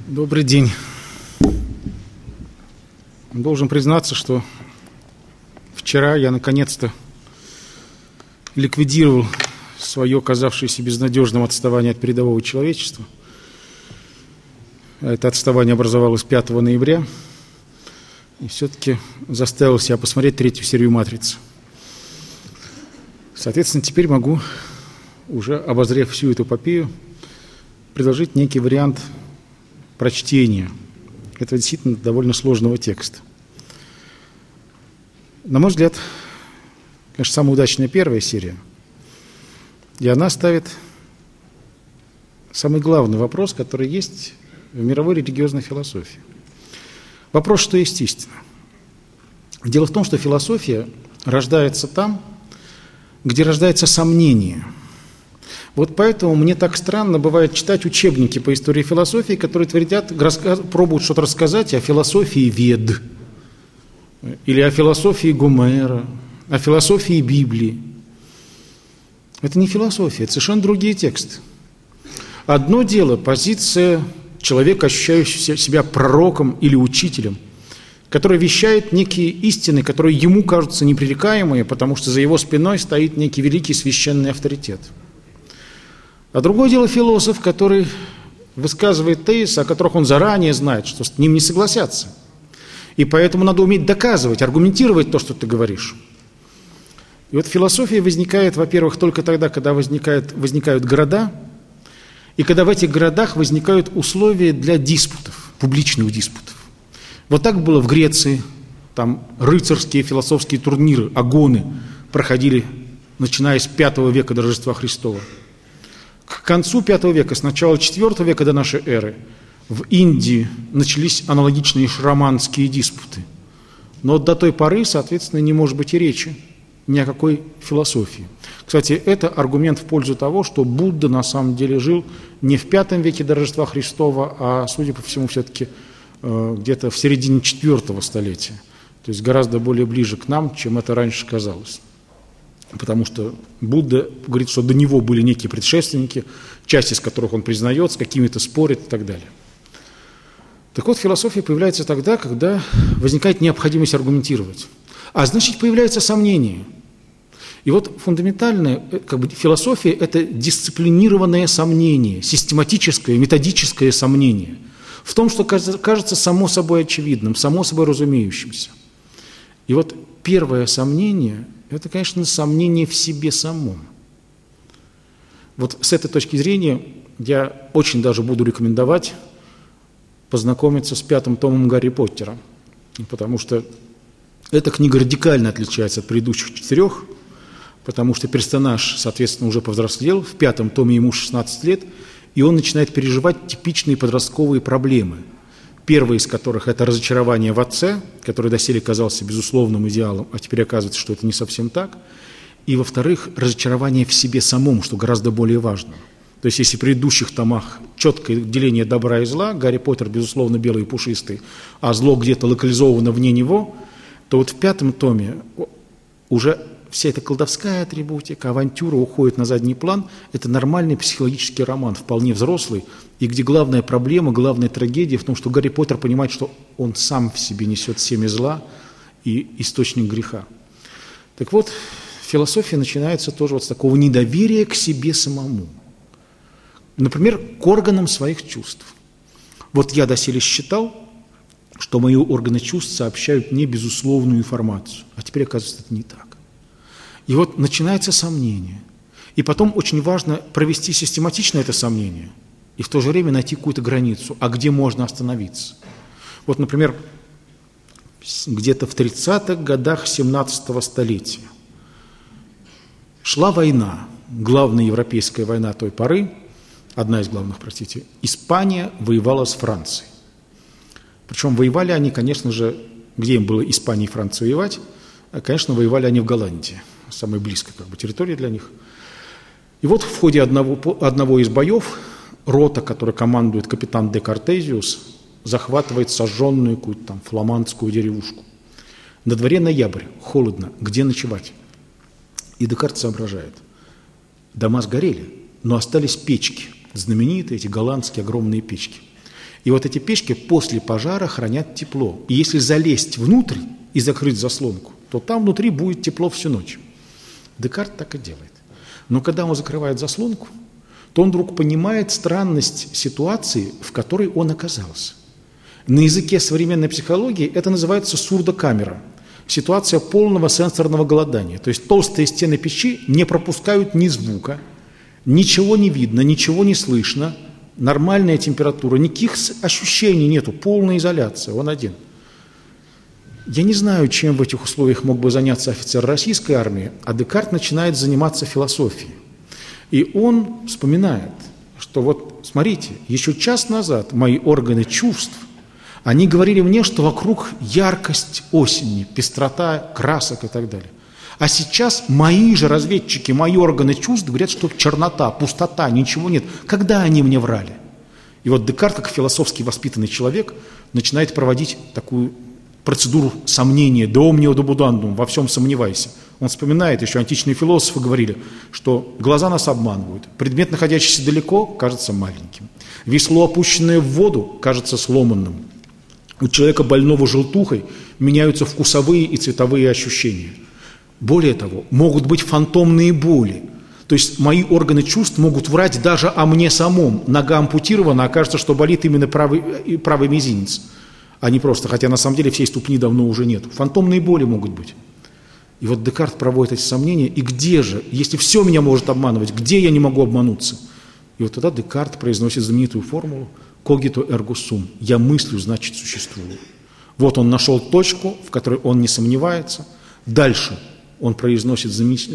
Добрый день. Должен признаться, что вчера я наконец-то ликвидировал свое казавшееся безнадежным отставание от передового человечества. Это отставание образовалось 5 ноября. И все-таки заставил себя посмотреть 3-ю серию «Матрицы». Соответственно, теперь могу, уже обозрев всю эту эпопею, предложить некий вариант прочтения этого действительно довольно сложного текста. На мой взгляд, конечно, самая удачная 1-я серия, и она ставит самый главный вопрос, который есть в мировой религиозной философии. Вопрос, что есть истина. Дело в том, что философия рождается там, где рождается сомнение. Вот поэтому мне так странно бывает читать учебники по истории философии, которые твердят, пробуют что-то рассказать о философии Вед, или о философии Гомера, о философии Библии. Это не философия, это совершенно другие тексты. Одно дело позиция человека, ощущающего себя пророком или учителем, который вещает некие истины, которые ему кажутся непререкаемые, потому что за его спиной стоит некий великий священный авторитет. А другое дело философ, который высказывает тезисы, о которых он заранее знает, что с ним не согласятся. И поэтому надо уметь доказывать, аргументировать то, что ты говоришь. И вот философия возникает, во-первых, только тогда, когда возникают города, и когда в этих городах возникают условия для диспутов, публичных диспутов. Вот так было в Греции, там рыцарские философские турниры, агоны проходили, начиная с 5 века до Рождества Христова. К концу V века, с начала IV века до нашей эры, в Индии начались аналогичные шраманские диспуты. Но до той поры, соответственно, не может быть и речи ни о какой философии. Кстати, это аргумент в пользу того, что Будда на самом деле жил не в V веке до Рождества Христова, а, судя по всему, все-таки где-то в середине IV столетия. То есть гораздо более ближе к нам, чем это раньше казалось. Потому что Будда говорит, что до него были некие предшественники, часть из которых он признает, с какими-то спорит и так далее. Так вот, философия появляется тогда, когда возникает необходимость аргументировать. А значит, появляется сомнение. И вот фундаментальная философия – это дисциплинированное сомнение, систематическое, методическое сомнение в том, что кажется само собой очевидным, само собой разумеющимся. И вот первое сомнение – это, конечно, сомнение в себе самом. Вот с этой точки зрения я очень даже буду рекомендовать познакомиться с 5-м томом Гарри Поттера, потому что эта книга радикально отличается от предыдущих 4, потому что персонаж, соответственно, уже повзрослел, в 5-м томе ему 16 лет, и он начинает переживать типичные подростковые проблемы. Первый из которых – это разочарование в отце, который доселе казался безусловным идеалом, а теперь оказывается, что это не совсем так. И, во-вторых, разочарование в себе самом, что гораздо более важно. То есть, если в предыдущих томах четкое деление добра и зла, Гарри Поттер, безусловно, белый и пушистый, а зло где-то локализовано вне него, то вот в 5-м томе уже вся эта колдовская атрибутика, авантюра уходит на задний план. Это нормальный психологический роман, вполне взрослый, и где главная проблема, главная трагедия в том, что Гарри Поттер понимает, что он сам в себе несет семя зла и источник греха. Так вот, философия начинается тоже вот с такого недоверия к себе самому. Например, к органам своих чувств. Вот я доселе считал, что мои органы чувств сообщают мне безусловную информацию, а теперь, оказывается, это не так. И вот начинается сомнение. И потом очень важно провести систематично это сомнение и в то же время найти какую-то границу, а где можно остановиться. Вот, например, где-то в 30-х годах 17-го столетия шла война, главная европейская война той поры, одна из главных, простите, Испания воевала с Францией. Причем воевали они, конечно же, где им было Испании и Франции воевать, конечно, воевали они в Голландии. Самая близкая территория для них. И вот в ходе одного из боев рота, которой командует капитан де Картезиус, захватывает сожженную какую-то там фламандскую деревушку. На дворе ноябрь, холодно, где ночевать? И Декарт соображает. Дома сгорели, но остались печки, знаменитые эти голландские огромные печки. И вот эти печки после пожара хранят тепло. И если залезть внутрь и закрыть заслонку, то там внутри будет тепло всю ночь. Декарт так и делает. Но когда он закрывает заслонку, то он вдруг понимает странность ситуации, в которой он оказался. На языке современной психологии это называется сурдокамера. Ситуация полного сенсорного голодания. То есть толстые стены печи не пропускают ни звука, ничего не видно, ничего не слышно, нормальная температура, никаких ощущений нету, полная изоляция, он один. Я не знаю, чем в этих условиях мог бы заняться офицер российской армии, а Декарт начинает заниматься философией. И он вспоминает, что вот, смотрите, еще час назад мои органы чувств, они говорили мне, что вокруг яркость осени, пестрота красок и так далее. А сейчас мои же разведчики, мои органы чувств говорят, что чернота, пустота, ничего нет. Когда они мне врали? И вот Декарт, как философски воспитанный человек, начинает проводить такую процедуру сомнения, de omnio dubitandum, во всем сомневайся. Он вспоминает, еще античные философы говорили, что глаза нас обманывают, предмет, находящийся далеко, кажется маленьким, весло, опущенное в воду, кажется сломанным. У человека, больного желтухой, меняются вкусовые и цветовые ощущения. Более того, могут быть фантомные боли. То есть мои органы чувств могут врать даже о мне самом. Нога ампутирована, а кажется, что болит именно правый мизинец, а не просто, хотя на самом деле всей ступни давно уже нет. Фантомные боли могут быть. И вот Декарт проводит эти сомнения, и где же, если все меня может обманывать, где я не могу обмануться? И вот тогда Декарт произносит знаменитую формулу «cogito ergo sum» – «я мыслю, значит существую». Вот он нашел точку, в которой он не сомневается. Дальше он произносит,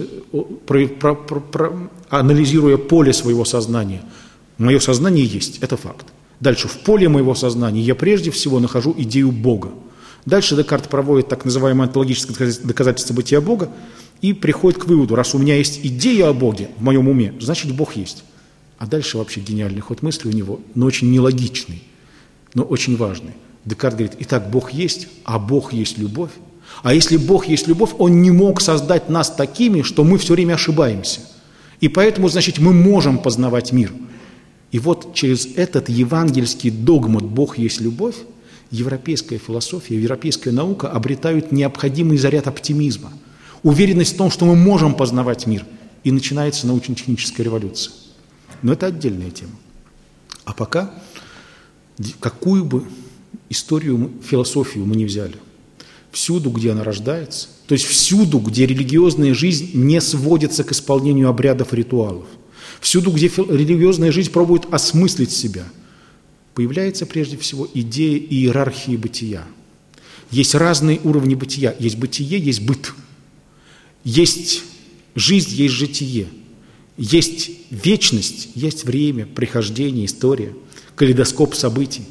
анализируя поле своего сознания. Мое сознание есть, это факт. Дальше в поле моего сознания я прежде всего нахожу идею Бога. Дальше Декарт проводит так называемое онтологическое доказательство бытия Бога и приходит к выводу, раз у меня есть идея о Боге в моем уме, значит Бог есть. А дальше вообще гениальный ход мысли у него, но очень нелогичный, но очень важный. Декарт говорит, итак, Бог есть, а Бог есть любовь. А если Бог есть любовь, Он не мог создать нас такими, что мы все время ошибаемся. И поэтому, значит, мы можем познавать мир. И вот через этот евангельский догмат «Бог есть любовь» европейская философия, европейская наука обретают необходимый заряд оптимизма, уверенность в том, что мы можем познавать мир, и начинается научно-техническая революция. Но это отдельная тема. А пока, какую бы историю, философию мы не взяли, всюду, где она рождается, то есть всюду, где религиозная жизнь не сводится к исполнению обрядов и ритуалов, всюду, где религиозная жизнь пробует осмыслить себя, появляется прежде всего идея иерархии бытия. Есть разные уровни бытия. Есть бытие, есть быт. Есть жизнь, есть житие. Есть вечность, есть время, прихождение, история, калейдоскоп событий.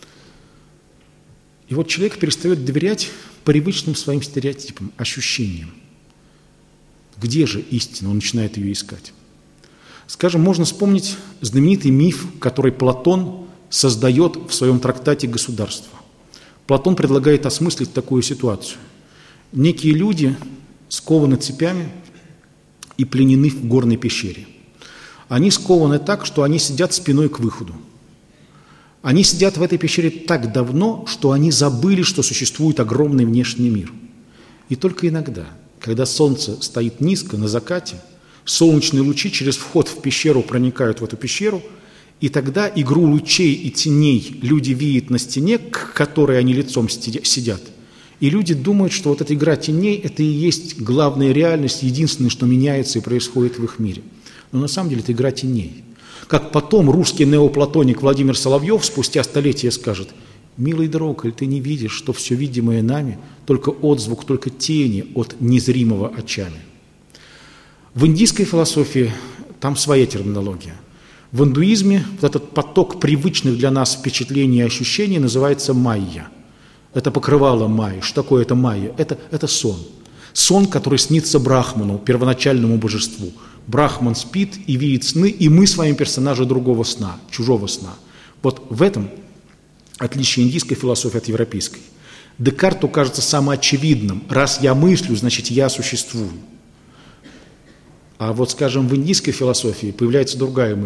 И вот человек перестает доверять привычным своим стереотипам, ощущениям. Где же истина? Он начинает ее искать. Скажем, можно вспомнить знаменитый миф, который Платон создает в своем трактате «Государство». Платон предлагает осмыслить такую ситуацию. Некие люди скованы цепями и пленены в горной пещере. Они скованы так, что они сидят спиной к выходу. Они сидят в этой пещере так давно, что они забыли, что существует огромный внешний мир. И только иногда, когда солнце стоит низко на закате, солнечные лучи через вход в пещеру проникают в эту пещеру, и тогда игру лучей и теней люди видят на стене, к которой они лицом сидят. И люди думают, что вот эта игра теней – это и есть главная реальность, единственное, что меняется и происходит в их мире. Но на самом деле это игра теней. Как потом русский неоплатоник Владимир Соловьев спустя столетия скажет: «Милый друг, или ты не видишь, что все видимое нами – только отзвук, только тени от незримого очами?» В индийской философии там своя терминология. В индуизме вот этот поток привычных для нас впечатлений и ощущений называется майя. Это покрывало майи. Что такое это майя? Это сон. Сон, который снится Брахману, первоначальному божеству. Брахман спит и видит сны, и мы с вами персонажи другого сна, чужого сна. Вот в этом отличие индийской философии от европейской. Декарту кажется самоочевидным. Раз я мыслю, значит я существую. А вот, скажем, в индийской философии появляется другая мысль.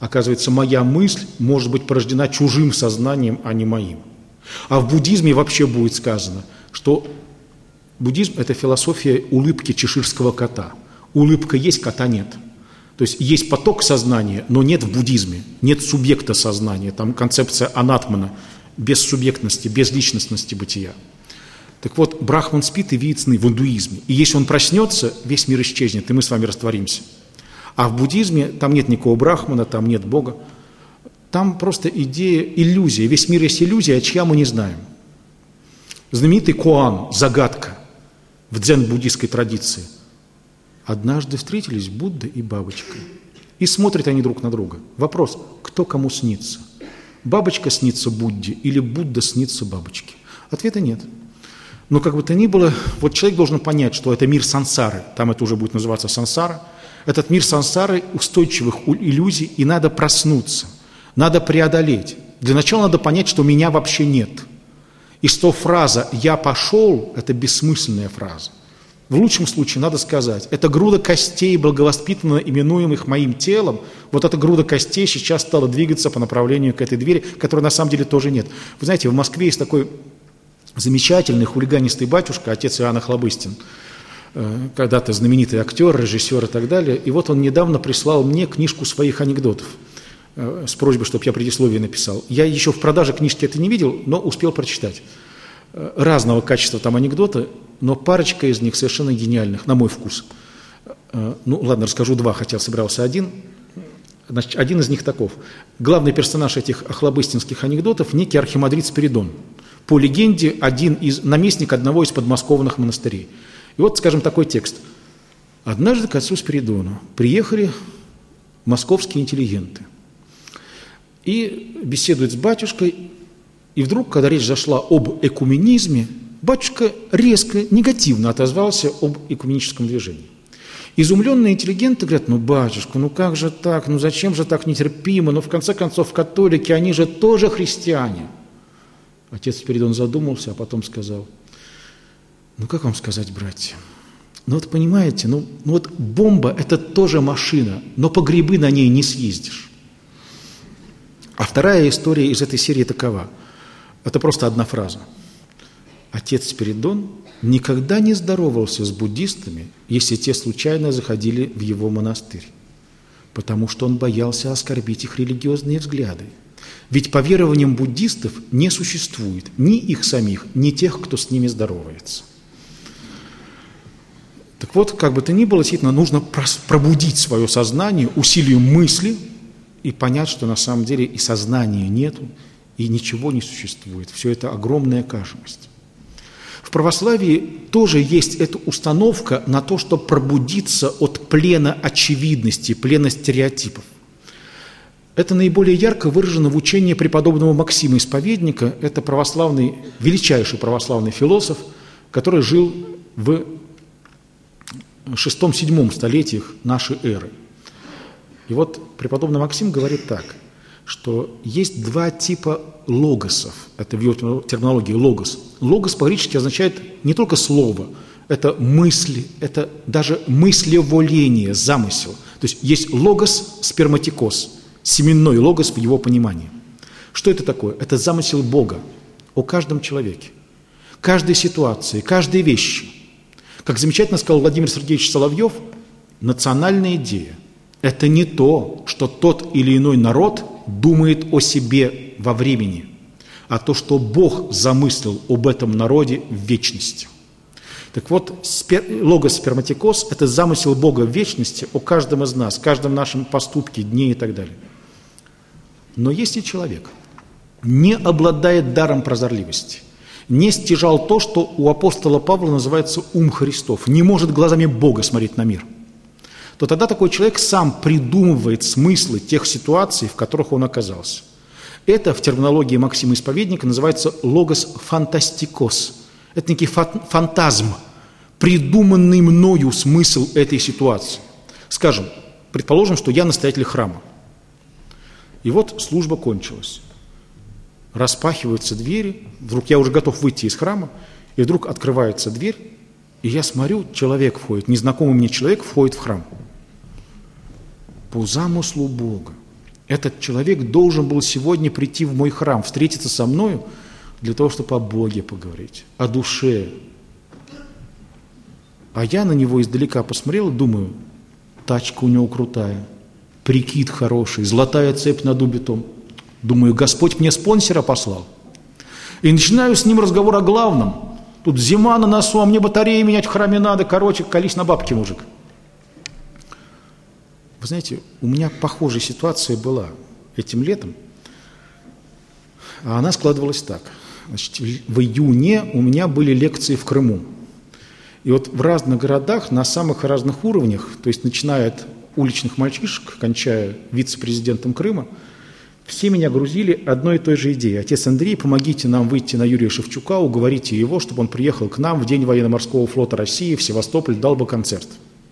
Оказывается, моя мысль может быть порождена чужим сознанием, а не моим. А в буддизме вообще будет сказано, что буддизм – это философия улыбки чеширского кота. Улыбка есть, кота нет. То есть есть поток сознания, но нет в буддизме, нет субъекта сознания. Там концепция анатмана, без субъектности, без личностности бытия. Так вот, брахман спит и видит сны в индуизме. И если он проснется, весь мир исчезнет, и мы с вами растворимся. А в буддизме там нет никакого брахмана, там нет Бога. Там просто идея, иллюзия. Весь мир есть иллюзия, а чья мы не знаем. Знаменитый Коан, загадка в дзен-буддистской традиции. Однажды встретились Будда и бабочка. И смотрят они друг на друга. Вопрос, кто кому снится? Бабочка снится Будде или Будда снится бабочке? Ответа нет. Но как бы то ни было, вот человек должен понять, что это мир сансары. Там это уже будет называться сансара. Этот мир сансары устойчивых иллюзий, и надо проснуться. Надо преодолеть. Для начала надо понять, что меня вообще нет. И что фраза «я пошел» – это бессмысленная фраза. В лучшем случае надо сказать, это груда костей, благовоспитанно именуемых моим телом, вот эта груда костей сейчас стала двигаться по направлению к этой двери, которой на самом деле тоже нет. Вы знаете, в Москве есть такой замечательный хулиганистый батюшка, отец Иоанн Охлобыстин, когда-то знаменитый актер, режиссер и так далее. И вот он недавно прислал мне книжку своих анекдотов с просьбой, чтобы я предисловие написал. Я еще в продаже книжки это не видел, но успел прочитать. Разного качества там анекдоты, но парочка из них совершенно гениальных, на мой вкус. Ну, ладно, расскажу два, хотя собирался один. Значит, один из них таков. Главный персонаж этих охлобыстинских анекдотов – некий архимандрит Спиридон. По легенде, наместник одного из подмосковных монастырей. И вот, скажем, такой текст. Однажды к отцу Спиридону приехали московские интеллигенты и беседуют с батюшкой, и вдруг, когда речь зашла об экуменизме, батюшка резко, негативно отозвался об экуменическом движении. Изумленные интеллигенты говорят, ну, батюшка, ну как же так, ну зачем же так нетерпимо, ну в конце концов католики, они же тоже христиане. Отец Спиридон задумался, а потом сказал, ну как вам сказать, братья, ну вот понимаете, ну вот бомба – это тоже машина, но по грибы на ней не съездишь. А вторая история из этой серии такова. Это просто одна фраза. Отец Спиридон никогда не здоровался с буддистами, если те случайно заходили в его монастырь, потому что он боялся оскорбить их религиозные взгляды. Ведь по верованиям буддистов не существует ни их самих, ни тех, кто с ними здоровается. Так вот, как бы то ни было, действительно, нужно пробудить свое сознание усилием мысли и понять, что на самом деле и сознания нету, и ничего не существует. Все это огромная кажемость. В православии тоже есть эта установка на то, чтобы пробудиться от плена очевидности, плена стереотипов. Это наиболее ярко выражено в учении преподобного Максима Исповедника. Это величайший православный философ, который жил в VI-VII столетиях нашей эры. И вот преподобный Максим говорит так, что есть два типа логосов. Это в его терминологии логос. Логос по-гречески означает не только слово, это мысли, это даже мыслеволение, замысел. То есть есть логос, сперматикос, семенной логос в его понимании. Что это такое? Это замысел Бога о каждом человеке, каждой ситуации, каждой вещи. Как замечательно сказал Владимир Сергеевич Соловьев, национальная идея – это не то, что тот или иной народ думает о себе во времени, а то, что Бог замыслил об этом народе в вечности. Так вот, логос сперматикос – это замысел Бога в вечности о каждом из нас, каждом нашем поступке, дне и так далее. Но если человек не обладает даром прозорливости, не стяжал то, что у апостола Павла называется ум Христов, не может глазами Бога смотреть на мир, то тогда такой человек сам придумывает смыслы тех ситуаций, в которых он оказался. Это в терминологии Максима Исповедника называется логос фантастикос. Это некий фантазм, придуманный мною смысл этой ситуации. Скажем, предположим, что я настоятель храма. И вот служба кончилась. Распахиваются двери, вдруг я уже готов выйти из храма, и вдруг открывается дверь, и я смотрю, человек входит, незнакомый мне человек входит в храм. По замыслу Бога Этот человек должен был сегодня прийти в мой храм, встретиться со мною для того, чтобы о Боге поговорить, о душе. А я на него издалека посмотрел и думаю, тачка у него крутая, прикид хороший, золотая цепь на дубе том. Думаю, Господь мне спонсора послал. И начинаю с ним разговор о главном. Тут зима на носу, а мне батареи менять в храме надо. Короче, колись на бабки, мужик. Вы знаете, у меня похожая ситуация была этим летом. А она складывалась так. Значит, в июне у меня были лекции в Крыму. И вот в разных городах на самых разных уровнях, то есть начиная от уличных мальчишек, кончая вице-президентом Крыма, все меня грузили одной и той же идеей. Отец Андрей, помогите нам выйти на Юрия Шевчука, уговорите его, чтобы он приехал к нам в День военно-морского флота России в Севастополь, дал бы концерт.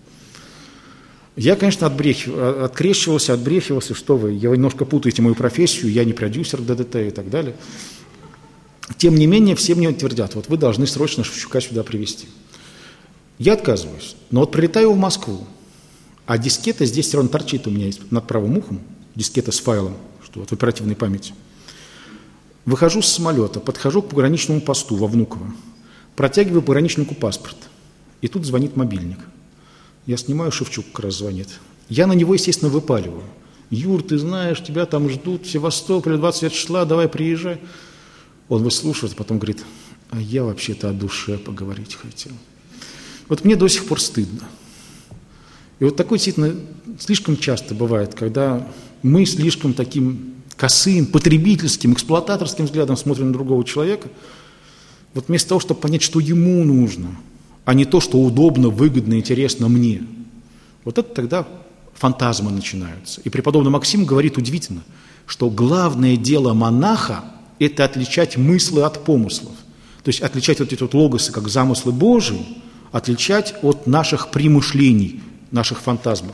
Я, конечно, открещивался, отбрехивался, что вы, я немножко путаете мою профессию, я не продюсер ДДТ и так далее. Тем не менее, все мне твердят, вот вы должны срочно Шевчука сюда привезти. Я отказываюсь, но вот прилетаю в Москву, а дискета здесь все равно торчит у меня над правым ухом, дискета с файлом, что вот в оперативной памяти. Выхожу с самолета, подхожу к пограничному посту во Внуково, протягиваю пограничнику паспорт, и тут звонит мобильник. Я снимаю, Шевчук как раз звонит. Я на него, естественно, выпаливаю. Юр, ты знаешь, тебя там ждут в Севастополе 20 числа, давай приезжай. Он выслушивает, потом говорит, а я вообще-то о душе поговорить хотел. Вот мне до сих пор стыдно. И вот такое действительно слишком часто бывает, когда мы слишком таким косым, потребительским, эксплуататорским взглядом смотрим на другого человека, вот вместо того, чтобы понять, что ему нужно, а не то, что удобно, выгодно, интересно мне. Вот это тогда фантазмы начинаются. И преподобный Максим говорит удивительно, что главное дело монаха – это отличать мысли от помыслов. То есть отличать вот эти вот логосы как замыслы Божии, отличать от наших примышлений, наших фантазмов.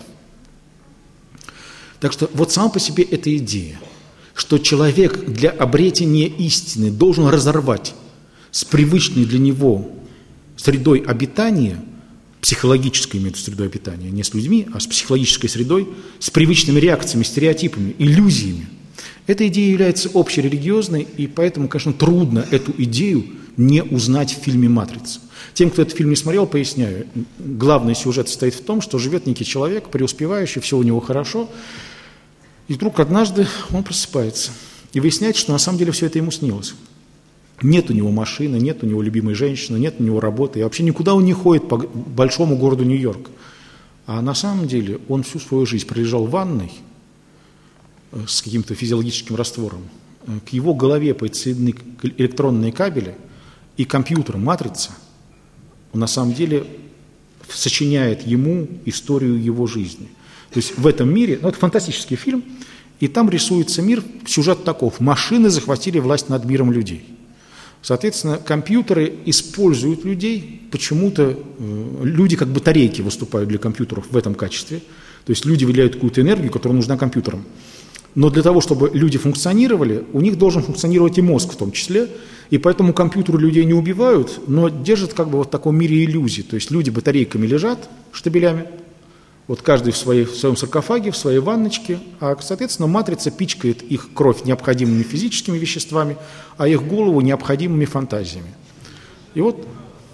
Так что вот сама по себе эта идея, что человек для обретения истины должен разорвать с привычной для него средой обитания, психологической имеется средой обитания, не с людьми, а с психологической средой, с привычными реакциями, стереотипами, иллюзиями. Эта идея является общерелигиозной, и поэтому, конечно, трудно эту идею не узнать в фильме «Матрица». Тем, кто этот фильм не смотрел, поясняю, главный сюжет состоит в том, что живет некий человек, преуспевающий, все у него хорошо, и вдруг однажды он просыпается и выясняет, что на самом деле все это ему снилось. Нет у него машины, нет у него любимой женщины, нет у него работы, и вообще никуда он не ходит по большому городу Нью-Йорк. А на самом деле он всю свою жизнь пролежал в ванной с каким-то физиологическим раствором, к его голове подсоединены электронные кабели, и компьютер, матрица, он на самом деле сочиняет ему историю его жизни. То есть в этом мире, ну это фантастический фильм, и там рисуется мир, сюжет таков: машины захватили власть над миром людей. Соответственно, компьютеры используют людей, почему-то люди как батарейки выступают для компьютеров в этом качестве, то есть люди выделяют какую-то энергию, которая нужна компьютерам. Но для того, чтобы люди функционировали, у них должен функционировать и мозг в том числе, и поэтому компьютеры людей не убивают, но держат как бы вот в таком мире иллюзий. То есть люди батарейками лежат штабелями, вот каждый в своем саркофаге, в своей ванночке, а, соответственно, матрица пичкает их кровь необходимыми физическими веществами, а их голову необходимыми фантазиями. И вот...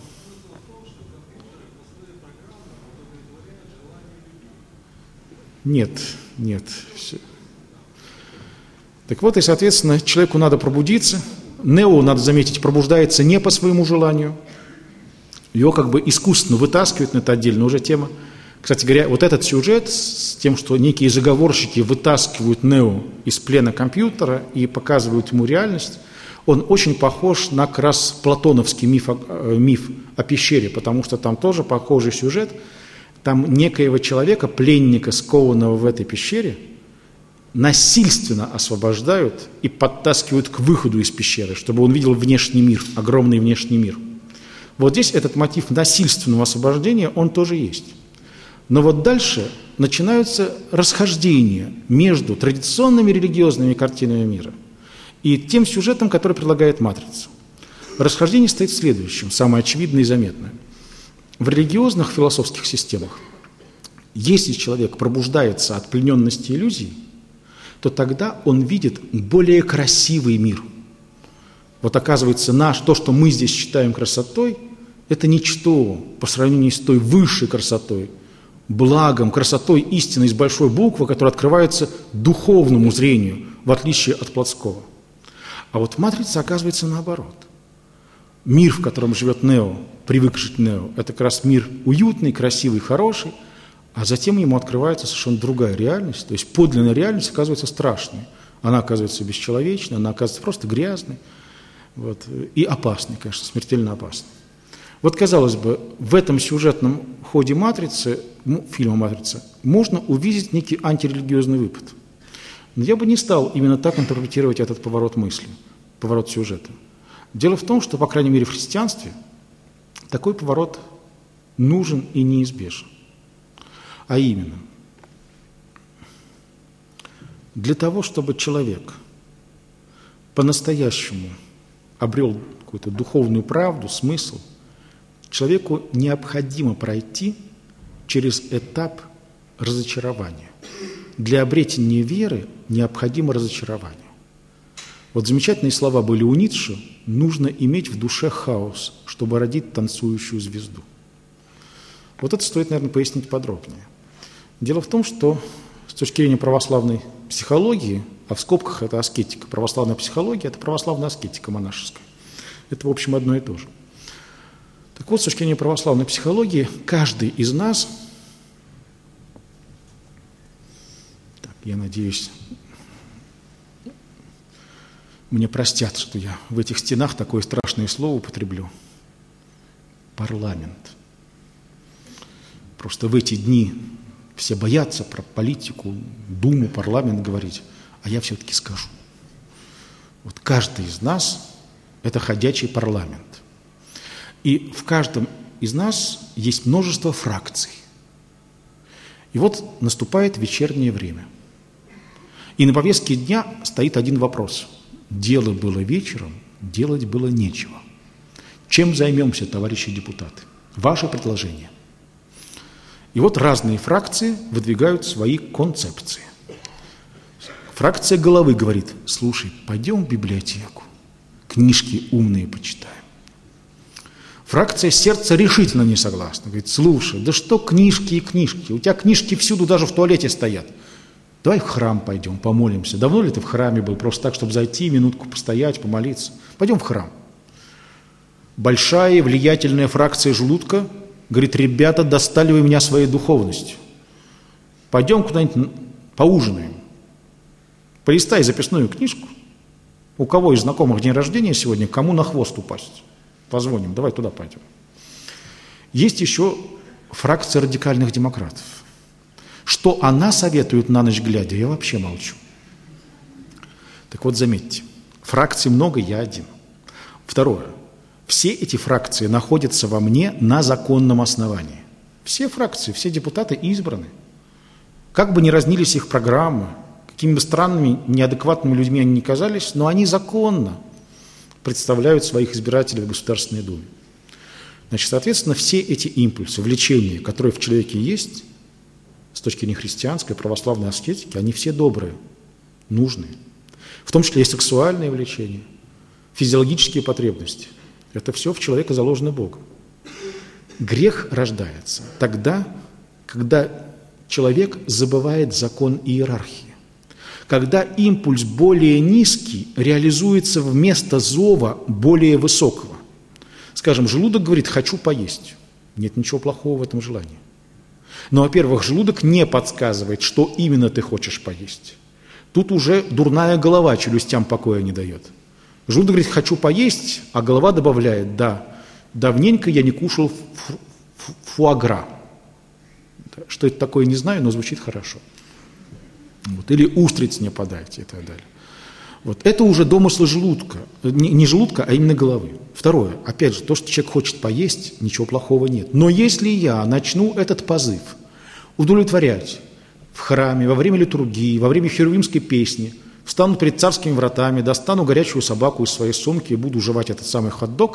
Нет. Все. Так вот, и, соответственно, человеку надо пробудиться. Нео, надо заметить, пробуждается не по своему желанию. Его как бы искусственно вытаскивают, но это отдельная уже тема. Кстати говоря, вот этот сюжет с тем, что некие заговорщики вытаскивают Нео из плена компьютера и показывают ему реальность, он очень похож на как раз платоновский миф о пещере, потому что там тоже похожий сюжет. Там некоего человека, пленника, скованного в этой пещере, насильственно освобождают и подтаскивают к выходу из пещеры, чтобы он видел внешний мир, огромный внешний мир. Вот здесь этот мотив насильственного освобождения, он тоже есть. Но вот дальше начинаются расхождения между традиционными религиозными картинами мира и тем сюжетом, который предлагает «Матрица». Расхождение стоит в следующем, самое очевидное и заметное. В религиозных философских системах, если человек пробуждается от плененности иллюзий, то тогда он видит более красивый мир. Вот оказывается, то, что мы здесь считаем красотой, это ничто по сравнению с той высшей красотой, благом, красотой истины с большой буквы, которая открывается духовному зрению, в отличие от плотского. А вот матрица оказывается наоборот. Мир, в котором живет Нео, привык жить Нео, это как раз мир уютный, красивый, хороший, а затем ему открывается совершенно другая реальность, то есть подлинная реальность оказывается страшной. Она оказывается бесчеловечной, она оказывается просто грязной, вот, и опасной, конечно, смертельно опасной. Вот, казалось бы, в этом сюжетном ходе «Матрицы», фильма «Матрица», можно увидеть некий антирелигиозный выпад. Но я бы не стал именно так интерпретировать этот поворот мысли, поворот сюжета. Дело в том, что, по крайней мере, в христианстве такой поворот нужен и неизбежен. А именно, для того, чтобы человек по-настоящему обрел какую-то духовную правду, смысл, человеку необходимо пройти через этап разочарования. Для обретения веры необходимо разочарование. Вот замечательные слова были у Ницше: «Нужно иметь в душе хаос, чтобы родить танцующую звезду». Вот это стоит, наверное, пояснить подробнее. Дело в том, что с точки зрения православной психологии, а в скобках это аскетика, православная психология – это православная аскетика монашеская. Это, в общем, одно и то же. Так вот, с точки зрения православной психологии, каждый из нас, я надеюсь, мне простят, что я в этих стенах такое страшное слово употреблю, парламент. Просто в эти дни все боятся про политику, Думу, парламент говорить, а я все-таки скажу. Вот каждый из нас – это ходячий парламент. И в каждом из нас есть множество фракций. И вот наступает вечернее время. И на повестке дня стоит один вопрос. Дело было вечером, делать было нечего. Чем займемся, товарищи депутаты? Ваше предложение. И вот разные фракции выдвигают свои концепции. Фракция головы говорит: слушай, пойдем в библиотеку, книжки умные почитаем. Фракция сердца решительно не согласна. Говорит: слушай, да что книжки и книжки? У тебя книжки всюду, даже в туалете стоят. Давай в храм пойдем, помолимся. Давно ли ты в храме был? Просто так, чтобы зайти, минутку постоять, помолиться. Пойдем в храм. Большая и влиятельная фракция желудка говорит: ребята, достали вы меня своей духовностью. Пойдем куда-нибудь поужинаем. Полистай записную книжку. У кого из знакомых день рождения сегодня, кому на хвост упасть? Позвоним, давай туда пойдем. Есть еще фракция радикальных демократов. Что она советует на ночь глядя, я вообще молчу. Так вот, заметьте, фракций много, я один. Второе. Все эти фракции находятся во мне на законном основании. Все фракции, все депутаты избраны. Как бы ни разнились их программы, какими бы странными, неадекватными людьми они ни казались, но они законно представляют своих избирателей в Государственной Думе. Значит, соответственно, все эти импульсы, влечения, которые в человеке есть, с точки зрения христианской, православной аскетики, они все добрые, нужные. В том числе и сексуальные влечения, физиологические потребности. Это все в человека заложено Богом. Грех рождается тогда, когда человек забывает закон иерархии. Когда импульс более низкий реализуется вместо зова более высокого. Скажем, желудок говорит: хочу поесть. Нет ничего плохого в этом желании. Но, во-первых, желудок не подсказывает, что именно ты хочешь поесть. Тут уже дурная голова челюстям покоя не дает. Желудок говорит: хочу поесть, а голова добавляет: да, давненько я не кушал фуагра. Что это такое, не знаю, но звучит хорошо. Вот. Или устриц мне подайте и так далее. Вот. Это уже домыслы желудка. Не желудка, а именно головы. Второе. Опять же, то, что человек хочет поесть, ничего плохого нет. Но если я начну этот позыв удовлетворять в храме, во время литургии, во время херувимской песни, встану перед царскими вратами, достану горячую собаку из своей сумки и буду жевать этот самый хот-дог,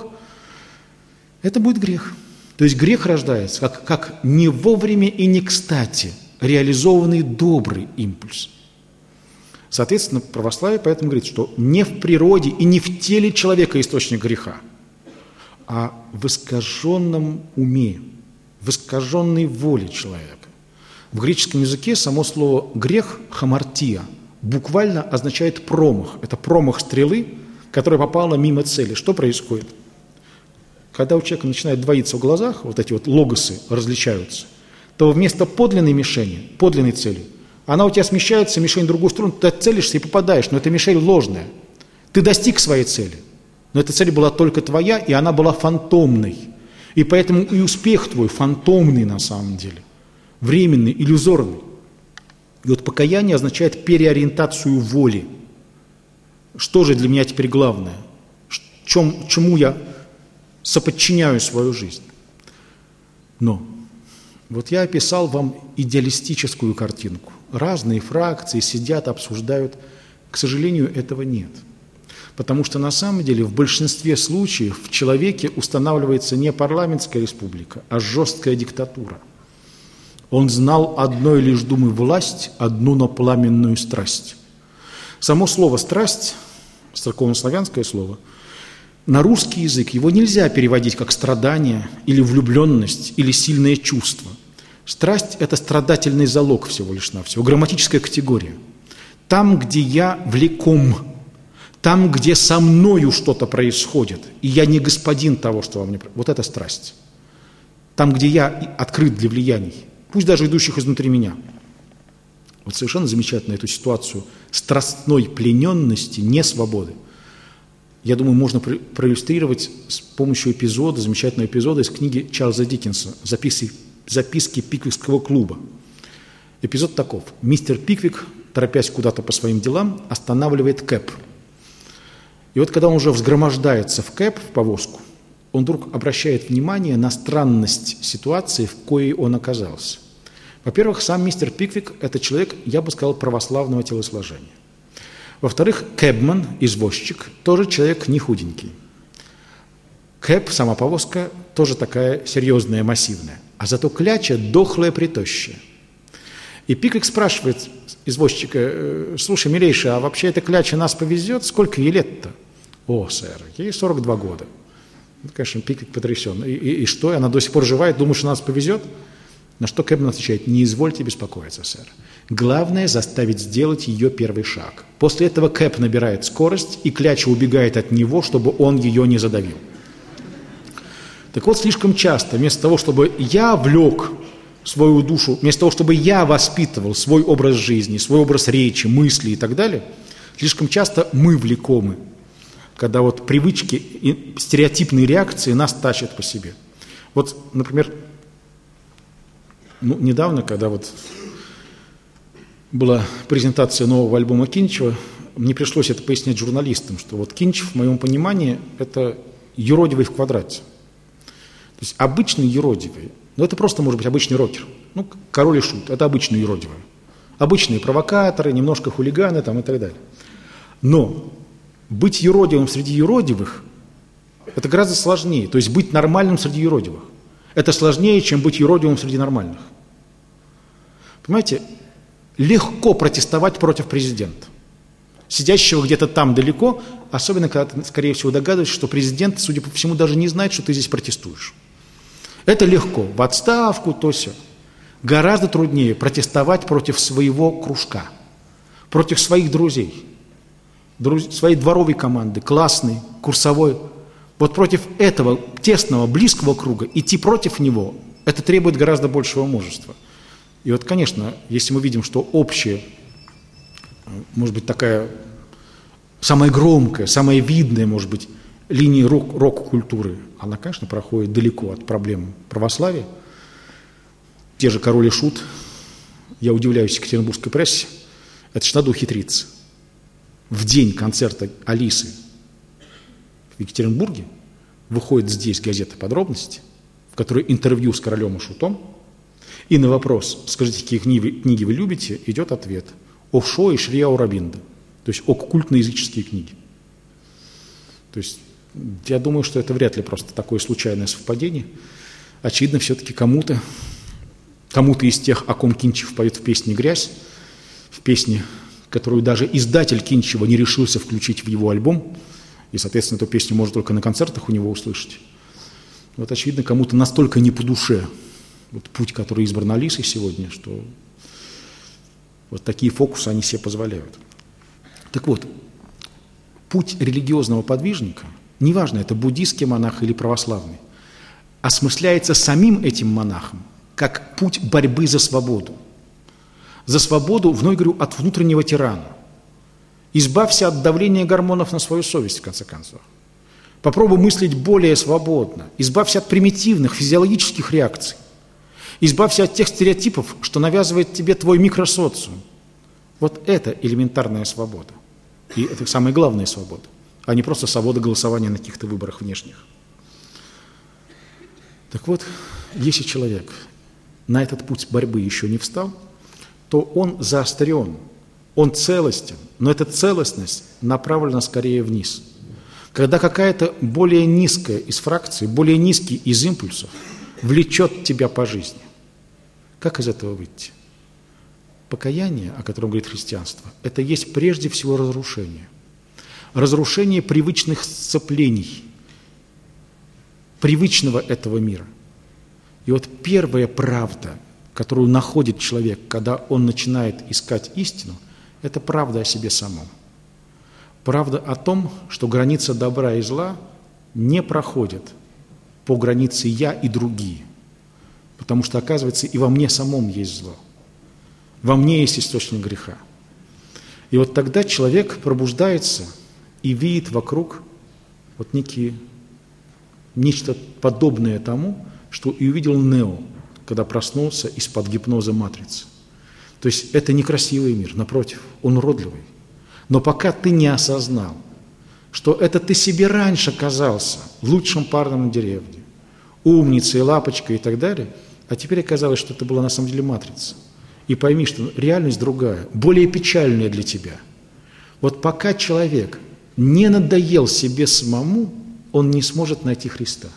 это будет грех. То есть грех рождается как не вовремя и не кстати реализованный добрый импульс. Соответственно, православие поэтому говорит, что не в природе и не в теле человека источник греха, а в искаженном уме, в искаженной воле человека. В греческом языке само слово «грех» – хамартия буквально означает промах. Это промах стрелы, которая попала мимо цели. Что происходит? Когда у человека начинает двоиться в глазах, вот эти вот логосы различаются, то вместо подлинной мишени, подлинной цели, она у тебя смещается, мишень в другую сторону, ты целишься и попадаешь, но эта мишень ложная. Ты достиг своей цели, но эта цель была только твоя, и она была фантомной. И поэтому и успех твой фантомный на самом деле, временный, иллюзорный. И вот покаяние означает переориентацию воли. Что же для меня теперь главное? Чему я соподчиняю свою жизнь? Но вот я описал вам идеалистическую картинку. Разные фракции сидят, обсуждают. К сожалению, этого нет. Потому что на самом деле в большинстве случаев в человеке устанавливается не парламентская республика, а жесткая диктатура. Он знал одной лишь думы власть, одну, но пламенную страсть. Само слово «страсть», церковнославянское слово, на русский язык его нельзя переводить как страдание или влюбленность или сильное чувство. Страсть – это страдательный залог всего лишь навсего, грамматическая категория. Там, где я влеком, там, где со мною что-то происходит, и я не господин того, что во мне происходит, вот это страсть. Там, где я открыт для влияний, пусть даже идущих изнутри меня. Вот совершенно замечательно эту ситуацию страстной плененности, несвободы. Я думаю, можно проиллюстрировать с помощью эпизода, замечательного эпизода из книги Чарльза Диккенса «Записки Пиквикского клуба». Эпизод таков. Мистер Пиквик, торопясь куда-то по своим делам, останавливает кэб. И вот когда он уже взгромождается в кэб, в повозку, он вдруг обращает внимание на странность ситуации, в коей он оказался. Во-первых, сам мистер Пиквик – это человек, я бы сказал, православного телосложения. Во-вторых, кэбман, извозчик, тоже человек не худенький. Кэб, сама повозка, тоже такая серьезная, массивная. А зато кляча дохлая, притощая. И Пиквик спрашивает извозчика: слушай, милейший, а вообще эта кляча нас повезет? Сколько ей лет-то? О, сэр, ей 42 года. Ну, конечно, Пиквик потрясен. И что, она до сих пор жива и думает, что нас повезет? На что Кэбман отвечает: не извольте беспокоиться, сэр. Главное заставить сделать ее первый шаг. После этого Кэб набирает скорость, и кляча убегает от него, чтобы он ее не задавил. Так вот, слишком часто вместо того, чтобы я влек свою душу, вместо того, чтобы я воспитывал свой образ жизни, свой образ речи, мысли и так далее, слишком часто мы влекомы, когда вот привычки и стереотипные реакции нас тащат по себе. Вот, например, недавно, когда вот была презентация нового альбома Кинчева, мне пришлось это пояснять журналистам, что вот Кинчев, в моем понимании, это юродивый в квадрате. То есть обычный юродивый, но это просто может быть обычный рокер. Ну, Король и Шут, это обычные юродивые. Обычные провокаторы, немножко хулиганы там и так далее. Но быть юродивым среди юродивых – это гораздо сложнее. То есть быть нормальным среди юродивых – это сложнее, чем быть юродивым среди нормальных. Понимаете, легко протестовать против президента, сидящего где-то там далеко, особенно когда ты, скорее всего, догадываешься, что президент, судя по всему, даже не знает, что ты здесь протестуешь. Это легко. В отставку, то все. Гораздо труднее протестовать против своего кружка, против своих друзей, своей дворовой команды, классной, курсовой. Вот против этого тесного, близкого круга идти против него, это требует гораздо большего мужества. И вот, конечно, если мы видим, что общее, может быть, такая самая громкая, самая видная, может быть, линия рок-культуры, она, конечно, проходит далеко от проблем православия. Те же Король и Шут, я удивляюсь екатеринбургской прессе, это ж надо ухитриться. В день концерта Алисы в Екатеринбурге выходит здесь газета «Подробности», в которой интервью с Королем и Шутом, и на вопрос «Скажите, какие книги вы любите?» идет ответ «О Шо и Шри Аурабинда», то есть оккультно-языческие книги. То есть я думаю, что это вряд ли просто такое случайное совпадение. Очевидно, все-таки кому-то из тех, о ком Кинчев поет в песне «Грязь», в песне которую даже издатель Кинчева не решился включить в его альбом, и, соответственно, эту песню можно только на концертах у него услышать. Вот, очевидно, кому-то настолько не по душе вот путь, который избран Алисой сегодня, что вот такие фокусы они себе позволяют. Так вот, путь религиозного подвижника, неважно, это буддийский монах или православный, осмысляется самим этим монахом как путь борьбы за свободу. За свободу, вновь говорю, от внутреннего тирана. Избавься от давления гормонов на свою совесть, в конце концов. Попробуй мыслить более свободно. Избавься от примитивных физиологических реакций. Избавься от тех стереотипов, что навязывает тебе твой микросоциум. Вот это элементарная свобода. И это самая главная свобода, а не просто свобода голосования на каких-то выборах внешних. Так вот, если человек на этот путь борьбы еще не встал, то он заострен, он целостен, но эта целостность направлена скорее вниз. Когда какая-то более низкая из фракций, более низкий из импульсов влечет тебя по жизни. Как из этого выйти? Покаяние, о котором говорит христианство, это есть прежде всего разрушение. Разрушение привычных сцеплений, привычного этого мира. И вот первая правда, которую находит человек, когда он начинает искать истину, это правда о себе самом. Правда о том, что граница добра и зла не проходит по границе «я» и «другие». Потому что, оказывается, и во мне самом есть зло. Во мне есть источник греха. И вот тогда человек пробуждается и видит вокруг вот нечто подобное тому, что и увидел Нео, когда проснулся из-под гипноза матрицы. То есть это некрасивый мир, напротив, он уродливый. Но пока ты не осознал, что это ты себе раньше казался лучшим парнем на деревне, умницей, лапочкой и так далее, а теперь оказалось, что это была на самом деле матрица. И пойми, что реальность другая, более печальная для тебя. Вот пока человек не надоел себе самому, он не сможет найти Христа.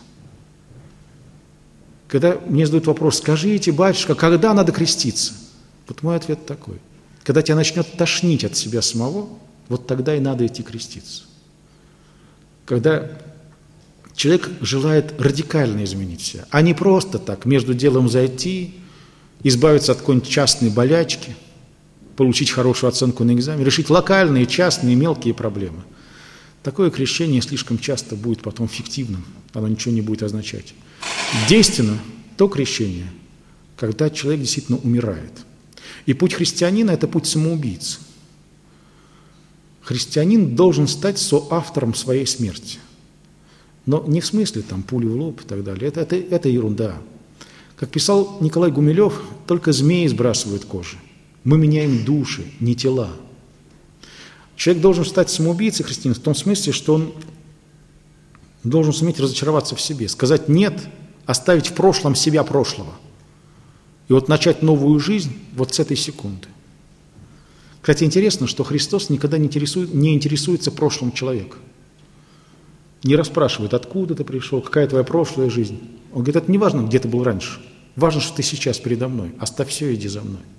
Когда мне задают вопрос, скажите, батюшка, когда надо креститься? Вот мой ответ такой. Когда тебя начнет тошнить от себя самого, вот тогда и надо идти креститься. Когда человек желает радикально изменить себя, а не просто так между делом зайти, избавиться от какой-нибудь частной болячки, получить хорошую оценку на экзамене, решить локальные, частные, мелкие проблемы. Такое крещение слишком часто будет потом фиктивным, оно ничего не будет означать. Действенно то крещение, когда человек действительно умирает. И путь христианина – это путь самоубийцы. Христианин должен стать соавтором своей смерти. Но не в смысле там пули в лоб и так далее, это ерунда. Как писал Николай Гумилев, только змеи сбрасывают кожи. Мы меняем души, не тела. Человек должен стать самоубийцей христианина в том смысле, что он должен суметь разочароваться в себе, сказать «нет», оставить в прошлом себя прошлого. И вот начать новую жизнь вот с этой секунды. Кстати, интересно, что Христос никогда не интересуется прошлым человека. Не расспрашивает, откуда ты пришел, какая твоя прошлая жизнь. Он говорит, это не важно, где ты был раньше. Важно, что ты сейчас передо мной. Оставь все, иди за мной.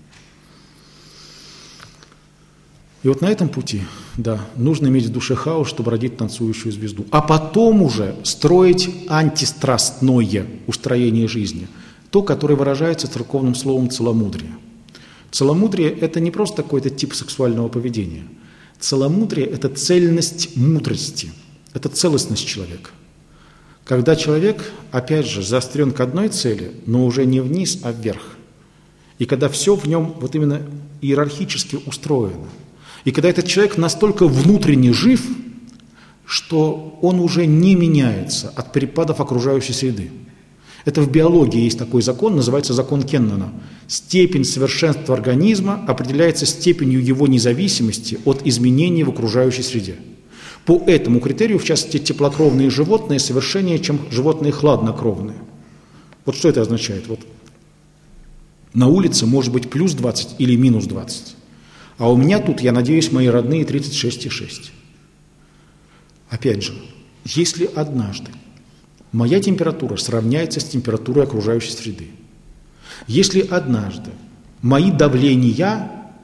И вот на этом пути, да, нужно иметь в душе хаос, чтобы родить танцующую звезду. А потом уже строить антистрастное устроение жизни. То, которое выражается церковным словом целомудрие. Целомудрие – это не просто какой-то тип сексуального поведения. Целомудрие – это цельность мудрости, это целостность человека. Когда человек, опять же, заострен к одной цели, но уже не вниз, а вверх. И когда все в нем вот именно иерархически устроено. И когда этот человек настолько внутренне жив, что он уже не меняется от перепадов окружающей среды. Это в биологии есть такой закон, называется закон Кеннона. Степень совершенства организма определяется степенью его независимости от изменений в окружающей среде. По этому критерию, в частности, теплокровные животные совершеннее, чем животные хладнокровные. Вот что это означает? Вот на улице может быть плюс 20 или минус 20. А у меня тут, я надеюсь, мои родные 36,6. Опять же, если однажды моя температура сравняется с температурой окружающей среды, если однажды мои давления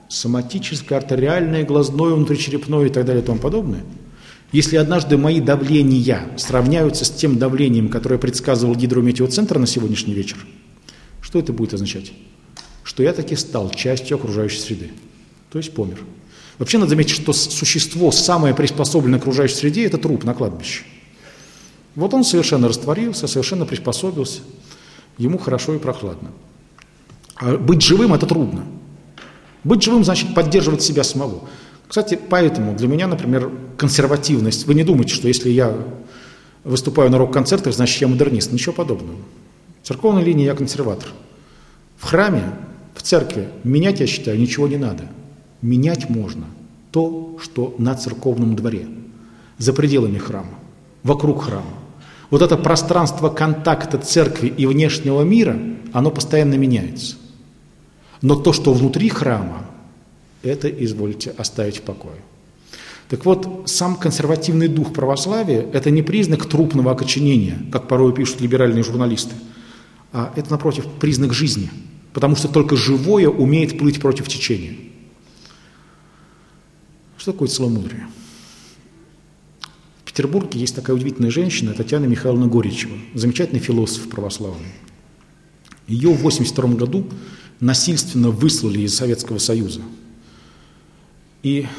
соматическое, артериальное, глазное, внутричерепное и так далее и тому подобное, если однажды мои давления сравняются с тем давлением, которое предсказывал гидрометеоцентр на сегодняшний вечер, что это будет означать? Что я таки стал частью окружающей среды, то есть помер. Вообще надо заметить, что существо, самое приспособленное к окружающей среде, это труп на кладбище. Вот он совершенно растворился, совершенно приспособился, ему хорошо и прохладно. А быть живым – это трудно. Быть живым значит поддерживать себя самого. Кстати, поэтому для меня, например, консервативность. Вы не думайте, что если я выступаю на рок-концертах, значит, я модернист. Ничего подобного. В церковной линии я консерватор. В храме, в церкви менять, я считаю, ничего не надо. Менять можно то, что на церковном дворе, за пределами храма, вокруг храма. Вот это пространство контакта церкви и внешнего мира, оно постоянно меняется. Но то, что внутри храма, это извольте оставить в покое. Так вот, сам консервативный дух православия – это не признак трупного окоченения, как порой пишут либеральные журналисты, а это, напротив, признак жизни, потому что только живое умеет плыть против течения. Что такое целомудрие? В Петербурге есть такая удивительная женщина, Татьяна Михайловна Горичева, замечательный философ православный. Ее в 1982 году насильственно выслали из Советского Союза. И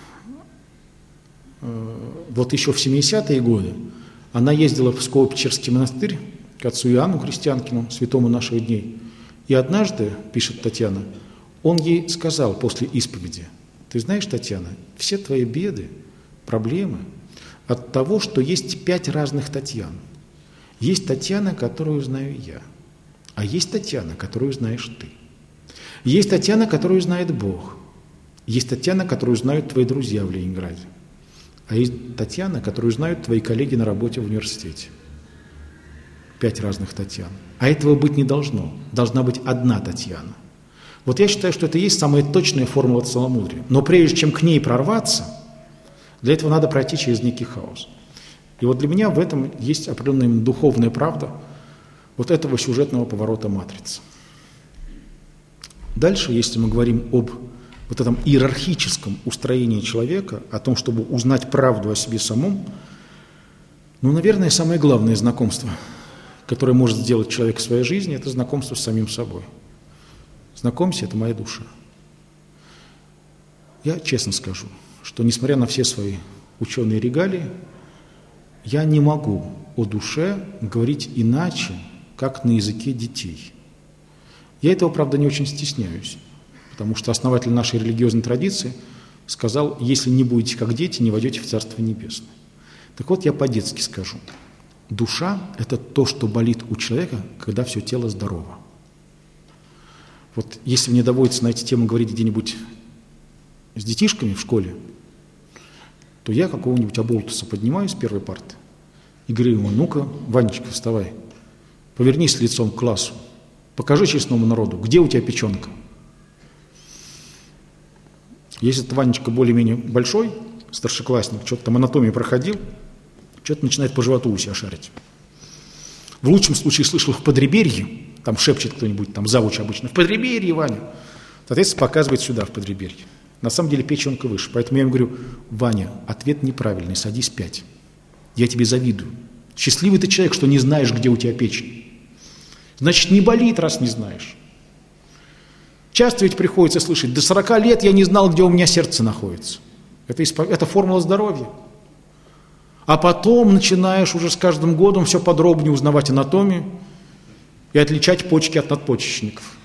вот еще в 70-е годы она ездила в Псково-Печерский монастырь к отцу Иоанну Христианкину, святому наших дней. И однажды, пишет Татьяна, он ей сказал после исповеди: «Ты знаешь, Татьяна, все твои беды, проблемы от того, что есть 5 разных Татьян. Есть Татьяна, которую знаю я, а есть Татьяна, которую знаешь ты. Есть Татьяна, которую знает Бог. Есть Татьяна, которую знают твои друзья в Ленинграде. А есть Татьяна, которую знают твои коллеги на работе в университете. 5 разных Татьян. А этого быть не должно. Должна быть одна Татьяна». Вот я считаю, что это и есть самая точная формула целомудрия. Но прежде чем к ней прорваться, для этого надо пройти через некий хаос. И вот для меня в этом есть определенная духовная правда вот этого сюжетного поворота матрицы. Дальше, если мы говорим об вот этом иерархическом устроении человека, о том, чтобы узнать правду о себе самом, ну, наверное, самое главное знакомство, которое может сделать человек в своей жизни, это знакомство с самим собой. Знакомься, это моя душа. Я честно скажу, что несмотря на все свои ученые регалии, я не могу о душе говорить иначе, как на языке детей. Я этого, правда, не очень стесняюсь, потому что основатель нашей религиозной традиции сказал: если не будете как дети, не войдете в Царство Небесное. Так вот, я по-детски скажу. Душа – это то, что болит у человека, когда все тело здорово. Вот если мне доводится на эти темы говорить где-нибудь с детишками в школе, то я какого-нибудь оболтуса поднимаю с первой парты и говорю ему: ну-ка, Ванечка, вставай, повернись лицом к классу, покажи честному народу, где у тебя печенка. Если этот Ванечка более-менее большой, старшеклассник, что-то там анатомию проходил, что-то начинает по животу у себя шарить. В лучшем случае слышал в подреберье, там шепчет кто-нибудь, там завуч обычно: в подреберье, Ваня. Соответственно, показывает сюда, в подреберье. На самом деле печенка выше. Поэтому я ему говорю: Ваня, ответ неправильный, садись 5. Я тебе завидую. Счастливый ты человек, что не знаешь, где у тебя печень. Значит, не болит, раз не знаешь. Часто ведь приходится слышать: до 40 лет я не знал, где у меня сердце находится. Это формула здоровья. А потом начинаешь уже с каждым годом все подробнее узнавать анатомию и отличать почки от надпочечников.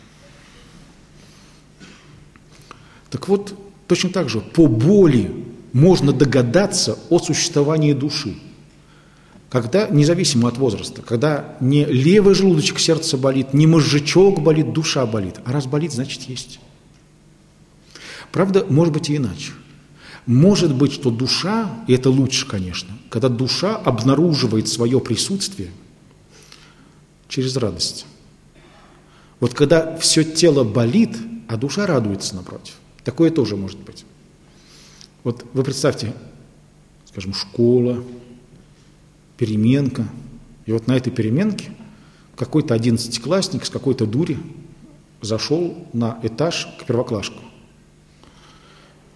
Так вот, точно так же по боли можно догадаться о существовании души. Когда, независимо от возраста, когда не левый желудочек сердца болит, не мозжечок болит, душа болит. А раз болит, значит есть. Правда, может быть и иначе. Может быть, что душа, и это лучше, конечно, когда душа обнаруживает свое присутствие через радость. Вот когда все тело болит, а душа радуется напротив. Такое тоже может быть. Вот вы представьте, скажем, школа, переменка. И вот на этой переменке какой-то 11-классник с какой-то дури зашел на этаж к первоклашку.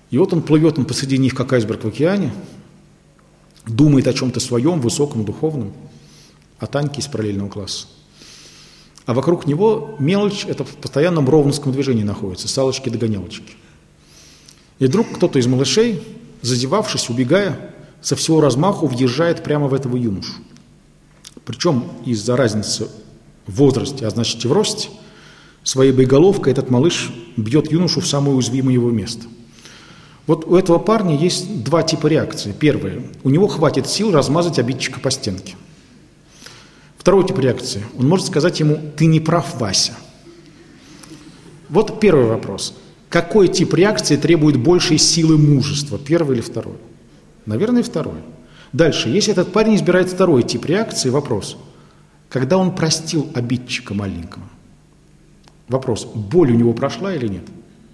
И вот он плывет посреди них, как айсберг в океане, думает о чем-то своем, высоком, духовном, о Таньке из параллельного класса. А вокруг него мелочь, это в постоянном броуновском движении находится, салочки-догонялочки. И вдруг кто-то из малышей, зазевавшись, убегая, со всего размаху въезжает прямо в этого юношу. Причем из-за разницы в возрасте, а значит и в росте, своей боеголовкой этот малыш бьет юношу в самое уязвимое его место. Вот у этого парня есть два типа реакции. Первое. У него хватит сил размазать обидчика по стенке. Второй тип реакции. Он может сказать ему: «Ты не прав, Вася». Вот первый вопрос. Какой тип реакции требует большей силы мужества? Первый или второй? Наверное, второй. Дальше. Если этот парень избирает второй тип реакции, вопрос. Когда он простил обидчика маленького, вопрос, боль у него прошла или нет?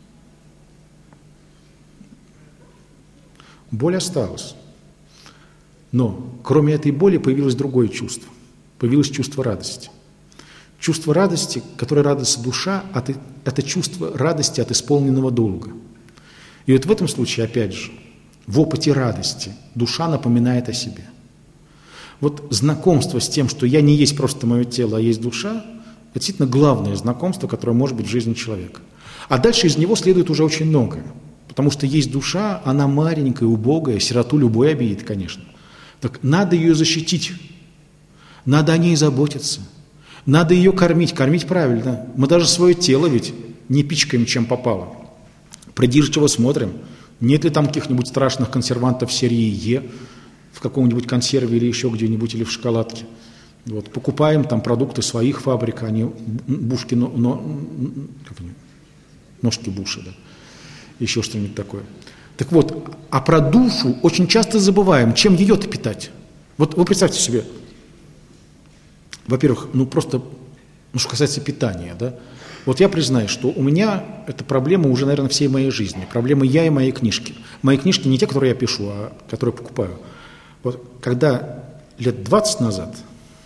Боль осталась. Но кроме этой боли появилось другое чувство. Появилось чувство радости. Чувство радости, которое радуется душа, это чувство радости от исполненного долга. И вот в этом случае, опять же, в опыте радости душа напоминает о себе. Вот знакомство с тем, что я не есть просто мое тело, а есть душа, это действительно главное знакомство, которое может быть в жизни человека. А дальше из него следует уже очень многое. Потому что есть душа, она маленькая, убогая, сироту любой обидит, конечно. Так надо ее защитить, надо о ней заботиться, надо ее кормить правильно. Мы даже свое тело ведь не пичкаем, чем попало. Придирчиво смотрим, нет ли там каких-нибудь страшных консервантов серии Е в каком-нибудь консерве или еще где-нибудь, или в шоколадке. Вот, покупаем там продукты своих фабрик, а не бушки, ножки Буша, да. Еще что-нибудь такое. Так вот, а про душу очень часто забываем, чем ее-то питать. Вот вы представьте себе, во-первых, что касается питания, да, вот я признаюсь, что у меня эта проблема уже, наверное, всей моей жизни. Проблема я и мои книжки. Мои книжки не те, которые я пишу, а которые покупаю. Вот когда лет 20 назад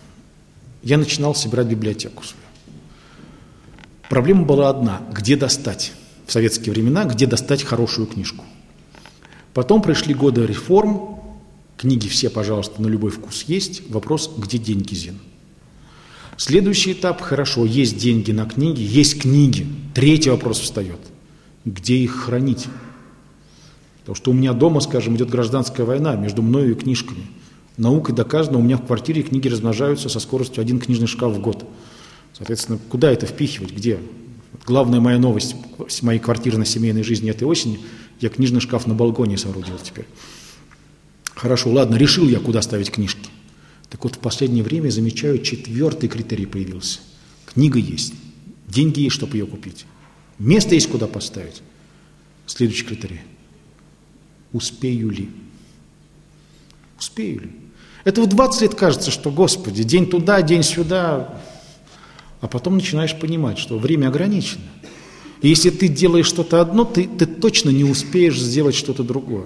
я начинал собирать библиотеку свою, проблема была одна – где достать? В советские времена, где достать хорошую книжку. Потом пришли годы реформ, книги все, пожалуйста, на любой вкус есть, вопрос, где деньги, Зин. Следующий этап, хорошо, есть деньги на книги, есть книги. Третий вопрос встает, где их хранить? Потому что у меня дома, скажем, идет гражданская война между мною и книжками. Наукой доказано, у меня в квартире книги размножаются со скоростью 1 книжный шкаф в год. Соответственно, куда это впихивать, где? Главная моя новость моей квартирной семейной жизни этой осени, я книжный шкаф на балконе соорудил теперь. Хорошо, ладно, решил я, куда ставить книжки. Так вот, в последнее время, замечаю, 4-й критерий появился. Книга есть, деньги есть, чтобы ее купить. Место есть, куда поставить. Следующий критерий. Успею ли? Успею ли? Это в 20 лет кажется, что, Господи, день туда, день сюда. А потом начинаешь понимать, что время ограничено. И если ты делаешь что-то одно, ты точно не успеешь сделать что-то другое.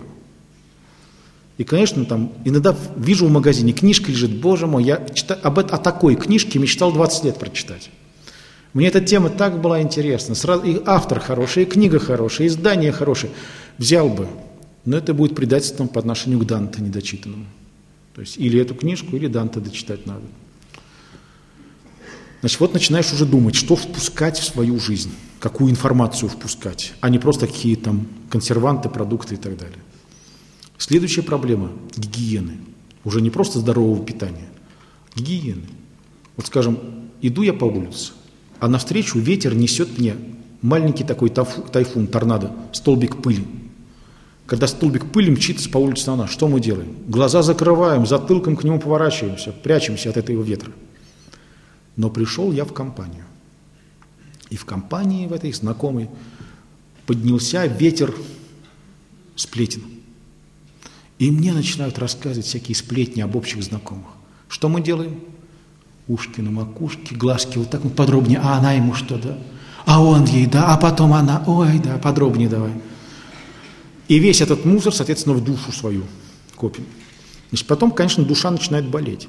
И, конечно, там иногда вижу в магазине, книжка лежит, боже мой, я о такой книжке мечтал 20 лет прочитать. Мне эта тема так была интересна. Сразу, и автор хороший, и книга хорошая, и издание хорошее. Взял бы. Но это будет предательством по отношению к Данте недочитанному. То есть или эту книжку, или Данте дочитать надо. Значит, вот начинаешь уже думать, что впускать в свою жизнь, какую информацию впускать, а не просто какие там консерванты, продукты и так далее. Следующая проблема – гигиены. Уже не просто здорового питания, гигиены. Вот, скажем, иду я по улице, а навстречу ветер несет мне маленький такой тайфун, торнадо, столбик пыли. Когда столбик пыли мчится по улице на нас, что мы делаем? Глаза закрываем, затылком к нему поворачиваемся, прячемся от этого ветра. Но пришел я в компанию. И в компании в этой знакомой поднялся ветер сплетен. И мне начинают рассказывать всякие сплетни об общих знакомых. Что мы делаем? Ушки на макушке, глазки вот так вот подробнее. А она ему что, да? А он ей, да? А потом она, ой, да, подробнее давай. И весь этот мусор, соответственно, в душу свою копим. Значит, потом, конечно, душа начинает болеть.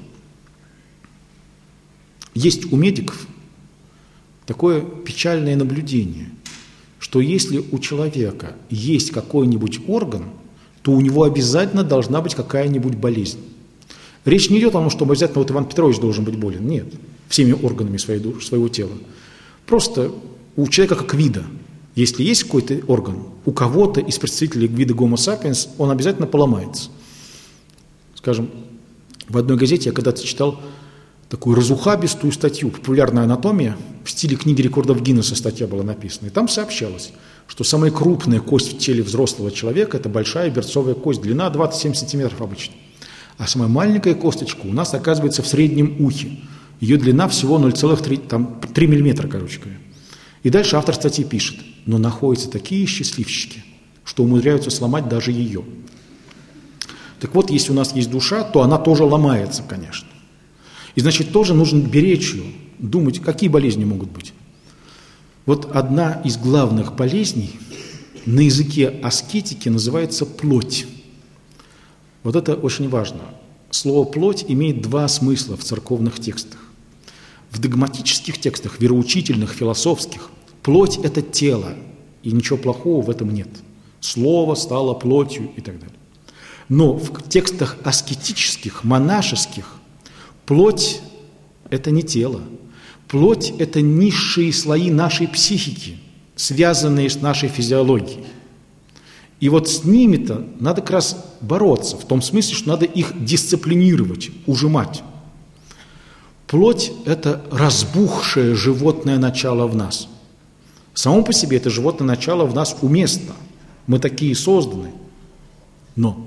Есть у медиков такое печальное наблюдение, что если у человека есть какой-нибудь орган, то у него обязательно должна быть какая-нибудь болезнь. Речь не идет о том, что обязательно вот Иван Петрович должен быть болен. Нет, всеми органами своего тела. Просто у человека как вида, если есть какой-то орган, у кого-то из представителей вида Homo sapiens он обязательно поломается. Скажем, в одной газете я когда-то читал такую разухабистую статью «Популярная анатомия», в стиле книги рекордов Гиннесса статья была написана. И там сообщалось, что самая крупная кость в теле взрослого человека – это большая берцовая кость, длина 27 сантиметров обычно. А самая маленькая косточка у нас оказывается в среднем ухе. Ее длина всего 0,3 миллиметра, короче говоря. И дальше автор статьи пишет, но находятся такие счастливчики, что умудряются сломать даже ее. Так вот, если у нас есть душа, то она тоже ломается, конечно. И значит, тоже нужно беречь ее, думать, какие болезни могут быть. Вот одна из главных болезней на языке аскетики называется плоть. Вот это очень важно. Слово «плоть» имеет два смысла в церковных текстах. В догматических текстах, вероучительных, философских, плоть – это тело, и ничего плохого в этом нет. Слово стало плотью и так далее. Но в текстах аскетических, монашеских, плоть – это не тело. Плоть – это низшие слои нашей психики, связанные с нашей физиологией. И вот с ними-то надо как раз бороться, в том смысле, что надо их дисциплинировать, ужимать. Плоть – это разбухшее животное начало в нас. Само по себе это животное начало в нас уместно. Мы такие созданы. Но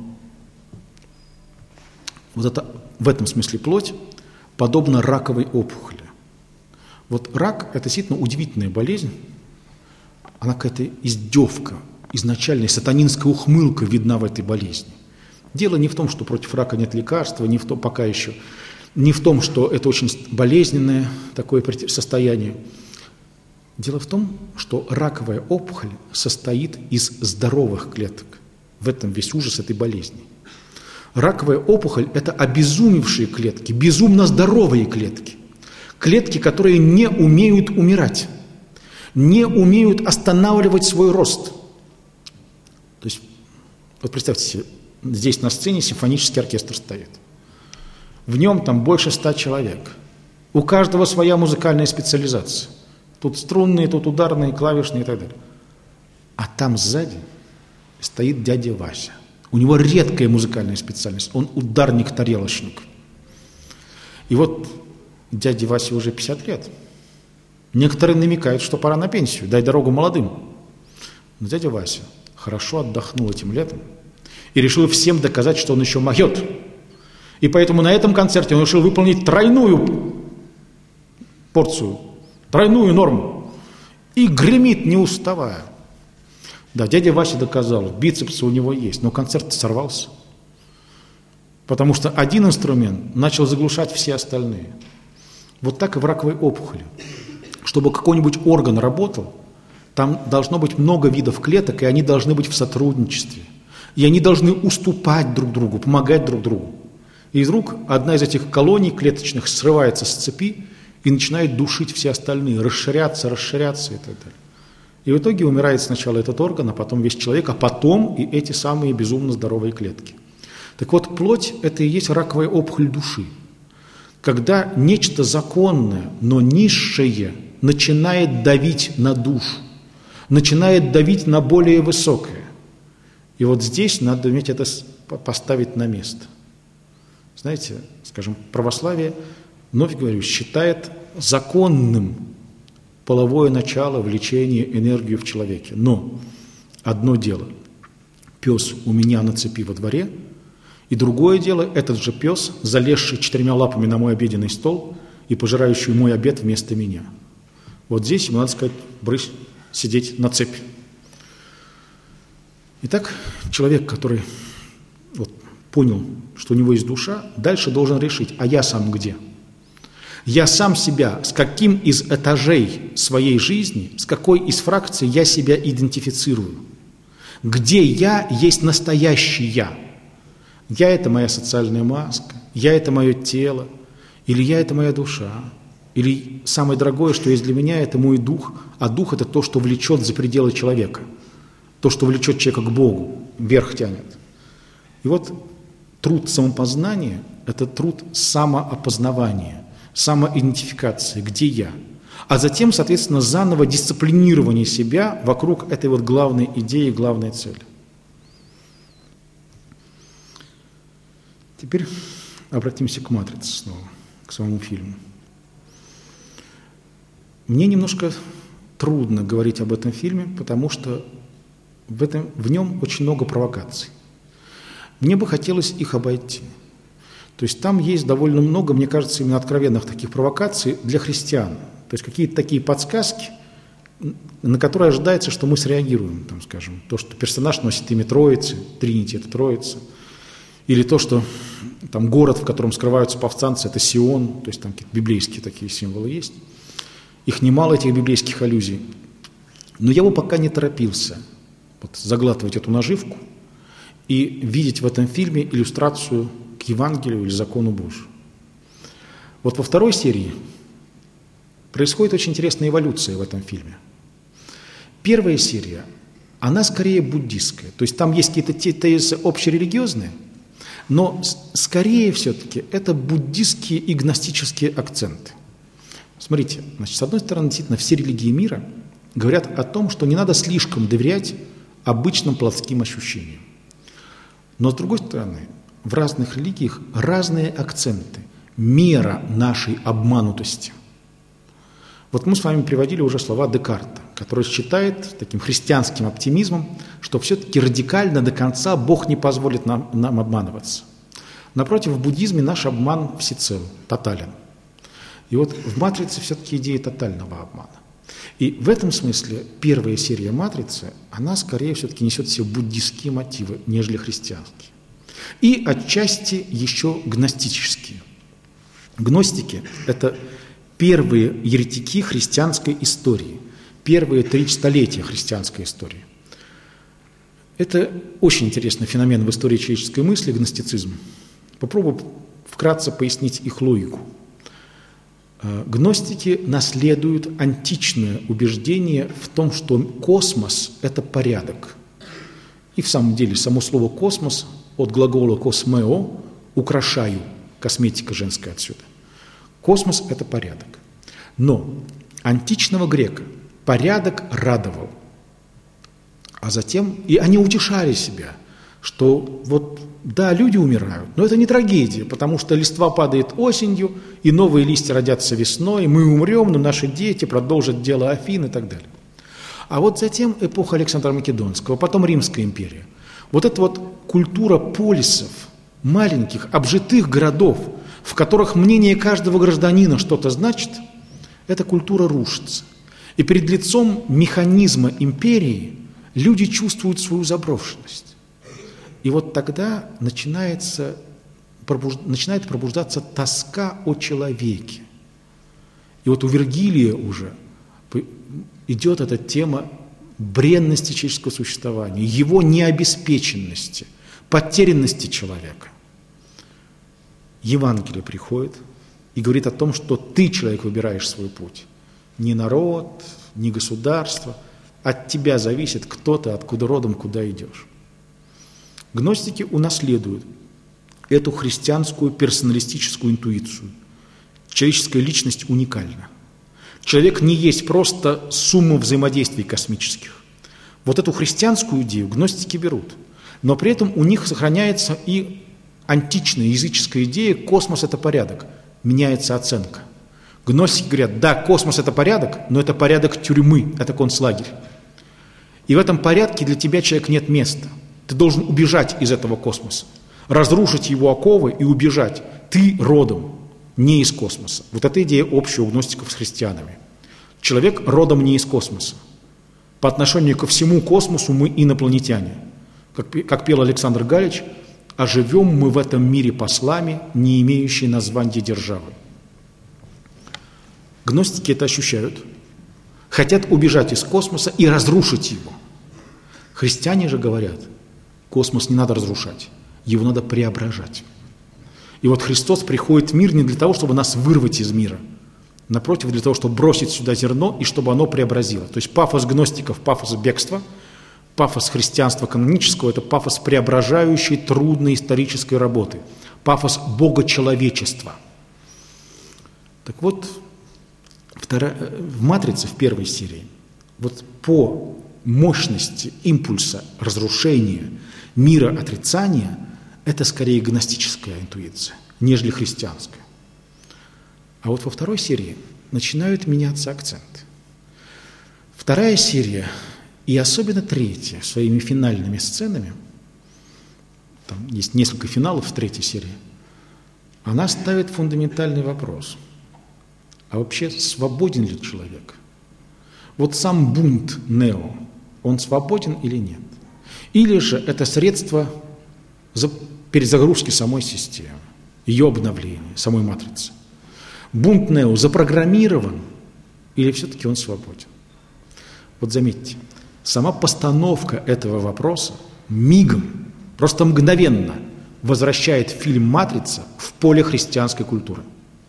вот это, в этом смысле плоть подобна раковой опухоли. Вот рак – это действительно удивительная болезнь. Она какая-то издевка, изначальная сатанинская ухмылка видна в этой болезни. Дело не в том, что против рака нет лекарства, не в том, пока еще, не в том, что это очень болезненное такое состояние. Дело в том, что раковая опухоль состоит из здоровых клеток. В этом весь ужас этой болезни. Раковая опухоль – это обезумевшие клетки, безумно здоровые клетки. Клетки, которые не умеют умирать, не умеют останавливать свой рост. То есть, вот представьте себе, здесь на сцене симфонический оркестр стоит. В нем там больше 100 человек. У каждого своя музыкальная специализация. Тут струнные, тут ударные, клавишные и так далее. А там сзади стоит дядя Вася. У него редкая музыкальная специальность. Он ударник-тарелочник. И вот дяде Васе уже 50 лет. Некоторые намекают, что пора на пенсию, дай дорогу молодым. Но дядя Вася хорошо отдохнул этим летом и решил всем доказать, что он еще могет. И поэтому на этом концерте он решил выполнить тройную порцию, тройную норму. И гремит, не уставая. Да, дядя Вася доказал, бицепсы у него есть, но концерт сорвался. Потому что один инструмент начал заглушать все остальные. Вот так и в раковой опухоли. Чтобы какой-нибудь орган работал, там должно быть много видов клеток, и они должны быть в сотрудничестве. И они должны уступать друг другу, помогать друг другу. И вдруг одна из этих колоний клеточных срывается с цепи и начинает душить все остальные, расширяться и так далее. И в итоге умирает сначала этот орган, а потом весь человек, а потом и эти самые безумно здоровые клетки. Так вот, плоть – это и есть раковая опухоль души. Когда нечто законное, но низшее начинает давить на душу, начинает давить на более высокое. И вот здесь надо уметь это поставить на место. Знаете, скажем, православие, вновь говорю, считает законным половое начало, влечение, энергию в человеке. Но одно дело – пес у меня на цепи во дворе, и другое дело – этот же пес, залезший 4 лапами на мой обеденный стол и пожирающий мой обед вместо меня. Вот здесь ему надо сказать, брысь, сидеть на цепи. Итак, человек, который вот, понял, что у него есть душа, дальше должен решить, а я сам где? Я сам себя, с каким из этажей своей жизни, с какой из фракций я себя идентифицирую? Где я есть настоящий я? Я – это моя социальная маска, я – это мое тело, или я – это моя душа, Или самое дорогое, что есть для меня, это мой дух, а дух – это то, что влечет за пределы человека, то, что влечет человека к Богу, вверх тянет. И вот труд самопознания – это труд самоопознавания, самоидентификации, где я. А затем, соответственно, заново дисциплинирование себя вокруг этой вот главной идеи, главной цели. Теперь обратимся к «Матрице» снова, к самому фильму. Мне немножко трудно говорить об этом фильме, потому что в нем очень много провокаций. Мне бы хотелось их обойти. То есть там есть довольно много, мне кажется, именно откровенных таких провокаций для христиан. То есть какие-то такие подсказки, на которые ожидается, что мы среагируем. Там, скажем, то, что персонаж носит имя Троицы, Тринити – это Троица. Или то, что там город, в котором скрываются повстанцы – это Сион. То есть там какие-то библейские такие символы есть. Их немало, этих библейских аллюзий. Но я бы пока не торопился заглатывать эту наживку и видеть в этом фильме иллюстрацию к Евангелию или закону Божию. Вот во второй серии происходит очень интересная эволюция в этом фильме. Первая серия, она скорее буддистская. То есть там есть какие-то тезисы общерелигиозные, но скорее все-таки это буддистские и гностические акценты. Смотрите, значит, с одной стороны, действительно, все религии мира говорят о том, что не надо слишком доверять обычным плотским ощущениям. Но, с другой стороны, в разных религиях разные акценты, мера нашей обманутости. Вот мы с вами приводили уже слова Декарта, который считает таким христианским оптимизмом, что все-таки радикально до конца Бог не позволит нам обманываться. Напротив, в буддизме наш обман всецел, тотален. И вот в «Матрице» все-таки идея тотального обмана. И в этом смысле первая серия «Матрицы», она скорее все-таки несет в себе буддистские мотивы, нежели христианские. И отчасти еще гностические. Гностики – это первые еретики христианской истории, первые 3 столетия христианской истории. Это очень интересный феномен в истории человеческой мысли, гностицизм. Попробую вкратце пояснить их логику. Гностики наследуют античное убеждение в том, что космос – это порядок. И в самом деле само слово «космос» от глагола «космео» – «украшаю», косметика женская отсюда. Космос – это порядок. Но античного грека порядок радовал. А затем и они утешали себя, что вот да, люди умирают, но это не трагедия, потому что листва падает осенью, и новые листья родятся весной, мы умрем, но наши дети продолжат дело Афин и так далее. А вот затем эпоха Александра Македонского, потом Римская империя. Вот эта вот культура полисов, маленьких, обжитых городов, в которых мнение каждого гражданина что-то значит, эта культура рушится. И перед лицом механизма империи люди чувствуют свою заброшенность. И вот тогда начинает пробуждаться тоска о человеке. И вот у Вергилия уже идет эта тема бренности человеческого существования, его необеспеченности, потерянности человека. Евангелие приходит и говорит о том, что ты, человек, выбираешь свой путь. Не народ, не государство. От тебя зависит, кто ты, откуда родом, куда идешь. Гностики унаследуют эту христианскую персоналистическую интуицию. Человеческая личность уникальна. Человек не есть просто сумма взаимодействий космических. Вот эту христианскую идею гностики берут. Но при этом у них сохраняется и античная языческая идея «космос – это порядок». Меняется оценка. Гностики говорят, да, космос – это порядок, но это порядок тюрьмы, это концлагерь. И в этом порядке для тебя, человек, нет места. Ты должен убежать из этого космоса, разрушить его оковы и убежать. Ты родом не из космоса. Вот эта идея общая у гностиков с христианами. Человек родом не из космоса. По отношению ко всему космосу мы инопланетяне. Как пел Александр Галич, «А живем мы в этом мире послами, не имеющие названия державы». Гностики это ощущают, хотят убежать из космоса и разрушить его. Христиане же говорят, космос не надо разрушать, его надо преображать. И вот Христос приходит в мир не для того, чтобы нас вырвать из мира, Напротив, для того, чтобы бросить сюда зерно и чтобы оно преобразило. То есть пафос гностиков, пафос бегства, пафос христианства канонического – это пафос преображающей, трудной исторической работы, пафос богочеловечества. Так вот, в «Матрице», в первой серии, вот по мощности импульса разрушения, мира отрицания, это скорее гностическая интуиция, нежели христианская. А вот во второй серии начинают меняться акценты. Вторая серия, и особенно третья, своими финальными сценами, там есть несколько финалов в третьей серии, она ставит фундаментальный вопрос. А вообще свободен ли человек? Вот сам бунт Нео, он свободен или нет? Или же это средство перезагрузки самой системы, ее обновления, самой матрицы? Бунт Нео запрограммирован или все-таки он свободен? Вот заметьте, сама постановка этого вопроса мигом, просто мгновенно возвращает фильм «Матрица» в поле христианской культуры.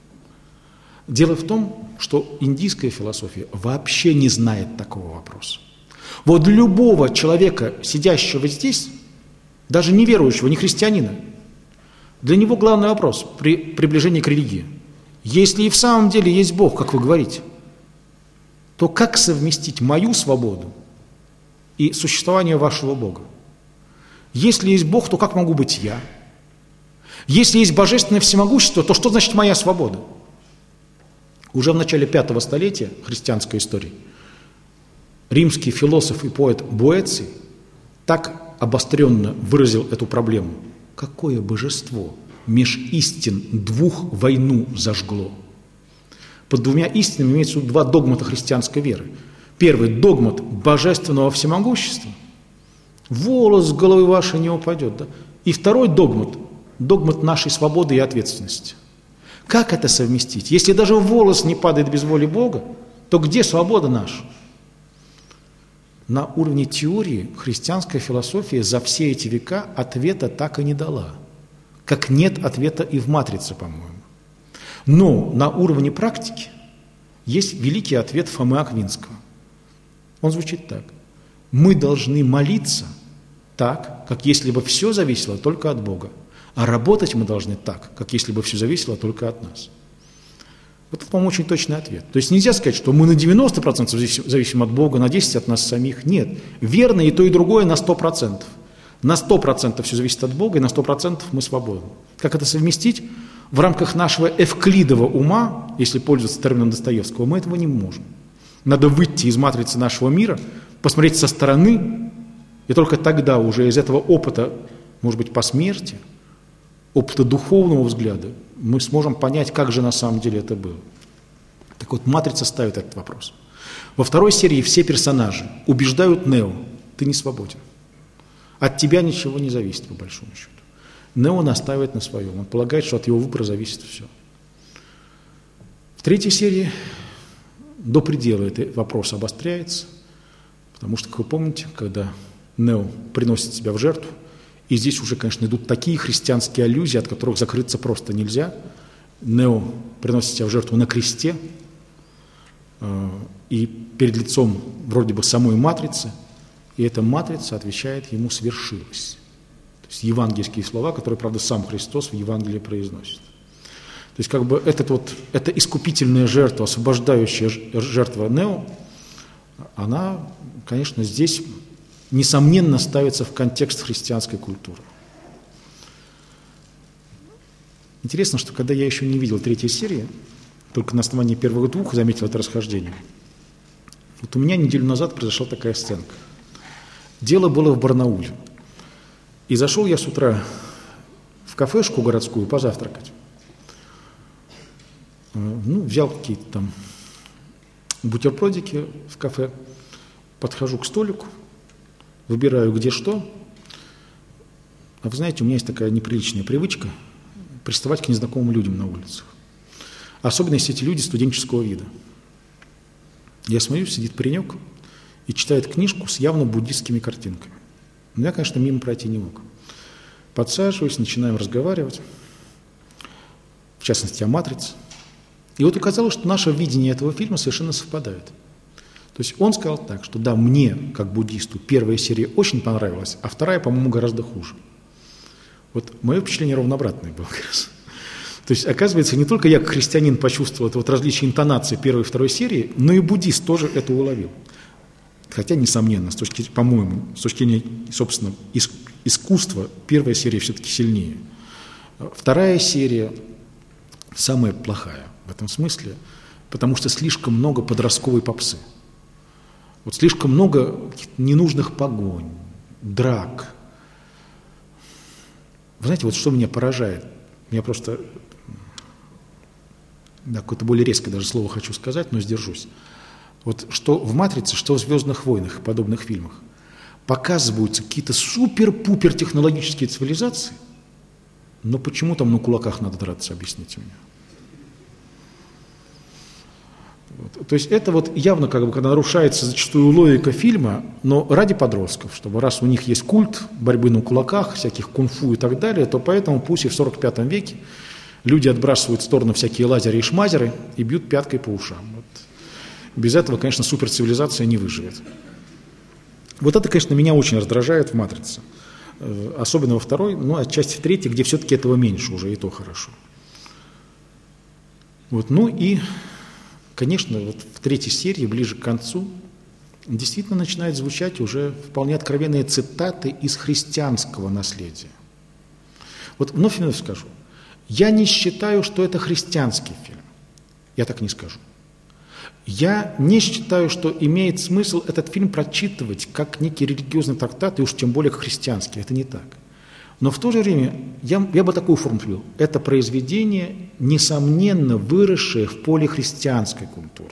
Дело в том, что индийская философия вообще не знает такого вопроса. Вот для любого человека, сидящего здесь, даже неверующего, не христианина, для него главный вопрос при приближении к религии: если и в самом деле есть Бог, как вы говорите, то как совместить мою свободу и существование вашего Бога? Если есть Бог, то как могу быть я? Если есть божественное всемогущество, то что значит моя свобода? Уже в начале V столетия христианской истории римский философ и поэт Боэций так обостренно выразил эту проблему. Какое божество меж истин двух войну зажгло? Под двумя истинами имеется в виду два догмата христианской веры. Первый – догмат божественного всемогущества. Волос с головы вашей не упадет. Да? И второй догмат – догмат нашей свободы и ответственности. Как это совместить? Если даже волос не падает без воли Бога, то где свобода наша? На уровне теории христианская философия за все эти века ответа так и не дала. Как нет ответа и в «Матрице», по-моему. Но на уровне практики есть великий ответ Фомы Аквинского. Он звучит так. Мы должны молиться так, как если бы все зависело только от Бога. А работать мы должны так, как если бы все зависело только от нас. Вот это, по-моему, очень точный ответ. То есть нельзя сказать, что мы на 90% зависим от Бога, на 10% от нас самих. Нет. Верно и то, и другое на 100%. На 100% все зависит от Бога, и на 100% мы свободны. Как это совместить? В рамках нашего эвклидового ума, если пользоваться термином Достоевского, мы этого не можем. Надо выйти из матрицы нашего мира, посмотреть со стороны, и только тогда уже из этого опыта, может быть, посмертия, опыта духовного взгляда, мы сможем понять, как же на самом деле это было. Так вот, «Матрица» ставит этот вопрос. Во второй серии все персонажи убеждают Нео: ты не свободен. От тебя ничего не зависит, по большому счету. Нео настаивает на своем. Он полагает, что от его выбора зависит все. В третьей серии до предела этот вопрос обостряется, потому что, как вы помните, когда Нео приносит себя в жертву, и здесь уже, конечно, идут такие христианские аллюзии, от которых закрыться просто нельзя. Нео приносит себя в жертву на кресте, и перед лицом вроде бы самой матрицы, и эта матрица отвечает ему «свершилось». То есть евангельские слова, которые, правда, сам Христос в Евангелии произносит. То есть как бы эта искупительная жертва, освобождающая жертва Нео, она, конечно, здесь несомненно ставится в контекст христианской культуры. Интересно, что когда я еще не видел третьей серии, только на основании первых двух заметил это расхождение, вот у меня неделю назад произошла такая сценка. Дело было в Барнауле. И зашел я с утра в кафешку городскую позавтракать. Взял какие-то там бутербродики в кафе, подхожу к столику, выбираю где что. А вы знаете, у меня есть такая неприличная привычка приставать к незнакомым людям на улицах. Особенно если эти люди студенческого вида. Я смотрю, сидит паренек и читает книжку с явно буддистскими картинками. Но я, конечно, мимо пройти не мог. Подсаживаюсь, начинаем разговаривать. В частности, о матрице. И вот оказалось, что наше видение этого фильма совершенно совпадает. То есть он сказал так, что да, мне, как буддисту, первая серия очень понравилась, а вторая, по-моему, гораздо хуже. Вот мое впечатление ровно обратное было как раз. То есть, оказывается, не только я, как христианин, почувствовал это вот различие интонации первой и второй серии, но и буддист тоже это уловил. Хотя, несомненно, по-моему, с точки зрения, собственно, искусства, первая серия все-таки сильнее. Вторая серия самая плохая в этом смысле, потому что слишком много подростковой попсы. Вот слишком много ненужных погонь, драк. Вы знаете, вот что меня поражает? Меня просто, да, какое-то более резкое даже слово хочу сказать, но сдержусь. Вот что в «Матрице», что в «Звездных войнах» и подобных фильмах показываются какие-то супер-пупер технологические цивилизации, но почему там на кулаках надо драться, объясните мне. Вот. То есть это вот явно как бы, когда нарушается зачастую логика фильма, но ради подростков, чтобы раз у них есть культ борьбы на кулаках, всяких кунг-фу и так далее, то поэтому пусть и в 45 веке люди отбрасывают в сторону всякие лазеры и шмазеры и бьют пяткой по ушам. Вот. Без этого, конечно, суперцивилизация не выживет. Вот это, конечно, меня очень раздражает в «Матрице». Особенно во второй, ну, отчасти в третьей, где все-таки этого меньше уже, и то хорошо. Вот, ну и, конечно, вот в третьей серии, ближе к концу, действительно начинают звучать уже вполне откровенные цитаты из христианского наследия. Вот вновь скажу, я не считаю, что это христианский фильм. Я так не скажу. Я не считаю, что имеет смысл этот фильм прочитывать как некий религиозный трактат, и уж тем более как христианский. Это не так. Но в то же время я бы такую форму привел. Это произведение, несомненно, выросшее в поле христианской культуры.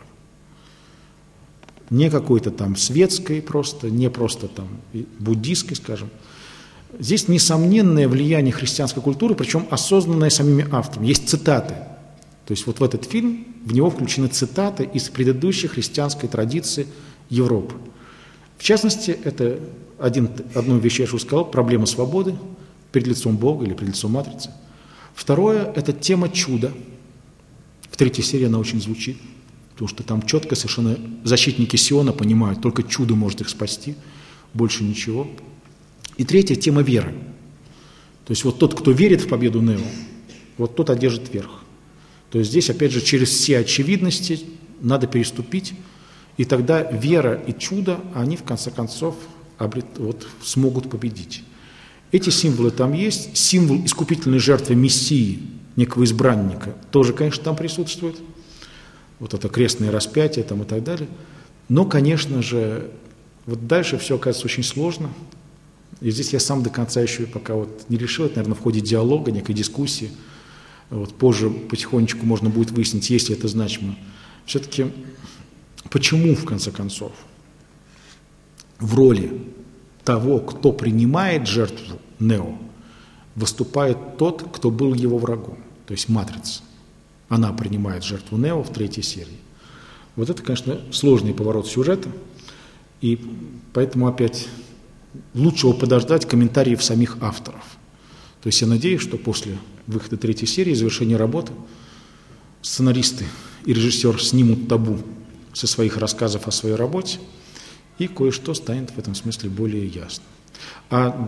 Не какой-то там светской просто, не просто там буддистской, скажем. Здесь несомненное влияние христианской культуры, причем осознанное самими авторами. Есть цитаты. То есть вот в этот фильм, в него включены цитаты из предыдущей христианской традиции Европы. В частности, это одну вещь я уже сказал, проблема свободы перед лицом Бога или перед лицом Матрицы. Второе – это тема чуда. В третьей серии она очень звучит, потому что там четко совершенно защитники Сиона понимают, только чудо может их спасти, больше ничего. И третья – тема веры. То есть вот тот, кто верит в победу Нео, вот тот одержит верх. То есть здесь, опять же, через все очевидности надо переступить, и тогда вера и чудо, они в конце концов смогут победить. Эти символы там есть. Символ искупительной жертвы Мессии, некого избранника, тоже, конечно, там присутствует. Вот это крестное распятие там и так далее. Но, конечно же, вот дальше все оказывается очень сложно. И здесь я сам до конца еще пока вот не решил, это, наверное, в ходе диалога, некой дискуссии. Вот позже потихонечку можно будет выяснить, есть ли это значимо. Все-таки почему, в конце концов, в роли того, кто принимает жертву Нео, выступает тот, кто был его врагом, то есть Матрица. Она принимает жертву Нео в третьей серии. Вот это, конечно, сложный поворот сюжета, и поэтому опять лучше подождать комментариев самих авторов. То есть я надеюсь, что после выхода третьей серии, завершения работы, сценаристы и режиссер снимут табу со своих рассказов о своей работе, и кое-что станет в этом смысле более ясно. А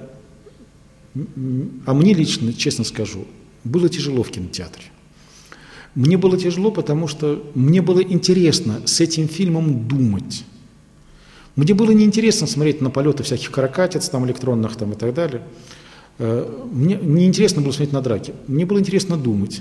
мне лично, честно скажу, было тяжело в кинотеатре. Мне было тяжело, потому что мне было интересно с этим фильмом думать. Мне было неинтересно смотреть на полеты всяких каракатиц, там, электронных там, и так далее. Мне неинтересно было смотреть на драки. Мне было интересно думать.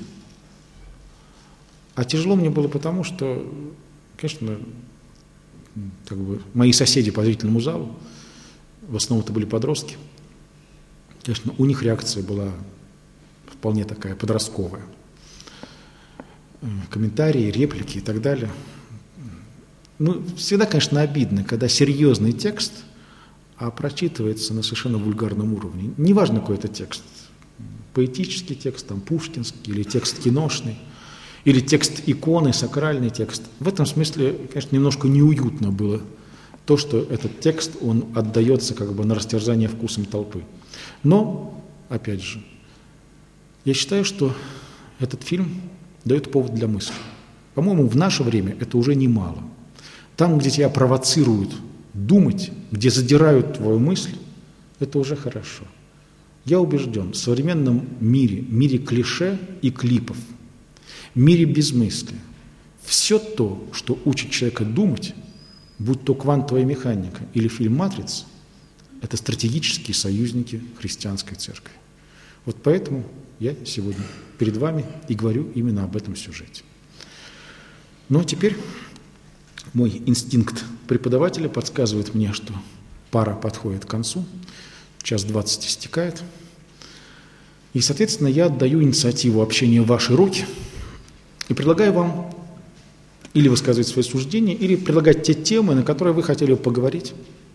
А тяжело мне было потому, что, конечно, как бы мои соседи по зрительному залу, в основном это были подростки, конечно, у них реакция была вполне такая подростковая. Комментарии, реплики и так далее. Ну, всегда, конечно, обидно, когда серьезный текст прочитывается на совершенно вульгарном уровне. Неважно, какой это текст. Поэтический текст, там, пушкинский, или текст киношный, или текст иконы, сакральный текст. В этом смысле, конечно, немножко неуютно было то, что этот текст, он отдается как бы на растерзание вкусом толпы. Но, опять же, я считаю, что этот фильм дает повод для мысли. По-моему, в наше время это уже немало. Там, где тебя провоцируют думать, где задирают твою мысль, это уже хорошо. Я убежден, в современном мире клише и клипов, мире безмыслия, все то, что учит человека думать, будь то квантовая механика или фильм «Матрица», это стратегические союзники христианской церкви. Вот поэтому я сегодня перед вами и говорю именно об этом сюжете. Ну а теперь мой инстинкт преподавателя подсказывает мне, что пара подходит к концу, 1:20 истекает. И, соответственно, я отдаю инициативу общения в ваши руки и предлагаю вам или высказывать свои суждения, или предлагать те темы, на которые вы хотели бы поговорить.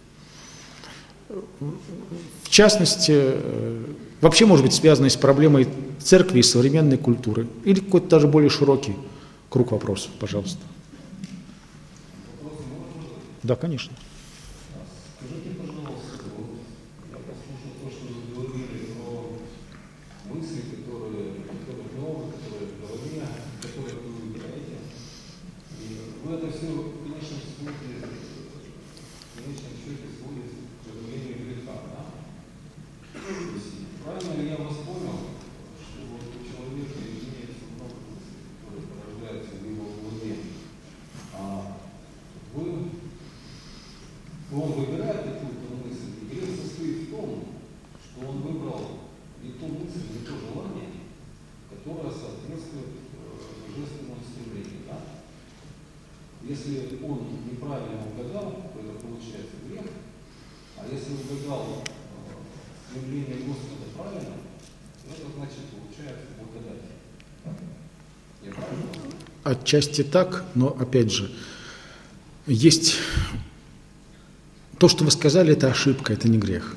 В частности, вообще, может быть, связанные с проблемой церкви и современной культуры, или какой-то даже более широкий круг вопросов, пожалуйста. Да, конечно. Скажите, пожалуйста, я послушал то, что вы говорили про мысли, которые много, которые в голове, которые вы выбираете. И вы это все, в конечном счете сводите к проявлению греха, да? Правильно ли я вас понял, что вот у человека имеется много мыслей, которые порождаются в его голове, а он выбирает какую-то мысль, и грех состоит в том, что он выбрал не ту мысль, не то желание, которое соответствует божественному стремлению. Да? Если он неправильно угадал, то это получается грех, а если угадал стремление Господа правильно, то это значит получается благодать. Я правильно? Отчасти так, но опять же, есть то, что вы сказали, это ошибка, это не грех.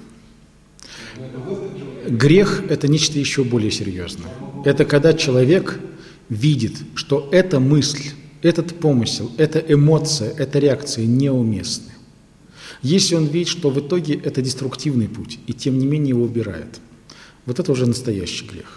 Грех – это нечто еще более серьезное. Это когда человек видит, что эта мысль, этот помысел, эта эмоция, эта реакция неуместны. Если он видит, что в итоге это деструктивный путь, и тем не менее его убирает, вот это уже настоящий грех.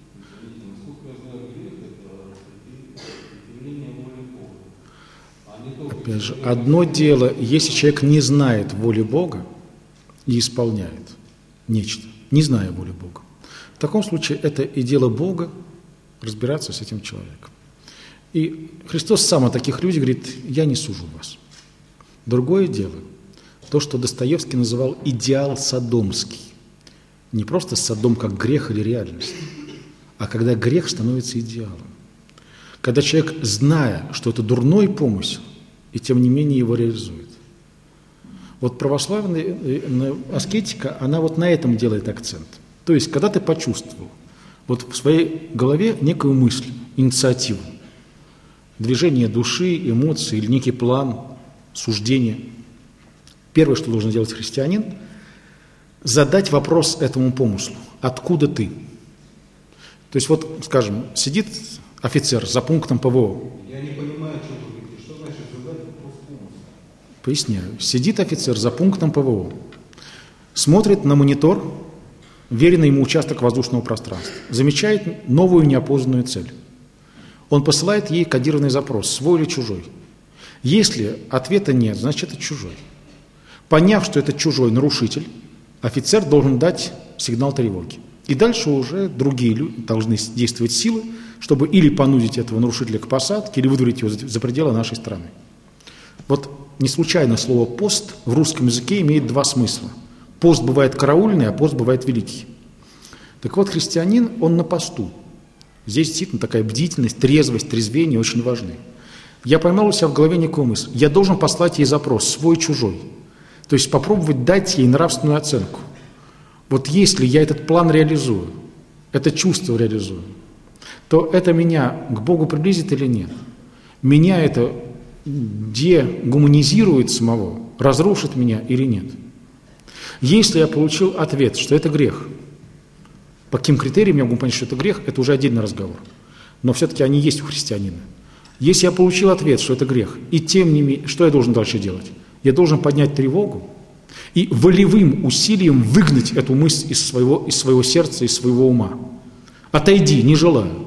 Опять же, одно дело, если человек не знает воли Бога и исполняет нечто, не зная воли Бога. В таком случае это и дело Бога разбираться с этим человеком. И Христос сам о таких людях говорит: «Я не сужу вас». Другое дело, то, что Достоевский называл идеал содомский. Не просто Содом как грех или реальность, а когда грех становится идеалом. Когда человек, зная, что это дурной помысел, и тем не менее его реализует. Вот православная аскетика, она вот на этом делает акцент. То есть, когда ты почувствовал вот в своей голове некую мысль, инициативу, движение души, эмоции или некий план, суждение, первое, что должен делать христианин, задать вопрос этому помыслу. Откуда ты? То есть, вот, скажем, сидит офицер за пунктом ПВО. Я не понимаю, что вы говорите. Что значит задать вопрос помысла? Поясняю. Сидит офицер за пунктом ПВО, смотрит на монитор, веренный ему участок воздушного пространства, замечает новую неопознанную цель. Он посылает ей кодированный запрос, свой или чужой. Если ответа нет, значит это чужой. Поняв, что это чужой нарушитель, офицер должен дать сигнал тревоги. И дальше уже другие люди должны действовать силы, чтобы или понудить этого нарушителя к посадке, или выдворить его за пределы нашей страны. Вот не случайно слово «пост» в русском языке имеет два смысла. Пост бывает караульный, а пост бывает великий. Так вот, христианин, он на посту. Здесь действительно такая бдительность, трезвость, трезвение очень важны. Я поймал у себя в голове некую мысль. Я должен послать ей запрос, свой-чужой. То есть попробовать дать ей нравственную оценку. Вот если я этот план реализую, это чувство реализую, то это меня к Богу приблизит или нет? Меня это дегуманизирует самого, разрушит меня или нет? Если я получил ответ, что это грех, по каким критериям я могу понять, что это грех, это уже отдельный разговор. Но все-таки они есть у христианина. Если я получил ответ, что это грех, и тем не менее, что я должен дальше делать? Я должен поднять тревогу и волевым усилием выгнать эту мысль из своего сердца, из своего ума. Отойди, не желаю.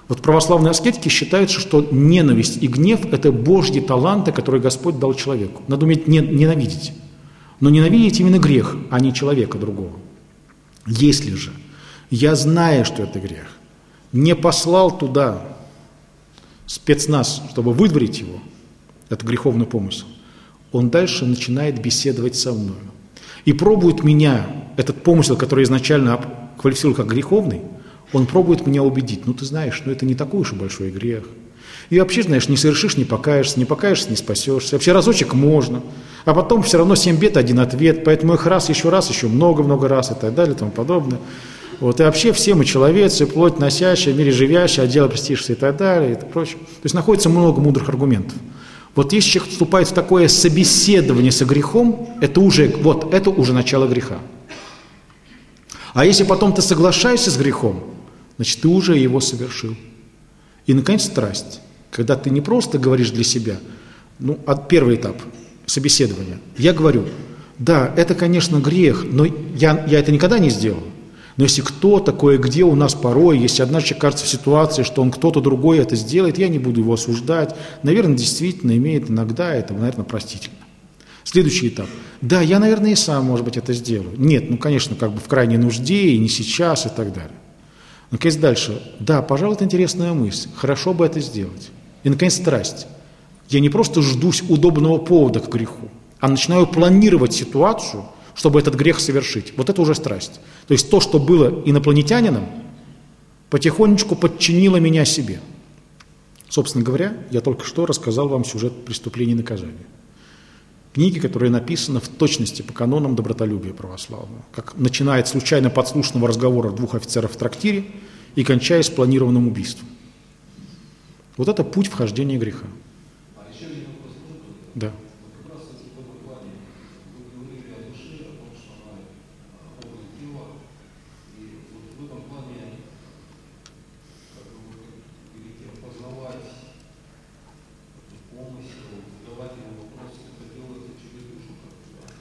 Вот православные аскетики считают, что ненависть и гнев – это Божьи таланты, которые Господь дал человеку. Надо уметь ненавидеть. Но ненавидеть именно грех, а не человека другого. Если же я, зная, что это грех, не послал туда спецназ, чтобы выдворить его, это греховный помысел, он дальше начинает беседовать со мной. И пробует меня, этот помысел, который изначально квалифицировал как греховный, он пробует меня убедить. Ну, ты знаешь, это не такой уж и большой грех. И вообще, знаешь, не совершишь, не покаешься, не спасешься. Вообще разочек можно. А потом все равно 7 бед, 1 ответ. Поэтому их раз, еще много-много раз и так далее и тому подобное. Вот. И вообще все мы человецы, плоть носящая, в мире живящая, от дела простишься и так далее и прочее. То есть находится много мудрых аргументов. Вот если человек вступает в такое собеседование со грехом, это уже начало греха. А если потом ты соглашаешься с грехом, значит, ты уже его совершил. И, наконец, страсть. Когда ты не просто говоришь для себя, первый этап собеседования. Я говорю, да, это, конечно, грех, но я это никогда не сделал. Но если кто-то, кое-где у нас порой, если однажды человек кажется в ситуации, что он кто-то другой это сделает, я не буду его осуждать. Наверное, действительно имеет иногда это, наверное, простительно. Следующий этап. Да, я, наверное, и сам, может быть, это сделаю. Нет, конечно, в крайней нужде, и не сейчас, и так далее. Наконец, дальше. Да, пожалуй, это интересная мысль. Хорошо бы это сделать. И, наконец, страсть. Я не просто ждусь удобного повода к греху, а начинаю планировать ситуацию, чтобы этот грех совершить. Вот это уже страсть. То есть то, что было инопланетянином, потихонечку подчинило меня себе. Собственно говоря, я только что рассказал вам сюжет «Преступления и наказания». Книги, которые написаны в точности по канонам добротолюбия православного. Как начиная от случайно подслушанного разговора 2 офицеров в трактире и кончая спланированным убийством. Вот это путь вхождения греха. А еще один вопрос тоже. Да. Как раз в этом плане вы говорили о душе, о том, что она образ тела. И вот в этом плане, как вы говорите, познавать помысел, задавать ему вопросы, это делается через душу как-то, да?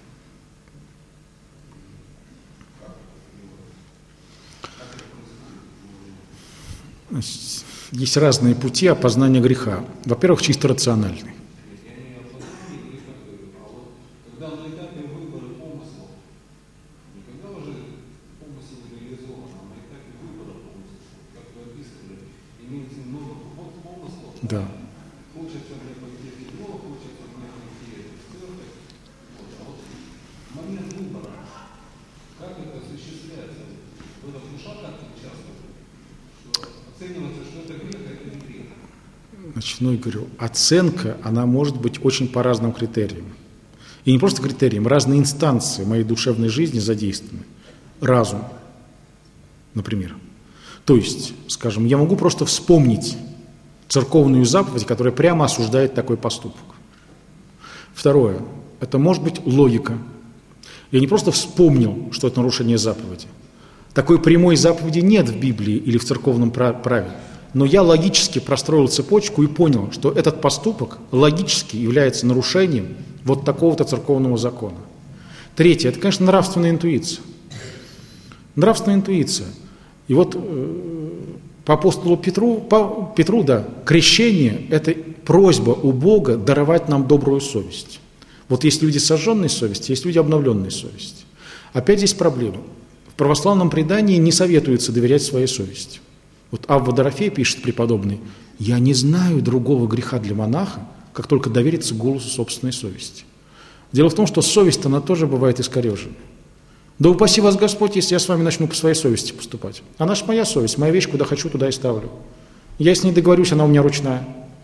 Как это делается? Как это происходит? Есть разные пути опознания греха. Во-первых, чисто рациональный. Я не о познании греха говорю, а вот когда на этапе выбора помыслов, не когда уже помысел реализован, а на этапе выбора помыслов, как вы описывали, имеется много помыслов. Да. Хочется мне пойти в кино, хочется мне пойти в церковь. Вот. А вот в момент выбора, как это осуществляется? В этом душа как участвует? Что оценивается, что это грех, а это не грех. Значит, я говорю, оценка, она может быть очень по разным критериям. И не просто критериям, разные инстанции моей душевной жизни задействованы. Разум, например. То есть, скажем, я могу просто вспомнить церковную заповедь, которая прямо осуждает такой поступок. Второе, это может быть логика. Я не просто вспомнил, что это нарушение заповеди. Такой прямой заповеди нет в Библии или в церковном праве. Но я логически простроил цепочку и понял, что этот поступок логически является нарушением вот такого-то церковного закона. Третье, это, конечно, нравственная интуиция. Нравственная интуиция. И вот по апостолу Петру, крещение – это просьба у Бога даровать нам добрую совесть. Вот есть люди сожженной совести, есть люди обновленной совести. Опять здесь проблема. В православном предании не советуется доверять своей совести. Вот Авва Дорофей пишет преподобный: «Я не знаю другого греха для монаха, как только довериться голосу собственной совести». Дело в том, что совесть, она тоже бывает искорежена. Да упаси вас Господь, если я с вами начну по своей совести поступать. Она же моя совесть, моя вещь, куда хочу, туда и ставлю. Я с ней договорюсь, она у меня ручная.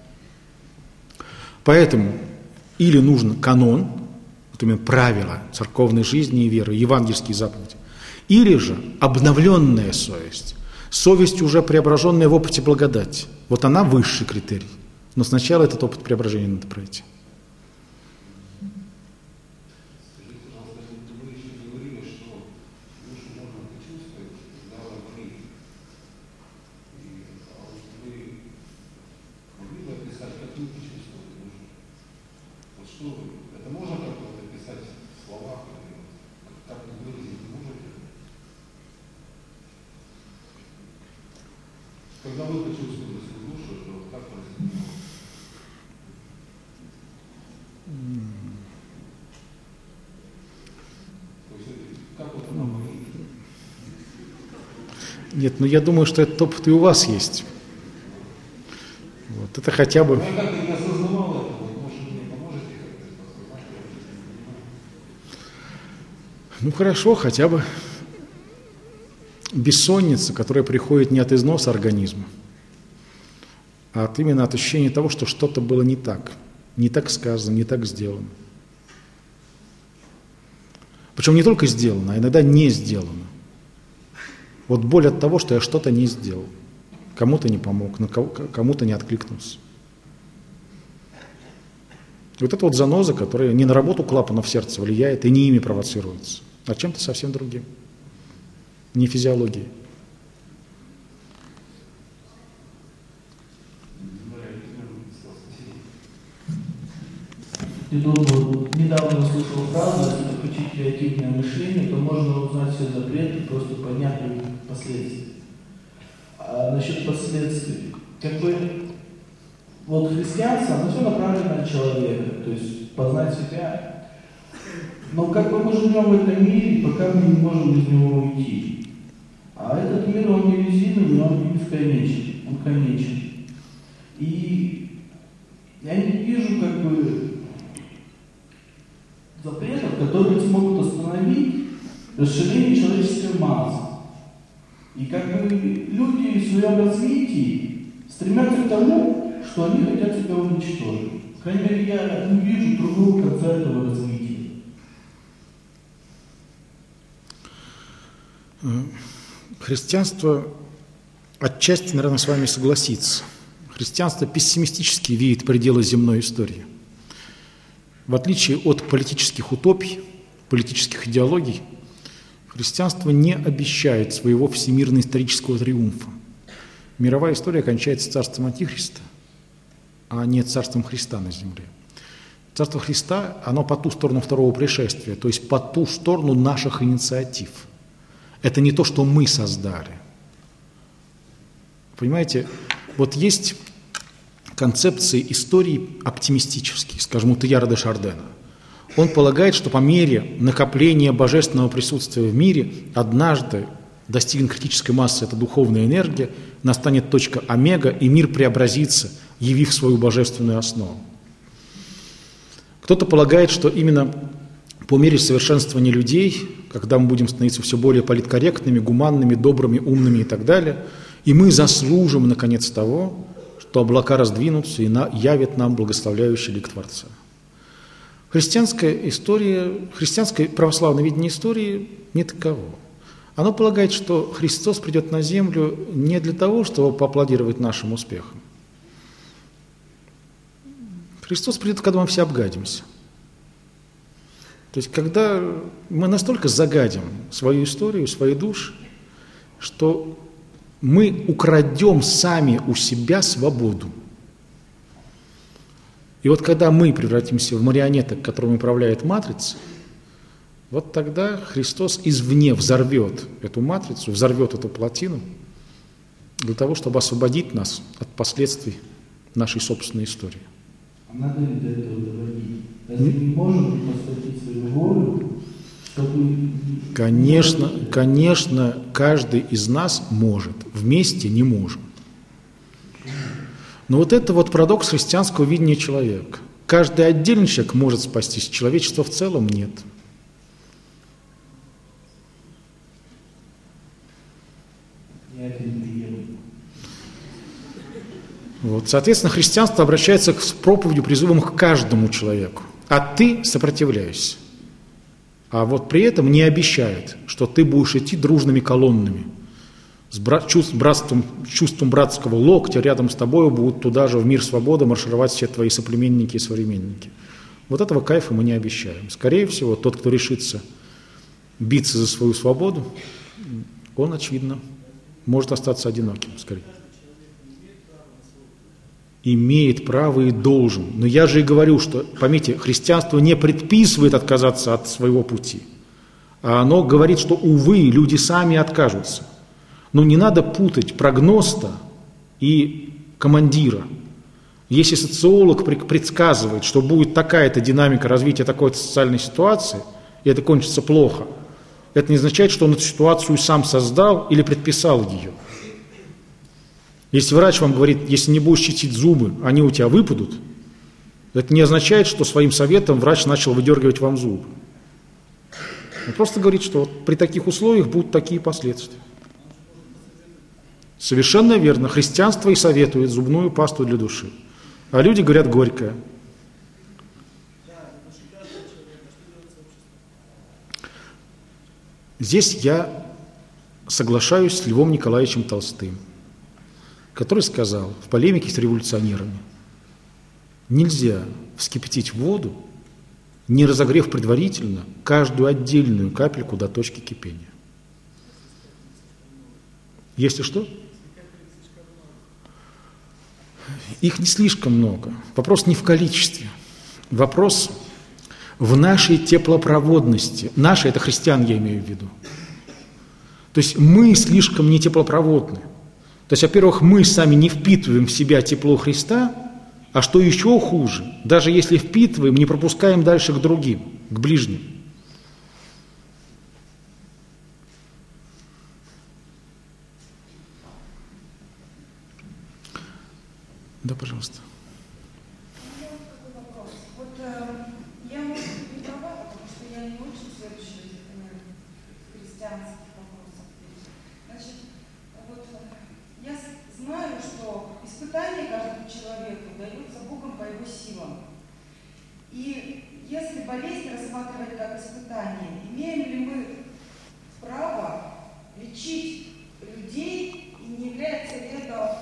Поэтому или нужен канон, вот именно правила церковной жизни и веры, евангельские заповеди, или же обновленная совесть. Совесть, уже преображенная в опыте благодати. Вот она высший критерий. Но сначала этот опыт преображения надо пройти. Скажите, пожалуйста, вы еще говорили, что душу можно почувствовать, когда она болит. А вот вы могли бы описать, как вы почувствовали душу? Вот что вы? Это можно как-то описать в словах? Как вы выразить не можете? Когда вы почувствовали как произойдет? То есть, как вот она может? Нет, но я думаю, что этот опыт и у вас есть. Вот, это хотя бы... Я как-то не осознавал этого, может, вы мне поможете как-то это осознать, я не понимаю. Ну хорошо, хотя бы бессонница, которая приходит не от износа организма, а от именно от ощущения того, что что-то было не так сказано, не так сделано. Причем не только сделано, а иногда не сделано. Вот боль от того, что я что-то не сделал, кому-то не помог, кому-то не откликнулся. Вот это вот заноза, которая не на работу клапанов сердца влияет и не ими провоцируется, а чем-то совсем другим, не физиологией. Я думаю, недавно услышал фразу: если включить креативное мышление, то можно узнать все запреты, просто понять их последствия. А насчет последствий, как бы, вот христианство, оно все направлено на человека, то есть познать себя. Но как бы мы живем в этом мире, пока мы не можем из него уйти. А этот мир, он не резиновый, он не бесконечен, он конечен. И я не вижу, как бы, запретов, которые смогут остановить расширение человеческой массы. И как бы люди в своем развитии стремятся к тому, что они хотят себя уничтожить. По крайней мере, я не вижу другого конца этого развития. Христианство отчасти, наверное, с вами согласится. Христианство пессимистически видит пределы земной истории. В отличие от политических утопий, политических идеологий, христианство не обещает своего всемирно-исторического триумфа. Мировая история кончается царством Антихриста, а не царством Христа на земле. Царство Христа, оно по ту сторону второго пришествия, то есть по ту сторону наших инициатив. Это не то, что мы создали. Понимаете, вот есть концепции истории оптимистические, скажем, у Тейяра де Шардена. Он полагает, что по мере накопления божественного присутствия в мире однажды достигнет критической массы эта духовная энергия, настанет точка омега, и мир преобразится, явив свою божественную основу. Кто-то полагает, что именно по мере совершенствования людей, когда мы будем становиться все более политкорректными, гуманными, добрыми, умными и так далее, и мы заслужим, наконец, того, что облака раздвинутся и явят нам благословляющий лик Творца. Христианская история, христианское православное видение истории не таково. Оно полагает, что Христос придет на землю не для того, чтобы поаплодировать нашим успехам. Христос придет, когда мы все обгадимся. То есть, когда мы настолько загадим свою историю, свои души, что мы украдем сами у себя свободу. И вот когда мы превратимся в марионеток, которыми управляет матрица, вот тогда Христос извне взорвет эту матрицу, взорвет эту плотину для того, чтобы освободить нас от последствий нашей собственной истории. А надо ли до этого доводить? Разве не можем посвятить свою волю, чтобы... Конечно, каждый из нас может, вместе не можем. Но вот это вот парадокс христианского видения человека. Каждый отдельный человек может спастись, человечество в целом нет. Я это не приемлю. Вот, соответственно, христианство обращается с проповедью, призывом к каждому человеку. А ты сопротивляешься. А вот при этом не обещает, что ты будешь идти дружными колоннами. С чувством братского локтя рядом с тобой будут туда же в мир свободы маршировать все твои соплеменники и современники. Вот этого кайфа мы не обещаем. Скорее всего, тот, кто решится биться за свою свободу, он, очевидно, может остаться одиноким, скорее. Имеет право и должен. Но я же и говорю, что, поймите, христианство не предписывает отказаться от своего пути, а оно говорит, что, увы, люди сами откажутся. Но не надо путать прогноста и командира. Если социолог предсказывает, что будет такая-то динамика развития такой-то социальной ситуации, и это кончится плохо, это не означает, что он эту ситуацию сам создал или предписал ее. Если врач вам говорит, если не будешь чистить зубы, они у тебя выпадут, это не означает, что своим советом врач начал выдергивать вам зубы. Он просто говорит, что вот при таких условиях будут такие последствия. Совершенно верно. Христианство и советует зубную пасту для души. А люди говорят горькое. Здесь я соглашаюсь с Львом Николаевичем Толстым, который сказал в полемике с революционерами: нельзя вскипятить воду, не разогрев предварительно каждую отдельную капельку до точки кипения. Если что? Их не слишком много. Вопрос не в количестве. Вопрос в нашей теплопроводности. Наши – это христиан, я имею в виду. То есть мы слишком не теплопроводны. То есть, во-первых, мы сами не впитываем в себя тепло Христа, а что еще хуже, даже если впитываем, не пропускаем дальше к другим, к ближним. Да, пожалуйста. У меня вот такой вопрос. Вот я, может быть, не права, потому что я не очень следующая в христианских вопросах. Значит, вот я знаю, что испытание каждому человеку дается Богом по его силам. И если болезнь рассматривать как испытание, имеем ли мы право лечить людей, и не является ли это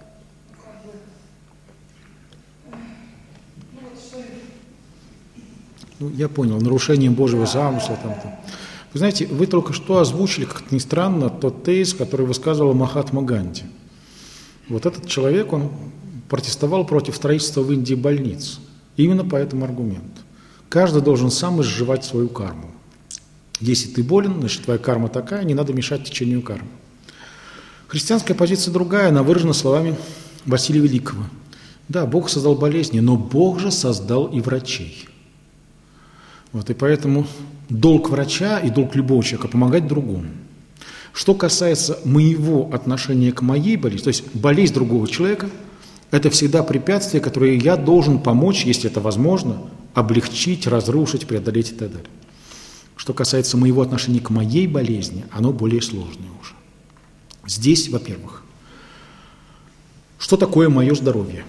я понял, нарушением Божьего замысла. Вы знаете, вы только что озвучили, как ни странно, тот тезис, который высказывал Махатма Ганди. Вот этот человек, он протестовал против строительства в Индии больниц. Именно по этому аргументу. Каждый должен сам изживать свою карму. Если ты болен, значит, твоя карма такая, не надо мешать течению кармы. Христианская позиция другая, она выражена словами Василия Великого. Да, Бог создал болезни, но Бог же создал и врачей. Вот, и поэтому долг врача и долг любого человека – помогать другому. Что касается моего отношения к моей болезни, то есть болезнь другого человека – это всегда препятствие, которое я должен помочь, если это возможно, облегчить, разрушить, преодолеть и так далее. Что касается моего отношения к моей болезни, оно более сложное уже. Здесь, во-первых, что такое мое здоровье?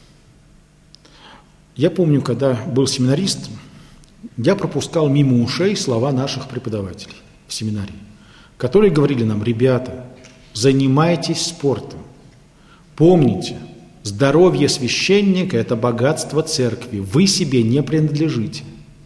Я помню, когда был семинаристом, я пропускал мимо ушей слова наших преподавателей в семинарии, которые говорили нам: ребята, занимайтесь спортом. Помните, здоровье священника – это богатство церкви, вы себе не принадлежите.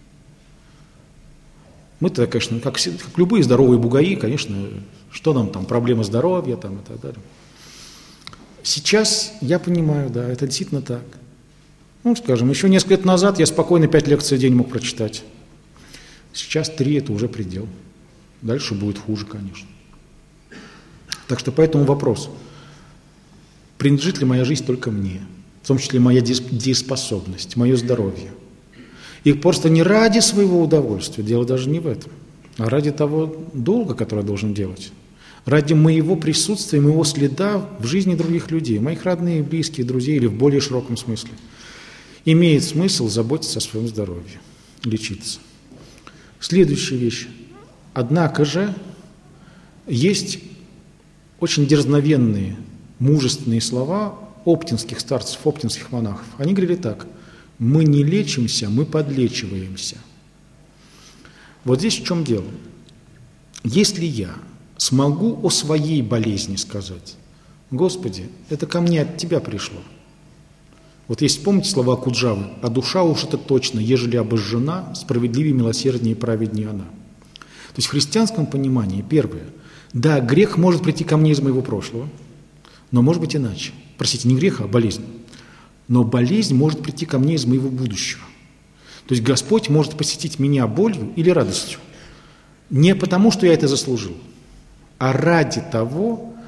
Мы-то, конечно, как любые здоровые бугаи, конечно, что нам там, проблема здоровья там, и так далее. Сейчас я понимаю, да, это действительно так. Ну, скажем, еще несколько лет назад я спокойно 5 лекций в день мог прочитать. Сейчас 3 – это уже предел. Дальше будет хуже, конечно. Так что поэтому вопрос: принадлежит ли моя жизнь только мне, в том числе моя дееспособность, мое здоровье. И просто не ради своего удовольствия, дело даже не в этом, а ради того долга, который я должен делать. Ради моего присутствия, моего следа в жизни других людей, моих родных, близких, друзей или в более широком смысле. Имеет смысл заботиться о своем здоровье, лечиться. Следующая вещь. Однако же есть очень дерзновенные, мужественные слова оптинских старцев, оптинских монахов. Они говорили так: мы не лечимся, мы подлечиваемся. Вот здесь в чем дело. Если я смогу о своей болезни сказать: Господи, это ко мне от Тебя пришло. Вот если помните слова Куджавы: а душа уж это точно, ежели обожжена, справедливее, милосерднее и праведнее она. То есть в христианском понимании, первое, да, грех может прийти ко мне из моего прошлого, но может быть иначе. Простите, не грех, а болезнь. Но болезнь может прийти ко мне из моего будущего. То есть Господь может посетить меня болью или радостью. Не потому, что я это заслужил, а ради того,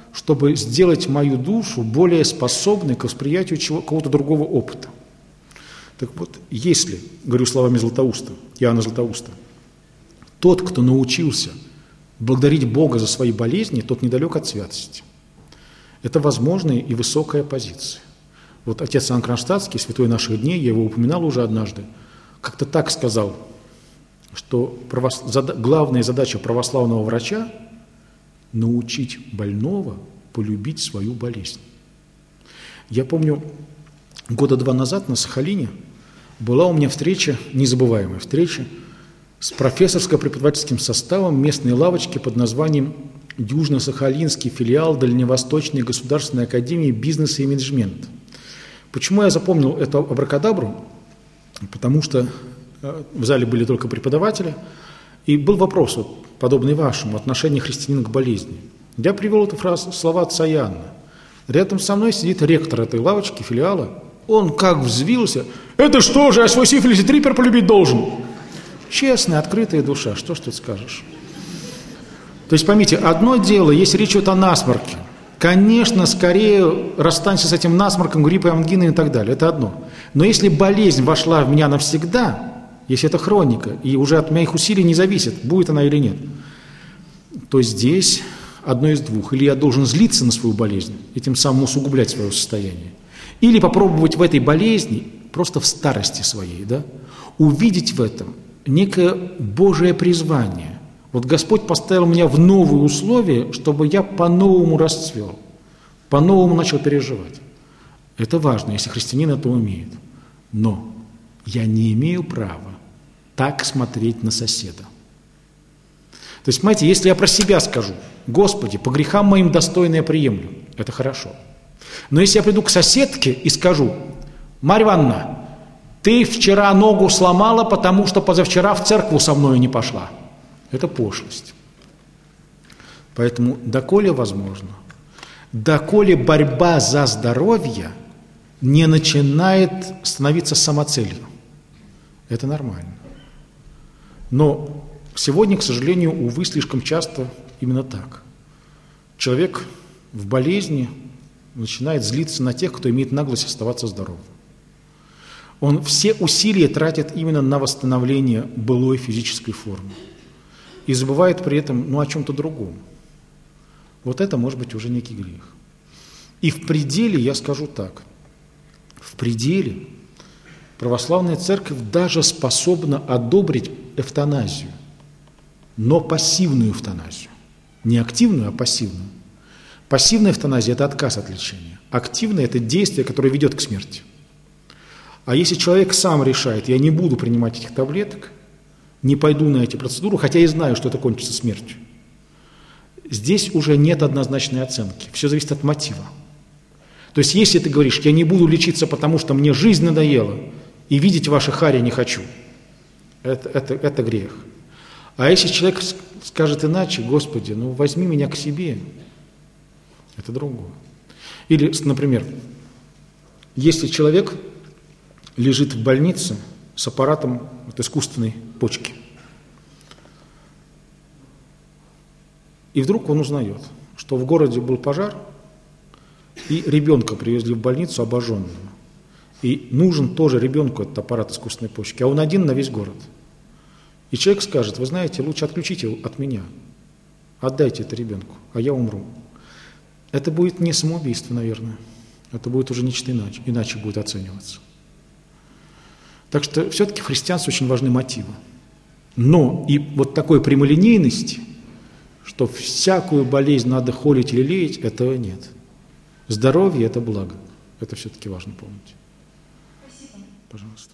чтобы сделать мою душу более способной к восприятию какого-то другого опыта. Так вот, если, говорю словами Златоуста, Иоанна Златоуста, тот, кто научился благодарить Бога за свои болезни, тот недалек от святости. Это возможная и высокая позиция. Вот отец Иоанн Кронштадтский, святой наших дней, я его упоминал уже однажды, как-то так сказал, что главная задача православного врача – научить больного полюбить свою болезнь. Я помню, года 2 назад на Сахалине была у меня встреча, незабываемая встреча, с профессорско-преподавательским составом местной лавочки под названием Южно-Сахалинский филиал Дальневосточной государственной академии бизнеса и менеджмента. Почему я запомнил эту абракадабру? Потому что в зале были только преподаватели, и был вопрос, вот, подобный вашему, отношение христианина к болезни. Я привел эту фразу, слова отца Иоанна. Рядом со мной сидит ректор этой лавочки, филиала. Он как взвился. Это что же, я свой сифилис и трипер полюбить должен? Честная, открытая душа, что ж тут скажешь? То есть поймите, одно дело, если речь идет о насморке. Конечно, скорее расстанься с этим насморком, гриппом, ангиной и так далее. Это одно. Но если болезнь вошла в меня навсегда, если это хроника, и уже от моих усилий не зависит, будет она или нет, то здесь одно из двух. Или я должен злиться на свою болезнь и тем самым усугублять свое состояние. Или попробовать в этой болезни, просто в старости своей, да, увидеть в этом некое Божие призвание. Вот Господь поставил меня в новые условия, чтобы я по-новому расцвел, по-новому начал переживать. Это важно, если христианин это умеет. Но я не имею права так смотреть на соседа. То есть, понимаете, если я про себя скажу, Господи, по грехам моим достойно я приемлю, это хорошо. Но если я приду к соседке и скажу, Марья Ивановна, ты вчера ногу сломала, потому что позавчера в церковь со мной не пошла. Это пошлость. Поэтому, доколе возможно, доколе борьба за здоровье не начинает становиться самоцелью. Это нормально. Но сегодня, к сожалению, увы, слишком часто именно так. Человек в болезни начинает злиться на тех, кто имеет наглость оставаться здоровым. Он все усилия тратит именно на восстановление былой физической формы. И забывает при этом, о чем-то другом. Вот это может быть уже некий грех. И в пределе, я скажу так, в пределе православная церковь даже способна одобрить эвтаназию, но пассивную эвтаназию. Не активную, а пассивную. Пассивная эвтаназия – это отказ от лечения. Активная – это действие, которое ведет к смерти. А если человек сам решает, я не буду принимать этих таблеток, не пойду на эти процедуры, хотя и знаю, что это кончится смертью, здесь уже нет однозначной оценки. Все зависит от мотива. То есть, если ты говоришь, я не буду лечиться, потому что мне жизнь надоела, и видеть ваши хари не хочу, это грех. А если человек скажет иначе, Господи, возьми меня к себе, это другое. Или, например, если человек лежит в больнице с аппаратом искусственной почки, и вдруг он узнает, что в городе был пожар, и ребенка привезли в больницу обожженного. И нужен тоже ребенку этот аппарат искусственной почки, а он один на весь город. И человек скажет, вы знаете, лучше отключите его от меня, отдайте это ребенку, а я умру. Это будет не самоубийство, наверное, это будет уже нечто иначе будет оцениваться. Так что все-таки в христианстве очень важны мотивы. Но и вот такой прямолинейности, что всякую болезнь надо холить или леять, этого нет. Здоровье – это благо. Это все-таки важно помнить. Спасибо. Пожалуйста.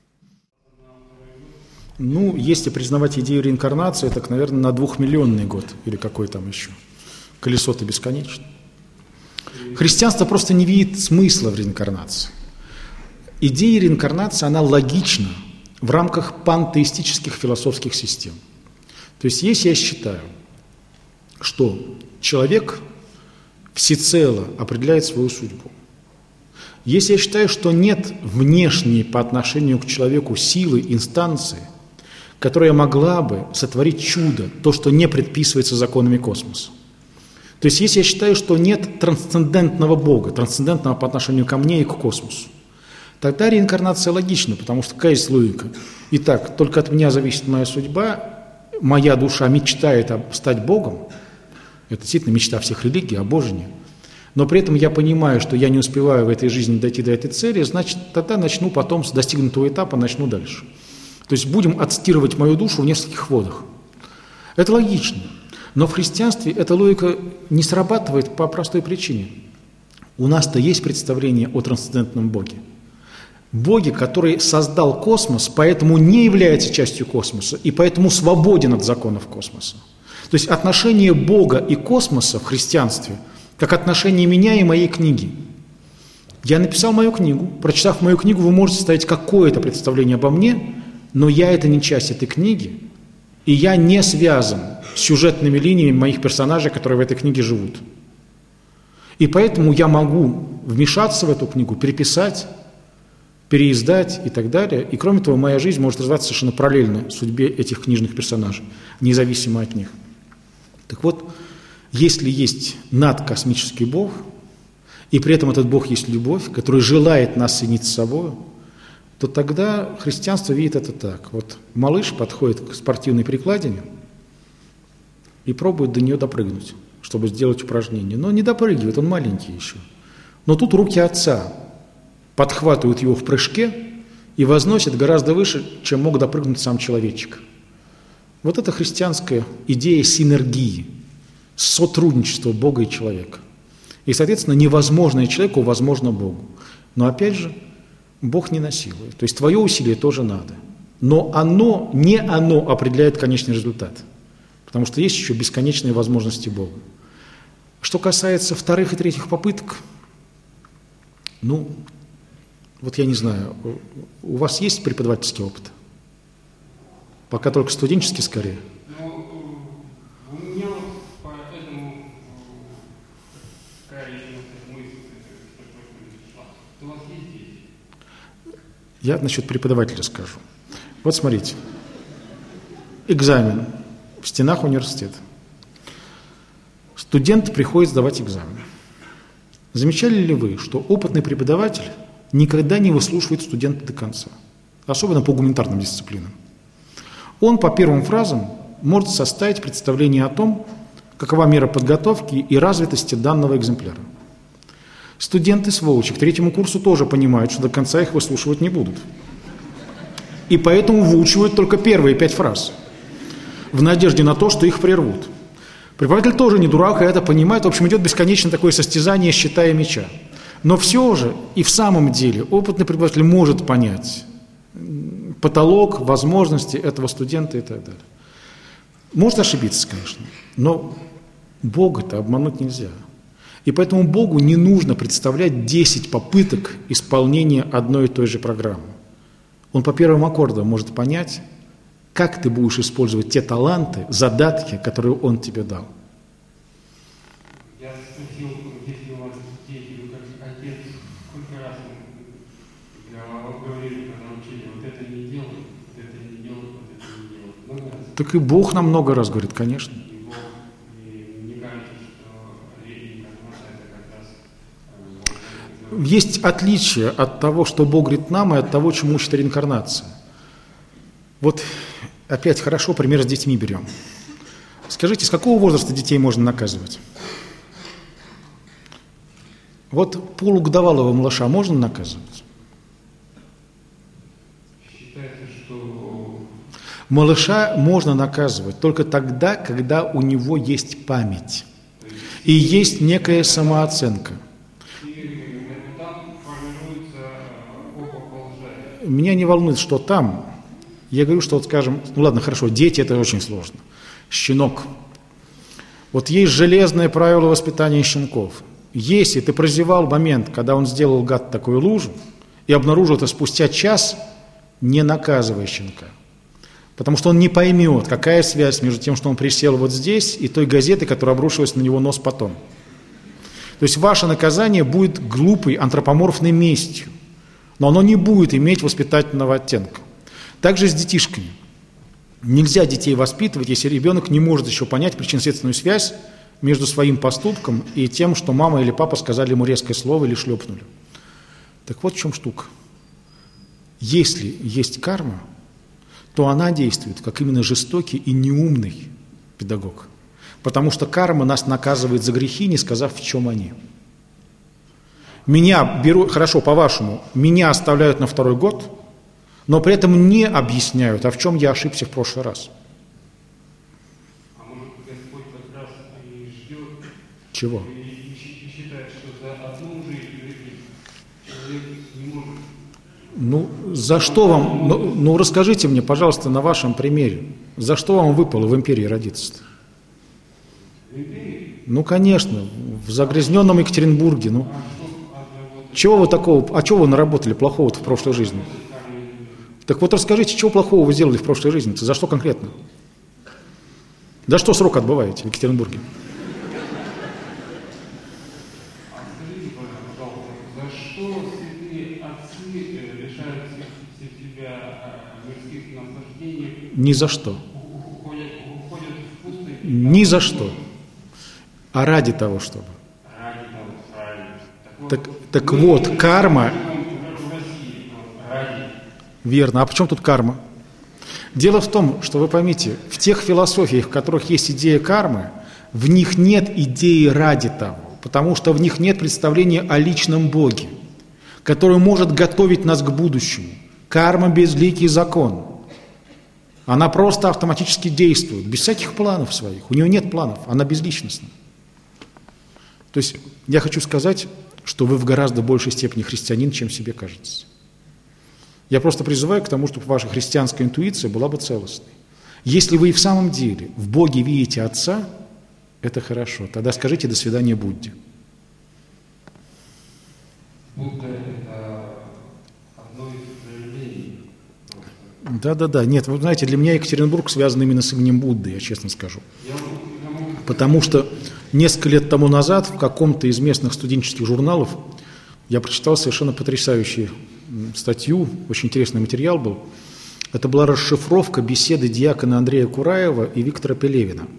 Если признавать идею реинкарнации, так, наверное, на 2-миллионный год или какой там еще. Колесо-то бесконечно. Христианство просто не видит смысла в реинкарнации. Идея реинкарнации, она логична в рамках пантеистических философских систем. То есть, если я считаю, что человек всецело определяет свою судьбу, если я считаю, что нет внешней по отношению к человеку силы, инстанции, которая могла бы сотворить чудо, то, что не предписывается законами космоса, То есть если я считаю, что нет трансцендентного Бога, трансцендентного по отношению ко мне и к космосу, тогда реинкарнация логична, потому что какая есть логика? Итак, только от меня зависит моя судьба, моя душа мечтает стать Богом, это действительно мечта всех религий, обожение, но при этом я понимаю, что я не успеваю в этой жизни дойти до этой цели, значит, тогда начну потом с достигнутого этапа, начну дальше. То есть будем отстирывать мою душу в нескольких водах. Это логично. Но в христианстве эта логика не срабатывает по простой причине. У нас-то есть представление о трансцендентном Боге. Боге, который создал космос, поэтому не является частью космоса, и поэтому свободен от законов космоса. То есть отношение Бога и космоса в христианстве, как отношение меня и моей книги. Я написал мою книгу, прочитав мою книгу, вы можете составить какое-то представление обо мне, но я это не часть этой книги, и я не связан с сюжетными линиями моих персонажей, которые в этой книге живут. И поэтому я могу вмешаться в эту книгу, переписать, переиздать и так далее. И кроме того, моя жизнь может развиваться совершенно параллельно судьбе этих книжных персонажей, независимо от них. Так вот, если есть надкосмический Бог, и при этом этот Бог есть любовь, который желает нас соединить с собой, то тогда христианство видит это так. Вот малыш подходит к спортивной перекладине и пробует до нее допрыгнуть, чтобы сделать упражнение. Но не допрыгивает, он маленький еще. Но тут руки отца подхватывают его в прыжке и возносят гораздо выше, чем мог допрыгнуть сам человечек. Вот это христианская идея синергии, сотрудничества Бога и человека. И, соответственно, невозможное человеку возможно Богу. Но опять же, Бог не насилует. То есть твое усилие тоже надо. Но не оно определяет конечный результат. Потому что есть еще бесконечные возможности Бога. Что касается вторых и третьих попыток, вот я не знаю, у вас есть преподавательский опыт? Пока только студенческий скорее. У меня поэтому такая мысль, что у вас есть дети? Я насчет преподавателя скажу. Вот смотрите. Экзамен в стенах университета. Студент приходит сдавать экзамен. Замечали ли вы, что опытный преподаватель никогда не выслушивает студента до конца? Особенно по гуманитарным дисциплинам. Он по первым фразам может составить представление о том, какова мера подготовки и развитости данного экземпляра. Студенты сволочи к третьему курсу тоже понимают, что до конца их выслушивать не будут. И поэтому выучивают только первые 5 фраз, в надежде на то, что их прервут. Преподаватель тоже не дурак, и это понимает. В общем, идет бесконечно такое состязание щита и меча. Но все же и в самом деле опытный преподаватель может понять потолок, возможности этого студента и так далее. Может ошибиться, конечно, но Бога-то обмануть нельзя. И поэтому Богу не нужно представлять 10 попыток исполнения одной и той же программы. Он по первым аккордам может понять, как ты будешь использовать те таланты, задатки, которые Он тебе дал. Я спросил, если у вас дети, вы как отец, сколько раз вы говорили, когда учили, вот это не делай, вот это не делай, вот это не делай. Много раз. Так и Бог нам много раз говорит, конечно. И Бог, и мне кажется, что реинкарнация это как раз... Есть отличие от того, что Бог говорит нам, и от того, чему учит реинкарнация. Вот опять хорошо пример с детьми берем. Скажите, с какого возраста детей можно наказывать? Вот полугодовалого малыша можно наказывать? Считается, что... Малыша можно наказывать только тогда, когда у него есть память и есть некая самооценка. Там формируется опыт лжи. Меня не волнует, что там. Я говорю, что, вот скажем, ладно, хорошо, дети – это очень сложно. Щенок. Вот есть железное правило воспитания щенков. Если ты прозевал момент, когда он сделал, гад, такую лужу, и обнаружил это спустя час, не наказывай щенка. Потому что он не поймет, какая связь между тем, что он присел вот здесь, и той газетой, которая обрушилась на него нос потом. То есть ваше наказание будет глупой, антропоморфной местью, но оно не будет иметь воспитательного оттенка. Также с детишками. Нельзя детей воспитывать, если ребенок не может еще понять причинно-следственную связь между своим поступком и тем, что мама или папа сказали ему резкое слово или шлепнули. Так вот в чем штука. Если есть карма, то она действует как именно жестокий и неумный педагог. Потому что карма нас наказывает за грехи, не сказав, в чем они. Меня берут, хорошо, по-вашему, меня оставляют на второй год, но при этом не объясняют, а в чем я ошибся в прошлый раз. А может, Господь как раз и ждет, Чего? и считает, что за одну жизнь человек не может. Ну, за что вам, ну расскажите мне, пожалуйста, на вашем примере, за что вам выпало в империи родиться-то? В империи? Ну, конечно, в загрязненном Екатеринбурге, ну. Чего вы такого, а чего вы наработали плохого-то в прошлой жизни? Так вот расскажите, чего плохого вы сделали в прошлой жизни? За что конкретно? За что срок отбываете в Екатеринбурге? А скажите, пожалуйста, за что святые отцы лишают себя мирских наслаждений? Ни за что. Уходят в пустыню? Ни за что. А ради того, чтобы. Ради того, правильно. Так вот, карма... В России ради. Верно. А при чем тут карма? Дело в том, что вы поймите, в тех философиях, в которых есть идея кармы, в них нет идеи ради того, потому что в них нет представления о личном Боге, который может готовить нас к будущему. Карма – безликий закон. Она просто автоматически действует, без всяких планов своих. У нее нет планов, она безличностна. То есть я хочу сказать, что вы в гораздо большей степени христианин, чем себе кажется. Я просто призываю к тому, чтобы ваша христианская интуиция была бы целостной. Если вы и в самом деле в Боге видите Отца, это хорошо. Тогда скажите «до свидания Будде». Будда – это одно из проявлений. Да. Нет, вы знаете, для меня Екатеринбург связан именно с именем Будды, я честно скажу. Потому что несколько лет тому назад в каком-то из местных студенческих журналов я прочитал совершенно потрясающую статью, очень интересный материал был. Это была расшифровка беседы диакона Андрея Кураева и Виктора Пелевина.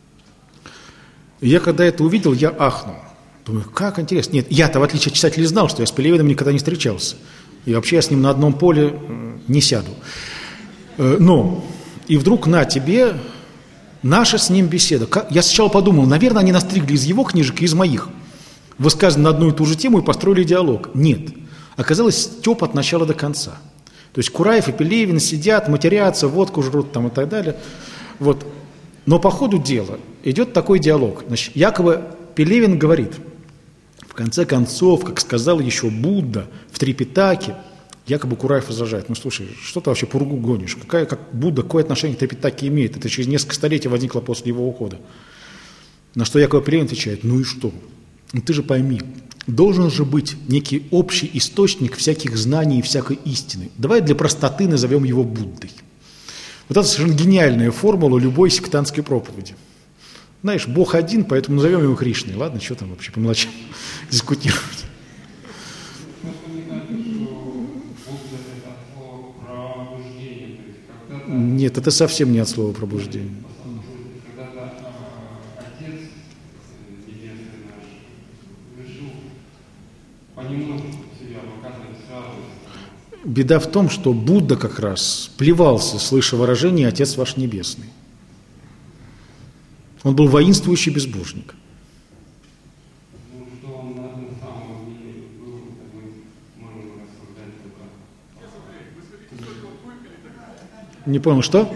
И я когда это увидел, я ахнул. Думаю, как интересно. Нет, я-то, в отличие от читателей, знал, что я с Пелевиным никогда не встречался. И вообще я с ним на одном поле не сяду. Но, и вдруг на тебе наша с ним беседа. Я сначала подумал, наверное, они настригли из его книжек и из моих. Высказаны на одну и ту же тему и построили диалог. Нет. Оказалось, стёб от начала до конца. То есть Кураев и Пелевин сидят, матерятся, водку жрут там и так далее. Вот. Но по ходу дела идет такой диалог. Значит, якобы Пелевин говорит, в конце концов, как сказал еще Будда в Трипитаке, якобы Кураев возражает, ну слушай, что ты вообще пургу гонишь? Как Будда, какое отношение к Трипитаке имеет? Это через несколько столетий возникло после его ухода. На что якобы Пелевин отвечает, ну и что? Ну ты же пойми, должен же быть некий общий источник всяких знаний и всякой истины. Давай для простоты назовем его Буддой. Вот это совершенно гениальная формула любой сектантской проповеди. Знаешь, Бог один, поэтому назовем его Кришной. Ладно, что там вообще по мелочам дискутировать. Нет, это совсем не от слова пробуждения. Беда в том, что Будда как раз плевался, слыша выражение «Отец ваш Небесный». Он был воинствующий безбожник. Ну, что он на самом деле был, мы можем рассуждать только. Не понял, что?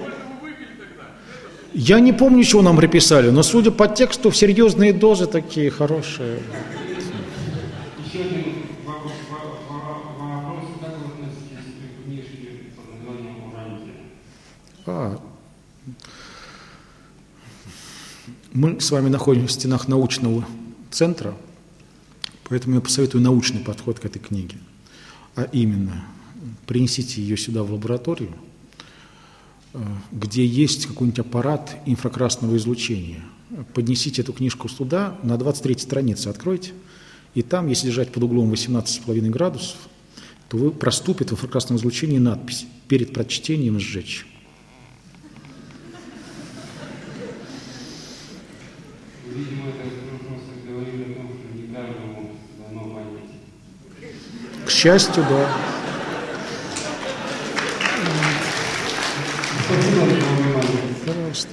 Я не помню, чего нам приписали, но судя по тексту, серьезные дозы такие хорошие. Еще один вопрос. Как вы относитесь к книжке под названием «Урантия»? Мы с вами находимся в стенах научного центра, поэтому я посоветую научный подход к этой книге. А именно, принесите ее сюда в лабораторию, где есть какой-нибудь аппарат инфракрасного излучения. Поднесите эту книжку сюда, на 23-й странице откройте, и там, если держать под углом 18,5 градусов, то вы проступит в инфракрасном излучении надпись «Перед прочтением сжечь». Видимо, это счастью, да. Спасибо за внимание. Пожалуйста.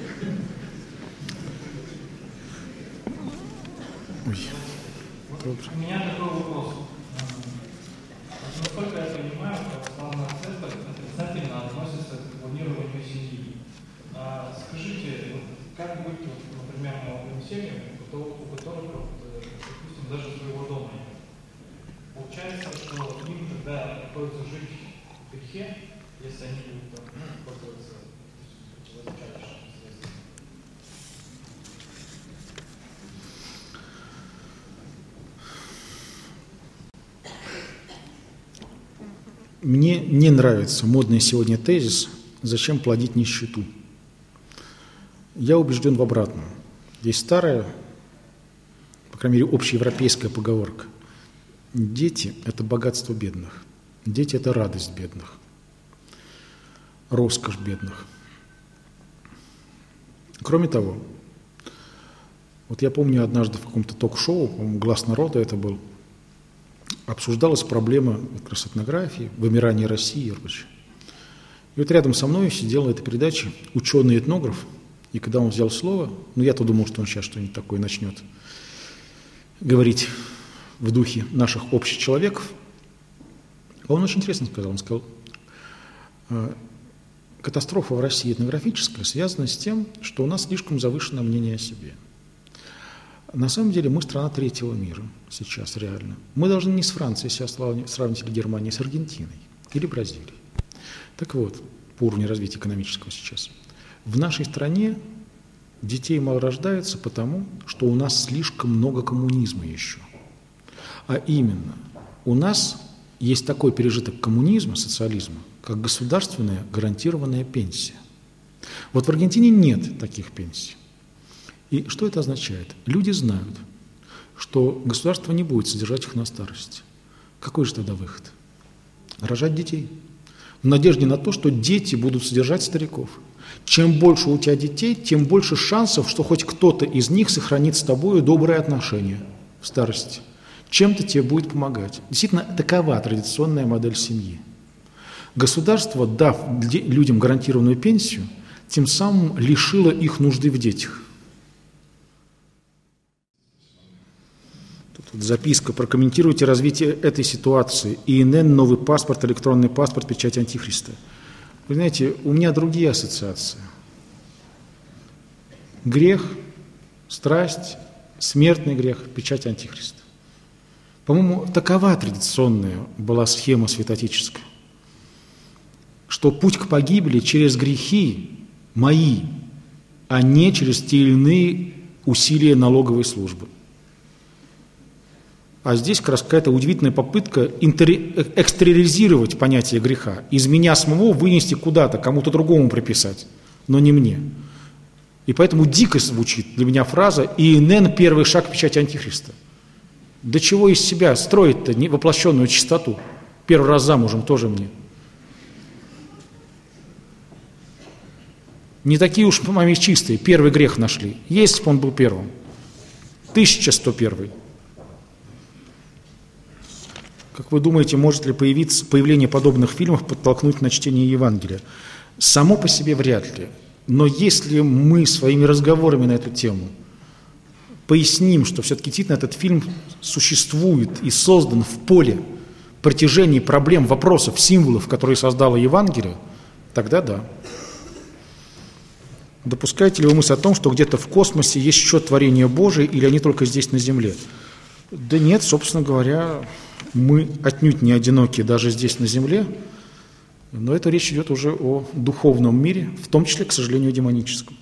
Ой. У меня такой вопрос. Насколько я понимаю, православная церковь отрицательно относится к планированию семьи. Скажите, как быть, например, молодым семьям, у которых, допустим, даже своего дома нет? Получается, что им тогда приходится жить в грехе, если они будут пользоваться противозачаточными средствами. Мне не нравится модный сегодня тезис «Зачем плодить нищету?». Я убежден в обратном. Есть старая, по крайней мере, общеевропейская поговорка. Дети – это богатство бедных. Дети – это радость бедных. Роскошь бедных. Кроме того, вот я помню однажды в каком-то ток-шоу, по-моему, «Глаз народа» это был, обсуждалась проблема как раз этнографии, вымирания России и прочее. И вот рядом со мной сидел на этой передаче ученый-этнограф, и когда он взял слово, я-то думал, что он сейчас что-нибудь такое начнет говорить в духе наших общечеловеков, а он очень интересно сказал. Он сказал, катастрофа в России этнографическая связана с тем, что у нас слишком завышенное мнение о себе. На самом деле мы страна третьего мира сейчас реально. Мы должны не с Францией себя сравнить или Германией, с Аргентиной или Бразилией. Так вот, по уровню развития экономического сейчас. В нашей стране детей мало рождается потому, что у нас слишком много коммунизма еще. А именно, у нас есть такой пережиток коммунизма, социализма, как государственная гарантированная пенсия. Вот в Аргентине нет таких пенсий. И что это означает? Люди знают, что государство не будет содержать их на старости. Какой же тогда выход? Рожать детей. В надежде на то, что дети будут содержать стариков. Чем больше у тебя детей, тем больше шансов, что хоть кто-то из них сохранит с тобой добрые отношения в старости. Чем-то тебе будет помогать. Действительно, такова традиционная модель семьи. Государство, дав людям гарантированную пенсию, тем самым лишило их нужды в детях. Тут вот записка. Прокомментируйте развитие этой ситуации. ИНН, новый паспорт, электронный паспорт, печать антихриста. Вы знаете, у меня другие ассоциации. Грех, страсть, смертный грех, печать антихриста. По-моему, такова традиционная была схема святоотеческая, что путь к погибели через грехи мои, а не через те или иные усилия налоговой службы. А здесь как раз какая-то удивительная попытка экстериоризировать понятие греха, из меня самого вынести куда-то, кому-то другому приписать, но не мне. И поэтому дико звучит для меня фраза «ИНН – первый шаг к печати антихриста». До чего из себя строить-то воплощенную чистоту? Первый раз замужем тоже мне. Не такие уж маме чистые, первый грех нашли. Если бы он был первым. 1101. Как вы думаете, может ли появление подобных фильмов подтолкнуть на чтение Евангелия? Само по себе вряд ли. Но если мы своими разговорами на эту тему поясним, что все-таки действительно этот фильм существует и создан в поле протяжении проблем, вопросов, символов, которые создало Евангелие, тогда да. Допускаете ли вы мысль о том, что где-то в космосе есть еще творение Божие, или они только здесь на Земле? Да нет, собственно говоря, мы отнюдь не одиноки даже здесь на Земле, но это речь идет уже о духовном мире, в том числе, к сожалению, демоническом.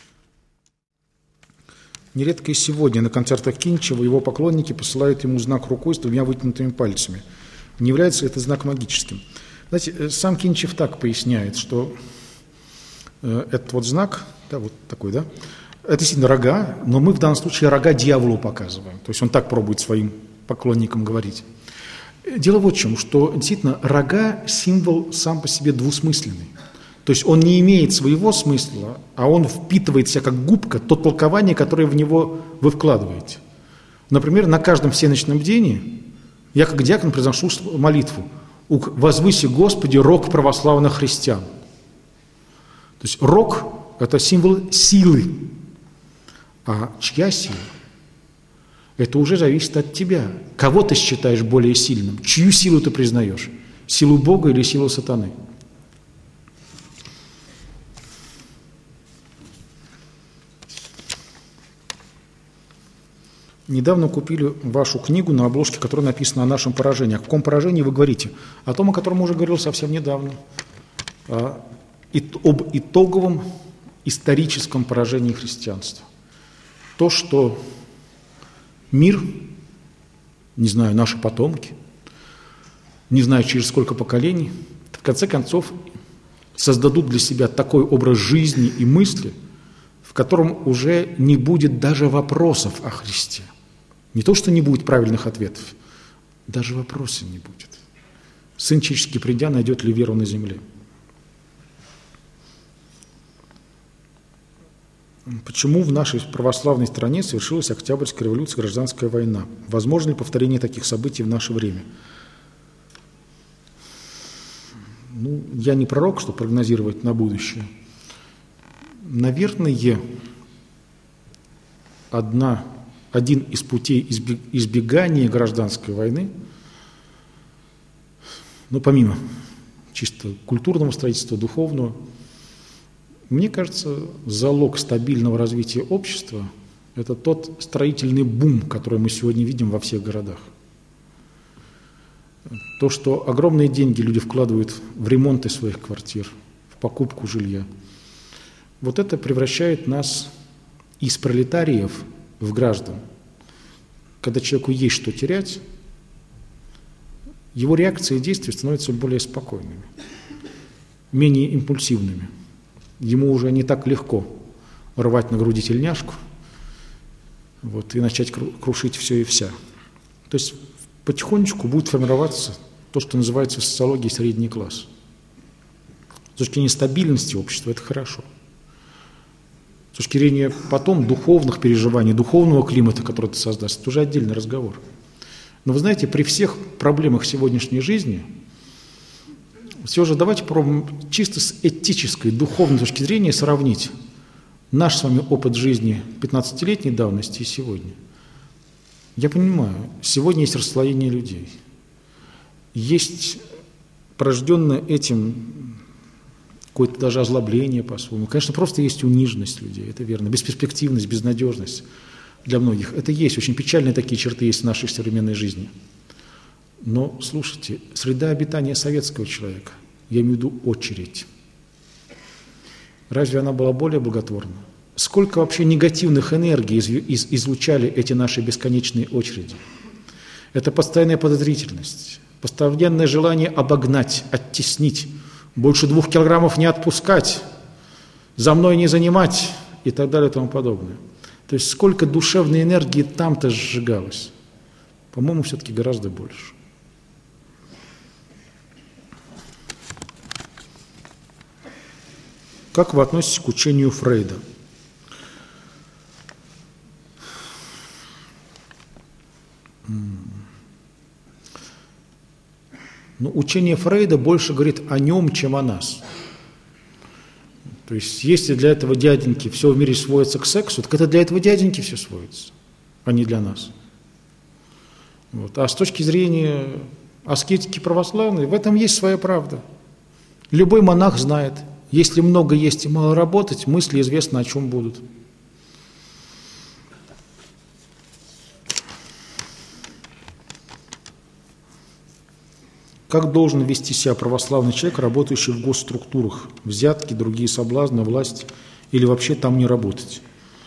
Нередко и сегодня на концертах Кинчева его поклонники посылают ему знак рукой с двумя вытянутыми пальцами. Не является ли это знак магическим? Знаете, сам Кинчев так поясняет, что этот вот знак, да, вот такой, да, это действительно рога, но мы в данном случае рога дьяволу показываем. То есть он так пробует своим поклонникам говорить. Дело вот в чем, что действительно рога – символ сам по себе двусмысленный. То есть он не имеет своего смысла, а он впитывает в себя как губка то толкование, которое в него вы вкладываете. Например, на каждом всеночном бдении Я как диакон произношу молитву: «Возвыси, Господи, рог православных христиан». То есть рог – это символ силы. А чья сила? Это уже зависит от тебя. Кого ты считаешь более сильным? Чью силу ты признаешь? Силу Бога или силу сатаны? Недавно купили вашу книгу, на обложке которой написано о нашем поражении. О каком поражении вы говорите? О том, о котором уже говорил совсем недавно. Об итоговом историческом поражении христианства. То, что мир, не знаю, наши потомки, не знаю, через сколько поколений, в конце концов создадут для себя такой образ жизни и мысли, в котором уже не будет даже вопросов о Христе. Не то, что не будет правильных ответов, даже вопросов не будет. Сын человеческий, придя, найдет ли веру на земле? Почему в нашей православной стране совершилась Октябрьская революция, гражданская война? Возможно ли повторение таких событий в наше время? Я не пророк, чтобы прогнозировать на будущее. Наверное, один из путей избегания гражданской войны, помимо чисто культурного строительства, духовного, мне кажется, залог стабильного развития общества – это тот строительный бум, который мы сегодня видим во всех городах. То, что огромные деньги люди вкладывают в ремонты своих квартир, в покупку жилья, вот это превращает нас из пролетариев в граждан. Когда человеку есть что терять, его реакции и действия становятся более спокойными, менее импульсивными. Ему уже не так легко рвать на груди тельняшку и начать крушить все и вся. То есть потихонечку будет формироваться то, что называется в социологии средний класс. С точки зрения стабильности общества это хорошо. С точки зрения потом духовных переживаний, духовного климата, который это создаст, это уже отдельный разговор. Но вы знаете, при всех проблемах сегодняшней жизни, все же давайте попробуем чисто с этической, духовной точки зрения сравнить наш с вами опыт жизни 15-летней давности и сегодня. Я понимаю, сегодня есть расслоение людей. Есть порожденное этим какое-то даже озлобление по-своему. Конечно, просто есть униженность людей, это верно, бесперспективность, безнадежность для многих. Это есть, очень печальные такие черты есть в нашей современной жизни. Но, слушайте, среда обитания советского человека, я имею в виду очередь, разве она была более благотворна? Сколько вообще негативных энергий излучали эти наши бесконечные очереди? Это постоянная подозрительность, постоянное желание обогнать, оттеснить, больше 2 килограммов не отпускать, за мной не занимать и так далее и тому подобное. То есть сколько душевной энергии там-то сжигалось? По-моему, все-таки гораздо больше. Как вы относитесь к учению Фрейда? Учение Фрейда больше говорит о нем, чем о нас. То есть, если для этого дяденьки все в мире сводится к сексу, так это для этого дяденьки все сводится, а не для нас. А с точки зрения аскетики православной, в этом есть своя правда. Любой монах знает, если много есть и мало работать, мысли известно, о чем будут. Как должен вести себя православный человек, работающий в госструктурах? Взятки, другие соблазны, власть или вообще там не работать?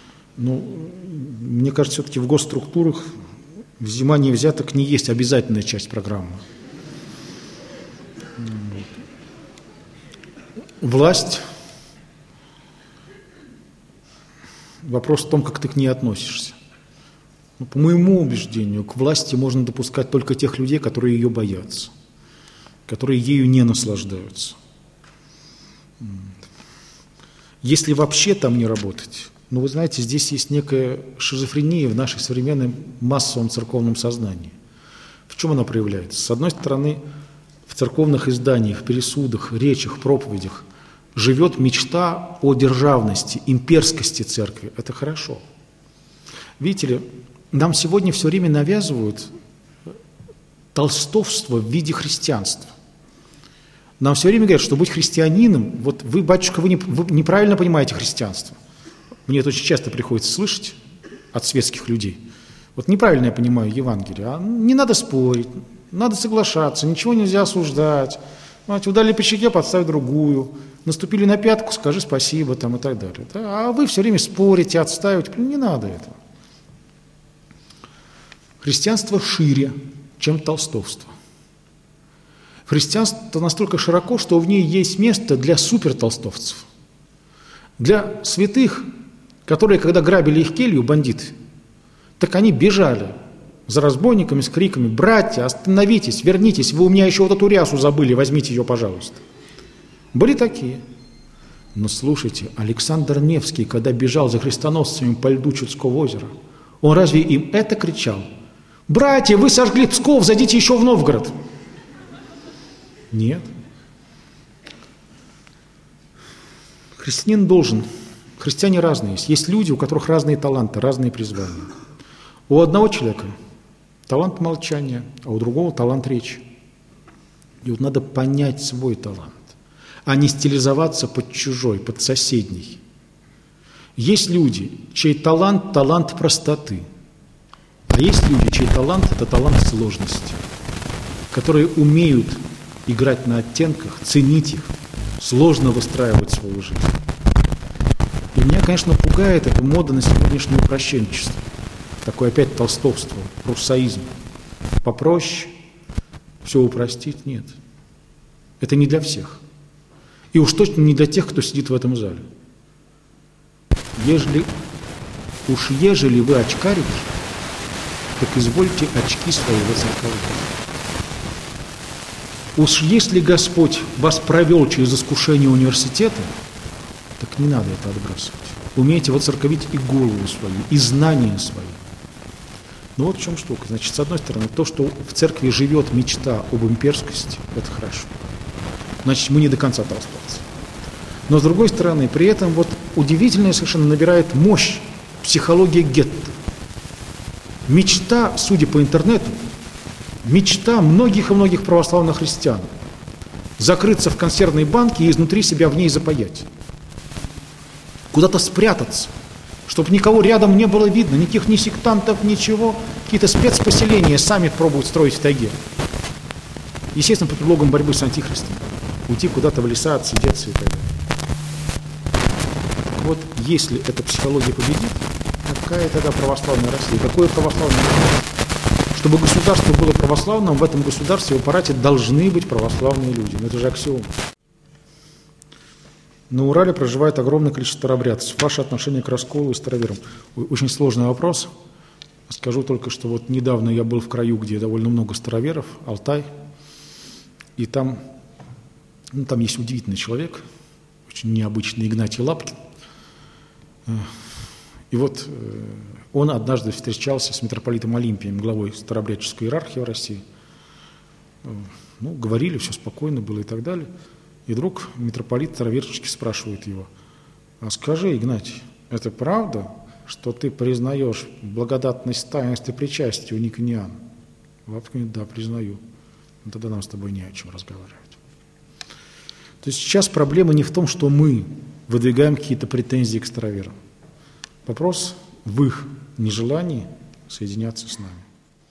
Мне кажется, все-таки в госструктурах взимание взяток не есть обязательная часть программы. Власть. Вопрос в том, как ты к ней относишься. По моему убеждению, к власти можно допускать только тех людей, которые ее боятся, которые ею не наслаждаются. Если вообще там не работать, вы знаете, здесь есть некая шизофрения в нашей современном массовом церковном сознании. В чем она проявляется? С одной стороны, в церковных изданиях, пересудах, речах, проповедях живет мечта о державности, имперскости церкви. Это хорошо. Видите ли, нам сегодня все время навязывают толстовство в виде христианства. Нам все время говорят, что быть христианином, вот вы, батюшка, вы неправильно понимаете христианство. Мне это очень часто приходится слышать от светских людей. Вот неправильно я понимаю Евангелие. А не надо спорить, надо соглашаться, ничего нельзя осуждать. Знаете, удали по щеке, подставь другую. Наступили на пятку, скажи спасибо там, и так далее. Да? А вы все время спорите, отстаиваете. Не надо этого. Христианство шире, чем толстовство. Христианство настолько широко, что в ней есть место для супертолстовцев. Для святых, которые, когда грабили их келью, бандиты, так они бежали за разбойниками с криками: «Братья, остановитесь, вернитесь, вы у меня еще вот эту рясу забыли, возьмите ее, пожалуйста». Были такие. Но слушайте, Александр Невский, когда бежал за крестоносцами по льду Чудского озера, он разве им это кричал? «Братья, вы сожгли Псков, зайдите еще в Новгород». Нет. Христианин должен. Христиане разные есть. Есть люди, у которых разные таланты, разные призвания. У одного человека талант молчания, а у другого талант речи. И вот надо понять свой талант, а не стилизоваться под чужой, под соседний. Есть люди, чей талант – талант простоты. А есть люди, чей талант – это талант сложности, которые умеют играть на оттенках, ценить их, сложно выстраивать свою жизнь. И меня, конечно, пугает эта мода на сегодняшнее упрощенчество. Такое опять толстовство, руссоизм. Попроще, все упростить – нет. Это не для всех. И уж точно не для тех, кто сидит в этом зале. Ежели вы очкарики, так извольте очки свои воцерковать. Уж если Господь вас провел через искушение университета, так не надо это отбрасывать. Умейте воцерковить и голову свою, и знания свои. Ну вот в чем штука. Значит, с одной стороны, то, что в церкви живет мечта об имперскости, это хорошо. Значит, мы не до конца толстовцы. Но с другой стороны, при этом вот удивительная совершенно набирает мощь психология гетто. Мечта, судя по интернету, мечта многих и многих православных христиан закрыться в консервной банке и изнутри себя в ней запаять. Куда-то спрятаться, чтобы никого рядом не было видно, никаких ни сектантов, ничего. Какие-то спецпоселения сами пробуют строить в тайге. Естественно, под предлогом борьбы с антихристом. Уйти куда-то в леса, отсидеться и так далее. Так вот, если эта психология победит, какая тогда православная Россия? Какое православное Россия? Чтобы государство было православным, в этом государстве в аппарате должны быть православные люди. Но это же аксиома. На Урале проживает огромное количество старообрядцев. Ваше отношение к расколу и староверам? Очень сложный вопрос. Скажу только, что вот недавно я был в краю, где довольно много староверов, Алтай, и там есть удивительный человек, очень необычный, Игнатий Лапкин. И вот он однажды встречался с митрополитом Олимпием, главой старообрядческой иерархии в России. Ну, говорили, все спокойно было и так далее. И вдруг митрополит староверчески спрашивает его: «А скажи, Игнатий, это правда, что ты признаешь благодатность таинства причастия у никониан?» Лапкин говорит: «Да, признаю». Ну, тогда нам с тобой не о чем разговаривать. То есть сейчас проблема не в том, что мы выдвигаем какие-то претензии к староверам. Вопрос в их нежелании соединяться с нами.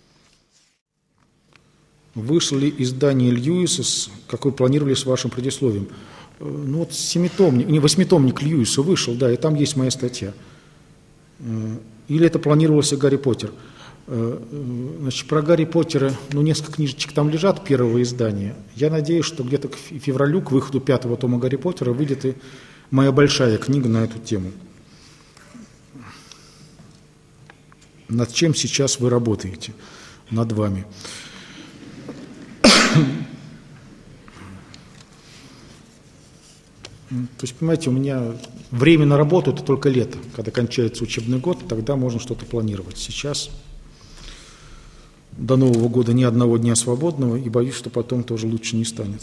Вышло ли издание Льюиса, как вы планировали с вашим предисловием? Ну вот восьмитомник Льюиса вышел, да, и там есть моя статья. Или это планировался Гарри Поттер? Значит, про Гарри Поттера, несколько книжечек там лежат, первого издания. Я надеюсь, что где-то к февралю, к выходу 5-го тома Гарри Поттера, выйдет и моя большая книга на эту тему. Над чем сейчас вы работаете? Над вами. То есть, понимаете, у меня время на работу – это только лето. Когда кончается учебный год, тогда можно что-то планировать. Сейчас до Нового года ни одного дня свободного, и боюсь, что потом тоже лучше не станет.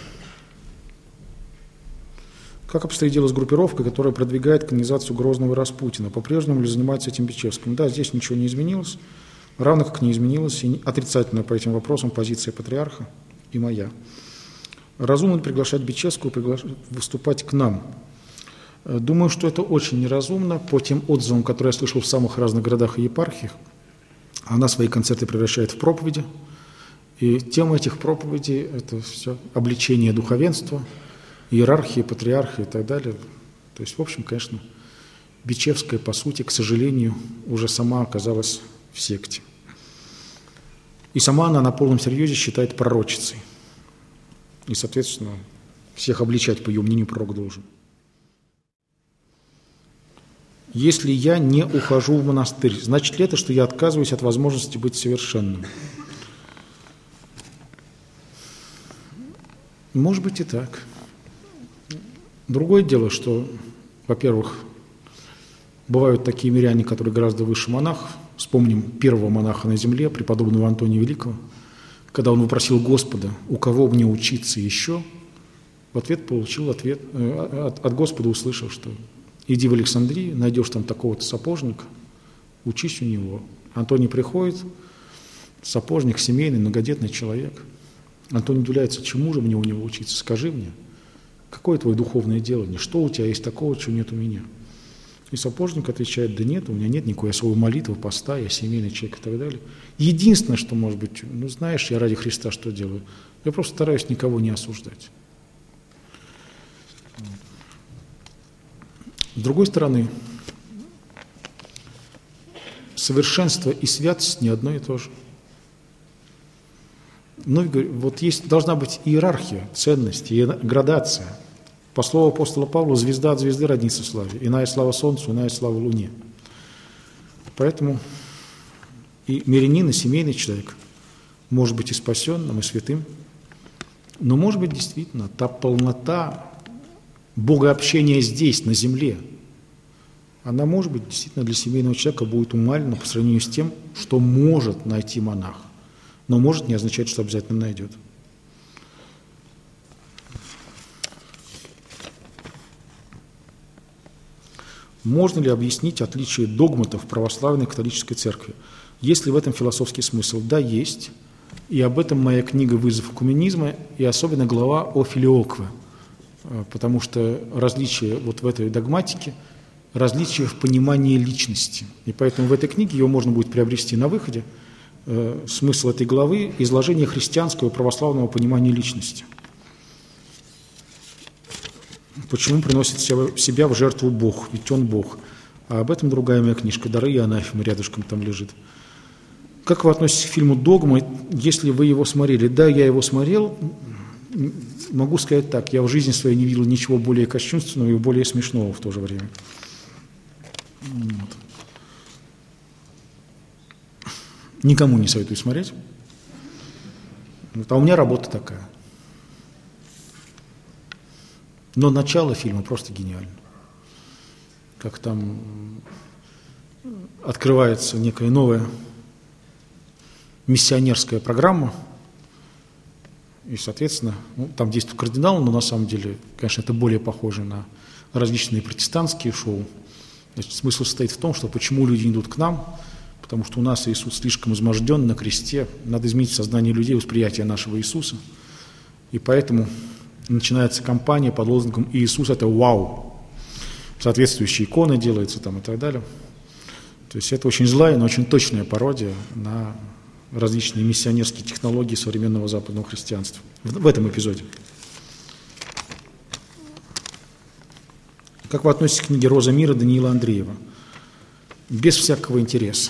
Как обстоит дело с группировкой, которая продвигает канонизацию Грозного и Распутина? По-прежнему ли занимается этим Бичевским? Да, здесь ничего не изменилось, равно как не изменилась и отрицательная по этим вопросам позиция патриарха и моя. Разумно ли приглашать Бичевскую выступать к нам? Думаю, что это очень неразумно. По тем отзывам, которые я слышал в самых разных городах и епархиях, она свои концерты превращает в проповеди. И тема этих проповедей – это все обличение духовенства, иерархии, патриархии и так далее. То есть, в общем, конечно, Бичевская, по сути, к сожалению, уже сама оказалась в секте. И сама она на полном серьезе считает пророчицей. И, соответственно, всех обличать, по ее мнению, пророк должен. Если я не ухожу в монастырь, значит ли это, что я отказываюсь от возможности быть совершенным? Может быть и так. Другое дело, что, во-первых, бывают такие миряне, которые гораздо выше монахов. Вспомним первого монаха на земле, преподобного Антония Великого. Когда он вопросил Господа, у кого мне учиться еще, в ответ получил ответ, от Господа услышал, что иди в Александрию, найдешь там такого-то сапожника, учись у него. Антоний приходит, сапожник, семейный, многодетный человек. Антоний удивляется, чему же мне у него учиться? Скажи мне, какое твое духовное делание? Что у тебя есть такого, чего нет у меня? И сапожник отвечает, да нет, у меня нет никакой особой молитвы, поста, я семейный человек и так далее. Единственное, что может быть, ну знаешь, я ради Христа что делаю? Я просто стараюсь никого не осуждать. С другой стороны, совершенство и святость не одно и то же. Ну, вот есть, должна быть иерархия, ценность, градация. По слову апостола Павла, звезда от звезды роднится в славе. Иная слава солнцу, иная слава луне. Поэтому и мирянин, и семейный человек может быть и спасенным, и святым. Но может быть действительно та полнота богообщения здесь, на земле, она может быть действительно для семейного человека будет умалена по сравнению с тем, что может найти монах. Но может не означает, что обязательно найдет. Можно ли объяснить отличие догматов православной и католической церкви? Есть ли в этом философский смысл? Да, есть. И об этом моя книга «Вызов экуменизма» и особенно глава о филиокве. Потому что различие вот в этой догматике, различие в понимании личности. И поэтому в этой книге ее можно будет приобрести на выходе. Смысл этой главы – изложение христианского и православного понимания личности. Почему приносит себя в жертву Бог? Ведь Он Бог. А об этом другая моя книжка «Дары и анафемы» рядышком там лежит. Как вы относитесь к фильму «Догма», если вы его смотрели? Да, я его смотрел. Могу сказать так, я в жизни своей не видел ничего более кощунственного и более смешного в то же время. Вот. Никому не советую смотреть. Вот, а у меня работа такая. Но начало фильма просто гениально. Как там открывается некая новая миссионерская программа, и, соответственно, там действует кардинал, но на самом деле, конечно, это более похоже на различные протестантские шоу. Значит, смысл состоит в том, что почему люди идут к нам, потому что у нас Иисус слишком изможден на кресте, надо изменить в сознании людей восприятие нашего Иисуса, и поэтому начинается кампания под лозунгом «Иисус – это вау». Соответствующие иконы делаются там и так далее. То есть это очень злая, но очень точная пародия на различные миссионерские технологии современного западного христианства. В этом эпизоде. Как вы относитесь к книге «Роза мира» Даниила Андреева? Без всякого интереса.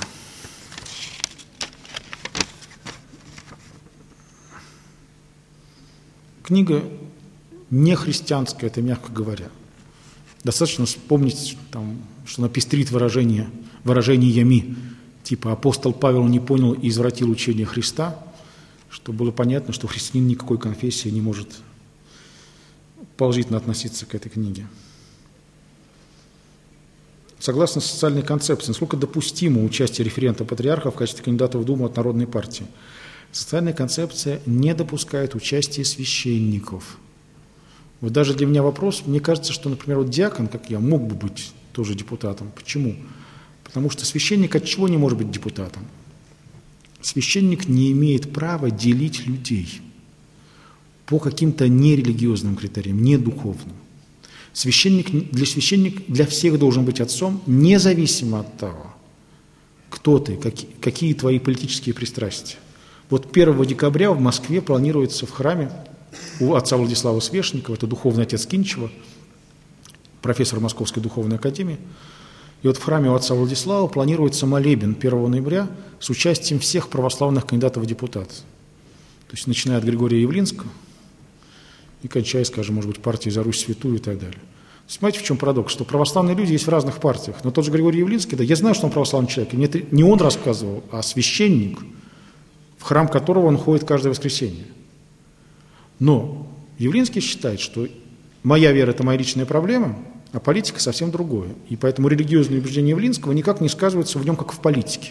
Книга не христианская, это мягко говоря. Достаточно вспомнить, там, что она пестрит выражениями, типа апостол Павел не понял и извратил учение Христа, чтобы было понятно, что христианин никакой конфессии не может положительно относиться к этой книге. согласно социальной концепции, насколько допустимо участие референта-патриарха в качестве кандидата в Думу от Народной партии. Социальная концепция не допускает участия священников. Вот даже для меня вопрос, мне кажется, что, например, вот диакон, как я, мог бы быть тоже депутатом. Почему? Потому что священник от чего не может быть депутатом? Священник не имеет права делить людей по каким-то нерелигиозным критериям, не духовным. Священник для всех должен быть отцом, независимо от того, кто ты, какие твои политические пристрастия. Вот 1 декабря в Москве планируется в храме у отца Владислава Свешникова, это духовный отец Кинчева, профессор Московской духовной академии. И вот в храме у отца Владислава планируется молебен 1 ноября с участием всех православных кандидатов в депутаты. То есть начиная от Григория Явлинского и кончая, скажем, может быть, партией «За Русь святую» и так далее. Понимаете, в чем парадокс? Что православные люди есть в разных партиях. Но тот же Григорий Явлинский, да, я знаю, что он православный человек, и мне не он рассказывал, а священник, в храм которого он ходит каждое воскресенье. Но Явлинский считает, что моя вера – это моя личная проблема, а политика совсем другое. И поэтому религиозные убеждения Явлинского никак не сказываются в нем, как в политике.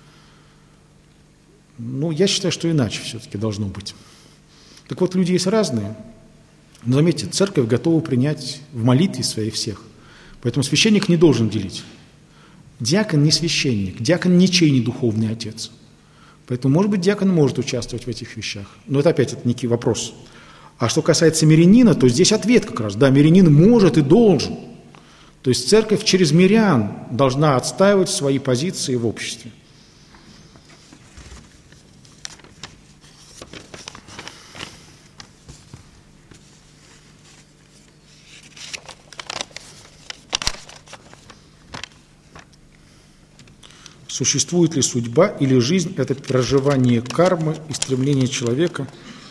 Ну, я считаю, что иначе все-таки должно быть. Так вот, люди есть разные. Но заметьте, церковь готова принять в молитве своей всех. Поэтому священник не должен делить. Диакон не священник, диакон ничей не духовный отец. Поэтому, может быть, диакон может участвовать в этих вещах. Но это опять некий вопрос. А что касается мирянина, то здесь ответ как раз. Да, мирянин может и должен. То есть церковь через мирян должна отстаивать свои позиции в обществе. Существует ли судьба или жизнь – это проживание кармы и стремление человека,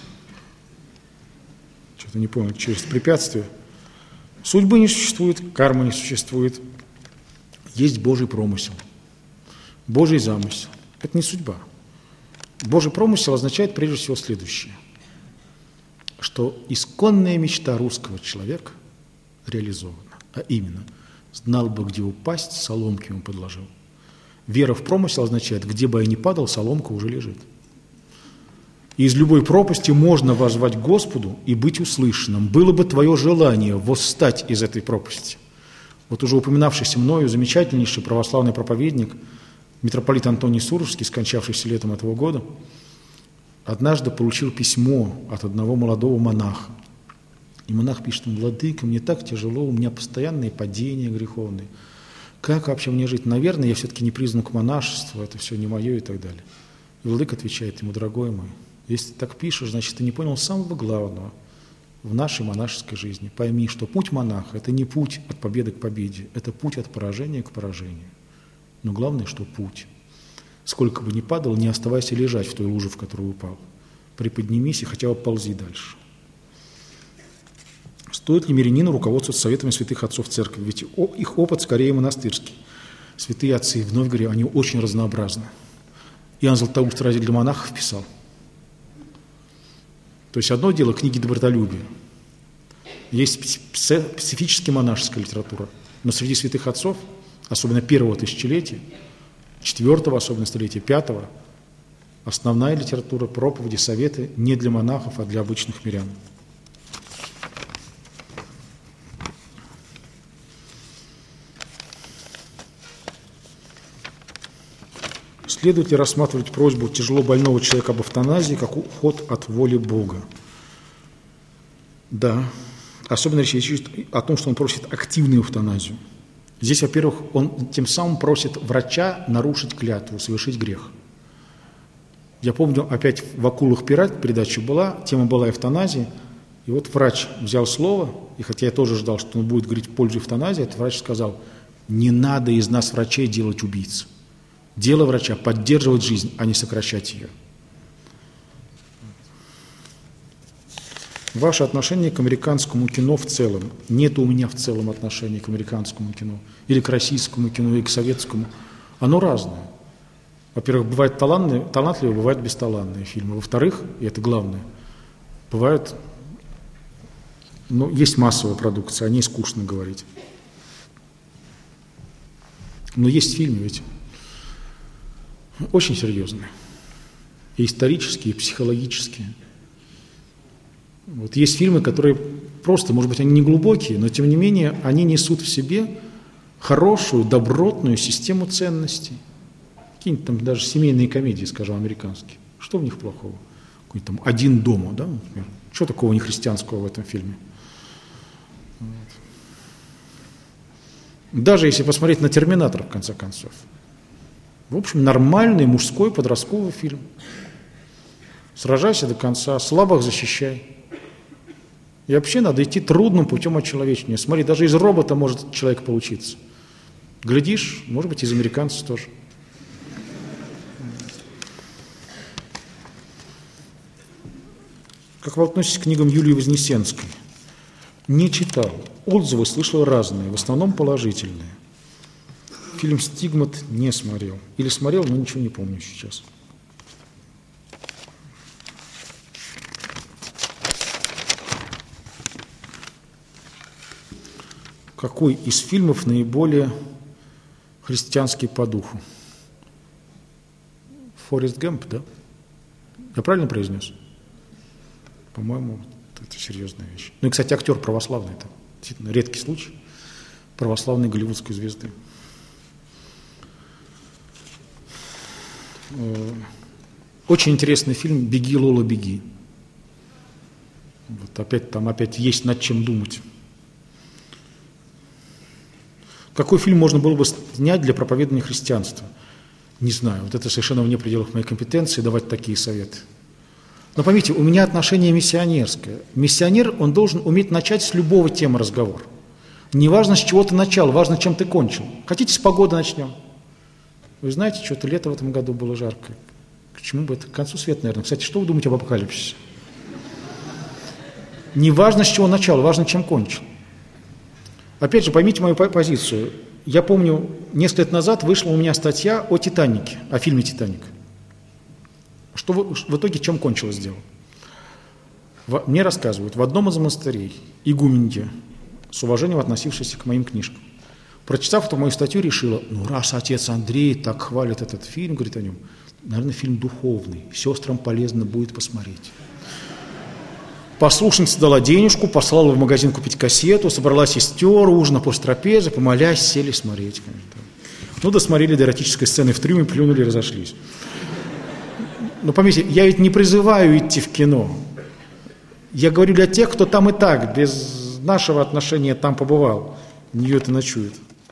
что-то не понял, через препятствия? Судьбы не существует, кармы не существует. Есть Божий промысел, Божий замысел. Это не судьба. Божий промысел означает прежде всего следующее, что исконная мечта русского человека реализована, а именно, знал бы, где упасть, соломки ему подложил. Вера в промысел означает, где бы я ни падал, соломка уже лежит. И из любой пропасти можно воззвать к Господу и быть услышанным. Было бы твое желание восстать из этой пропасти. Вот уже упоминавшийся мною замечательнейший православный проповедник, митрополит Антоний Сурожский, скончавшийся летом этого года, однажды получил письмо от одного молодого монаха. И монах пишет ему: «Владыка, мне так тяжело, у меня постоянные падения греховные. Как вообще мне жить? Наверное, я все-таки не призван к монашеству, это все не мое» и так далее. И владыка отвечает ему: «Дорогой мой, если ты так пишешь, значит, ты не понял самого главного в нашей монашеской жизни. Пойми, что путь монаха – это не путь от победы к победе, это путь от поражения к поражению. Но главное, что путь. Сколько бы ни падал, не оставайся лежать в той луже, в которую упал. Приподнимись и хотя бы ползи дальше». Стоит ли мирянину руководствоваться советами святых отцов церкви? Ведь их опыт скорее монастырский. Святые отцы, вновь говорю, они очень разнообразны. Иоанн Златоуст разве для монахов писал? То есть одно дело книги добротолюбия. Есть специфически монашеская литература. Но среди святых отцов, особенно первого тысячелетия, 4-го, особенно столетия, 5-го, основная литература, проповеди, советы не для монахов, а для обычных мирян. Следует ли рассматривать просьбу тяжело больного человека об эвтаназии как уход от воли Бога? Да. Особенно речь идет о том, что он просит активную эвтаназию. Здесь, во-первых, он тем самым просит врача нарушить клятву, совершить грех. Я помню, опять в «Акулах пират» передача была, тема была эвтаназии, и вот врач взял слово, и хотя я тоже ждал, что он будет говорить в пользу эвтаназии, этот врач сказал: «Не надо из нас, врачей, делать убийц. Дело врача – поддерживать жизнь, а не сокращать ее». Ваше отношение к американскому кино в целом. Нет у меня в целом отношения к американскому кино, или к российскому кино, или к советскому. Оно разное. Во-первых, бывают талантливые, бывают бесталантные фильмы. Во-вторых, и это главное, бывают, есть массовая продукция, о ней скучно говорить. Но есть фильмы ведь очень серьезные. И исторические, и психологические. Вот есть фильмы, которые просто, может быть, они не глубокие, но тем не менее они несут в себе хорошую, добротную систему ценностей. Какие-нибудь там даже семейные комедии, скажем, американские. Что в них плохого? Какой-нибудь там «Один дома», да, например. Что такого нехристианского в этом фильме? Вот. Даже если посмотреть на «Терминатора», в конце концов. В общем, нормальный мужской подростковый фильм. Сражайся до конца, слабых защищай. И вообще надо идти трудным путем очеловечения. Смотри, даже из робота может человек получиться. Глядишь, может быть, из американцев тоже. Как вы относитесь к книгам Юлии Вознесенской? Не читал. Отзывы слышал разные, в основном положительные. Фильм «Стигмат» не смотрел. Или смотрел, но ничего не помню сейчас. Какой из фильмов наиболее христианский по духу? «Форест Гэмп», да? Я правильно произнес? По-моему, это серьезная вещь. Ну и, кстати, актер православный, это действительно редкий случай православной голливудской звезды. Очень интересный фильм «Беги, Лола, беги». Вот опять, там опять есть над чем думать. Какой фильм можно было бы снять для проповедования христианства? Не знаю, вот это совершенно вне пределов моей компетенции давать такие советы. Но поймите, у меня отношение миссионерское. Миссионер, он должен уметь начать с любого темы разговор. Не важно, с чего ты начал, важно, чем ты кончил. Хотите, с погоды начнем? Вы знаете, что-то лето в этом году было жарко. К чему бы это? К концу света, наверное. Кстати, что вы думаете об апокалипсисе? Не важно, с чего начал, важно, чем кончил. Опять же, поймите мою позицию. Я помню, несколько лет назад вышла у меня статья о «Титанике», о фильме «Титаник». Что в итоге чем кончилось дело? Мне рассказывают, в одном из монастырей, игуменья, с уважением относившаяся к моим книжкам, прочитав эту мою статью, решила, ну раз отец Андрей так хвалит этот фильм, говорит о нем, наверное, фильм духовный, сестрам полезно будет посмотреть. Послушница дала денежку, послала в магазин купить кассету, собрала сестер, ужина после трапезы, помолясь, сели смотреть. Ну, досмотрели до эротической сцены в трюме, плюнули и разошлись. Но поймите, я ведь не призываю идти в кино. Я говорю для тех, кто там и так, без нашего отношения там побывал, нее это ночует.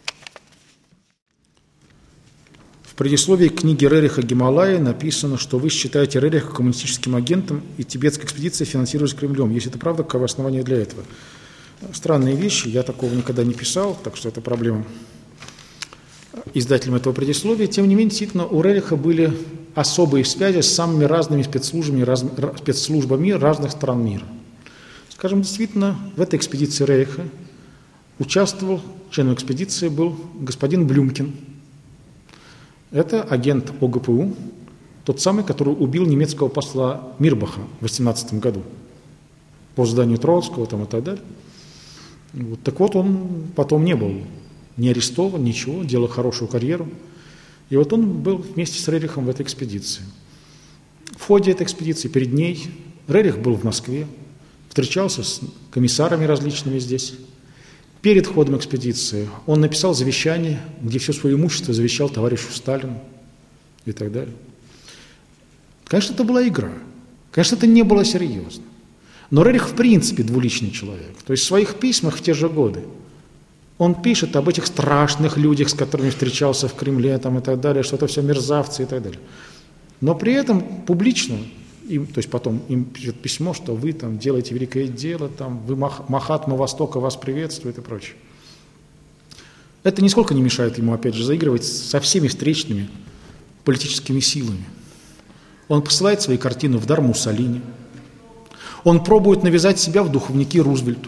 В предисловии к книге Рериха «Гималаи» написано, что вы считаете Рериха коммунистическим агентом, и тибетская экспедиция финансируется Кремлем. Если это правда, каковы основания для этого? Странные вещи, я такого никогда не писал, так что это проблема издателям этого предисловия. Тем не менее, действительно, у Рериха были особые связи с самыми разными спецслужбами разных стран мира. Скажем, действительно, в этой экспедиции Рериха участвовал, членом экспедиции был господин Блюмкин. Это агент ОГПУ, тот самый, который убил немецкого посла Мирбаха в 18 году по зданию Троцкого там, и так далее. Вот. Так вот, он потом не был не арестован, ничего, делал хорошую карьеру. И вот он был вместе с Рерихом в этой экспедиции. В ходе этой экспедиции, перед ней, Рерих был в Москве, встречался с комиссарами различными здесь. Перед ходом экспедиции он написал завещание, где все свое имущество завещал товарищу Сталину и так далее. Конечно, это была игра. Конечно, это не было серьезно. Но Рерих в принципе двуличный человек. То есть в своих письмах в те же годы он пишет об этих страшных людях, с которыми встречался в Кремле там, и так далее, что это все мерзавцы и так далее. Но при этом публично, то есть потом им пишет письмо, что вы там делаете великое дело, там, вы Махатма Востока вас приветствует и прочее. Это нисколько не мешает ему, опять же, заигрывать со всеми встречными политическими силами. Он посылает свои картины в дар Муссолини. Он пробует навязать себя в духовники Рузвельту.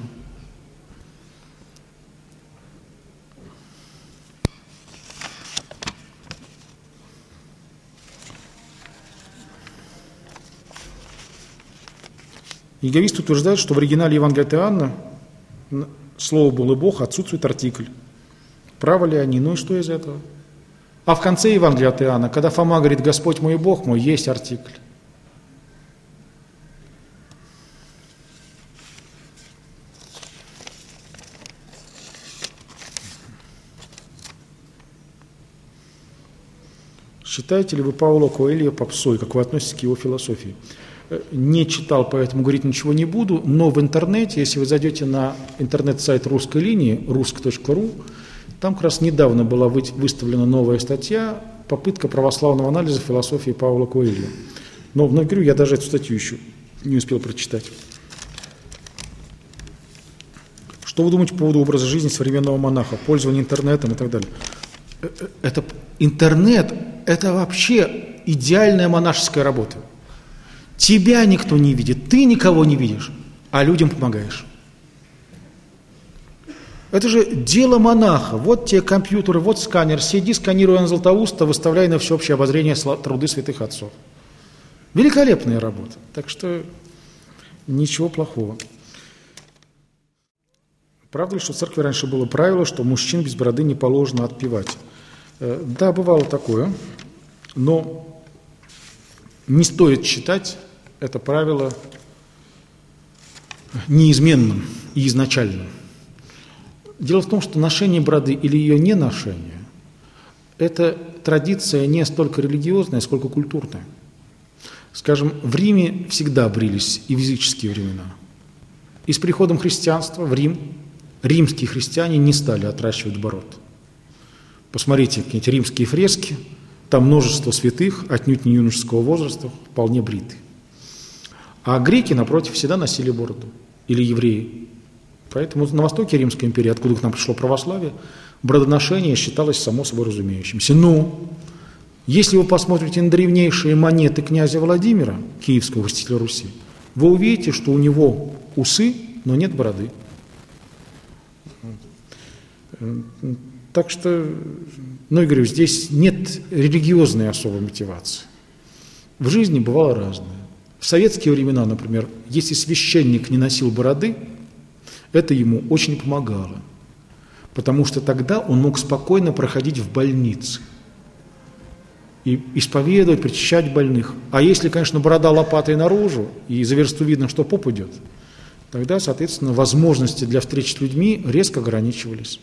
Иеговисты утверждают, что в оригинале Евангелия от Иоанна слово «был и Бог» отсутствует артикль. Правы ли они? Ну и что из этого? А в конце Евангелия от Иоанна, когда Фома говорит «Господь мой и Бог мой», есть артикль. Считаете ли вы Паула Коэльо попсой, как вы относитесь к его философии? Не читал, поэтому говорить ничего не буду, но в интернете, если вы зайдете на интернет-сайт русской линии, rusk.ru, там как раз недавно была выставлена новая статья «Попытка православного анализа философии Паула Коэльо». Но, вновь говорю, я даже эту статью еще не успел прочитать. Что вы думаете по поводу образа жизни современного монаха, пользования интернетом и так далее? Интернет – это вообще идеальная монашеская работа. Тебя никто не видит, ты никого не видишь, а людям помогаешь. Это же дело монаха. Вот тебе компьютер, вот сканер, сиди, сканируя на Златоуста, выставляй на всеобщее обозрение труды святых отцов. Великолепная работа. Так что ничего плохого. Правда ли, что в церкви раньше было правило, что мужчин без бороды не положено отпевать? Да, бывало такое, но не стоит считать это правило неизменным и изначальным. Дело в том, что ношение бороды или ее не ношение – это традиция не столько религиозная, сколько культурная. Скажем, в Риме всегда брились и в языческие времена. И с приходом христианства в Рим римские христиане не стали отращивать бород. Посмотрите какие-нибудь римские фрески, там множество святых, отнюдь не юношеского возраста, вполне бриты. А греки, напротив, всегда носили бороду, или евреи. Поэтому на востоке Римской империи, откуда к нам пришло православие, бородоношение считалось само собой разумеющимся. Но если вы посмотрите на древнейшие монеты князя Владимира, киевского властителя Руси, вы увидите, что у него усы, но нет бороды. Так что, ну и говорю, здесь нет религиозной особой мотивации. В жизни бывало разное. В советские времена, например, если священник не носил бороды, это ему очень помогало, потому что тогда он мог спокойно проходить в больнице и исповедовать, причащать больных. А если, конечно, борода лопатой наружу, и за версту видно, что поп идет, тогда, соответственно, возможности для встреч с людьми резко ограничивались.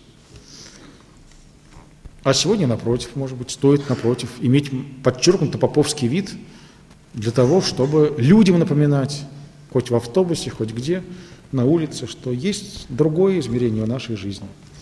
А сегодня, напротив, может быть, стоит, напротив, иметь подчеркнуто поповский вид для того, чтобы людям напоминать, хоть в автобусе, хоть где, на улице, что есть другое измерение в нашей жизни.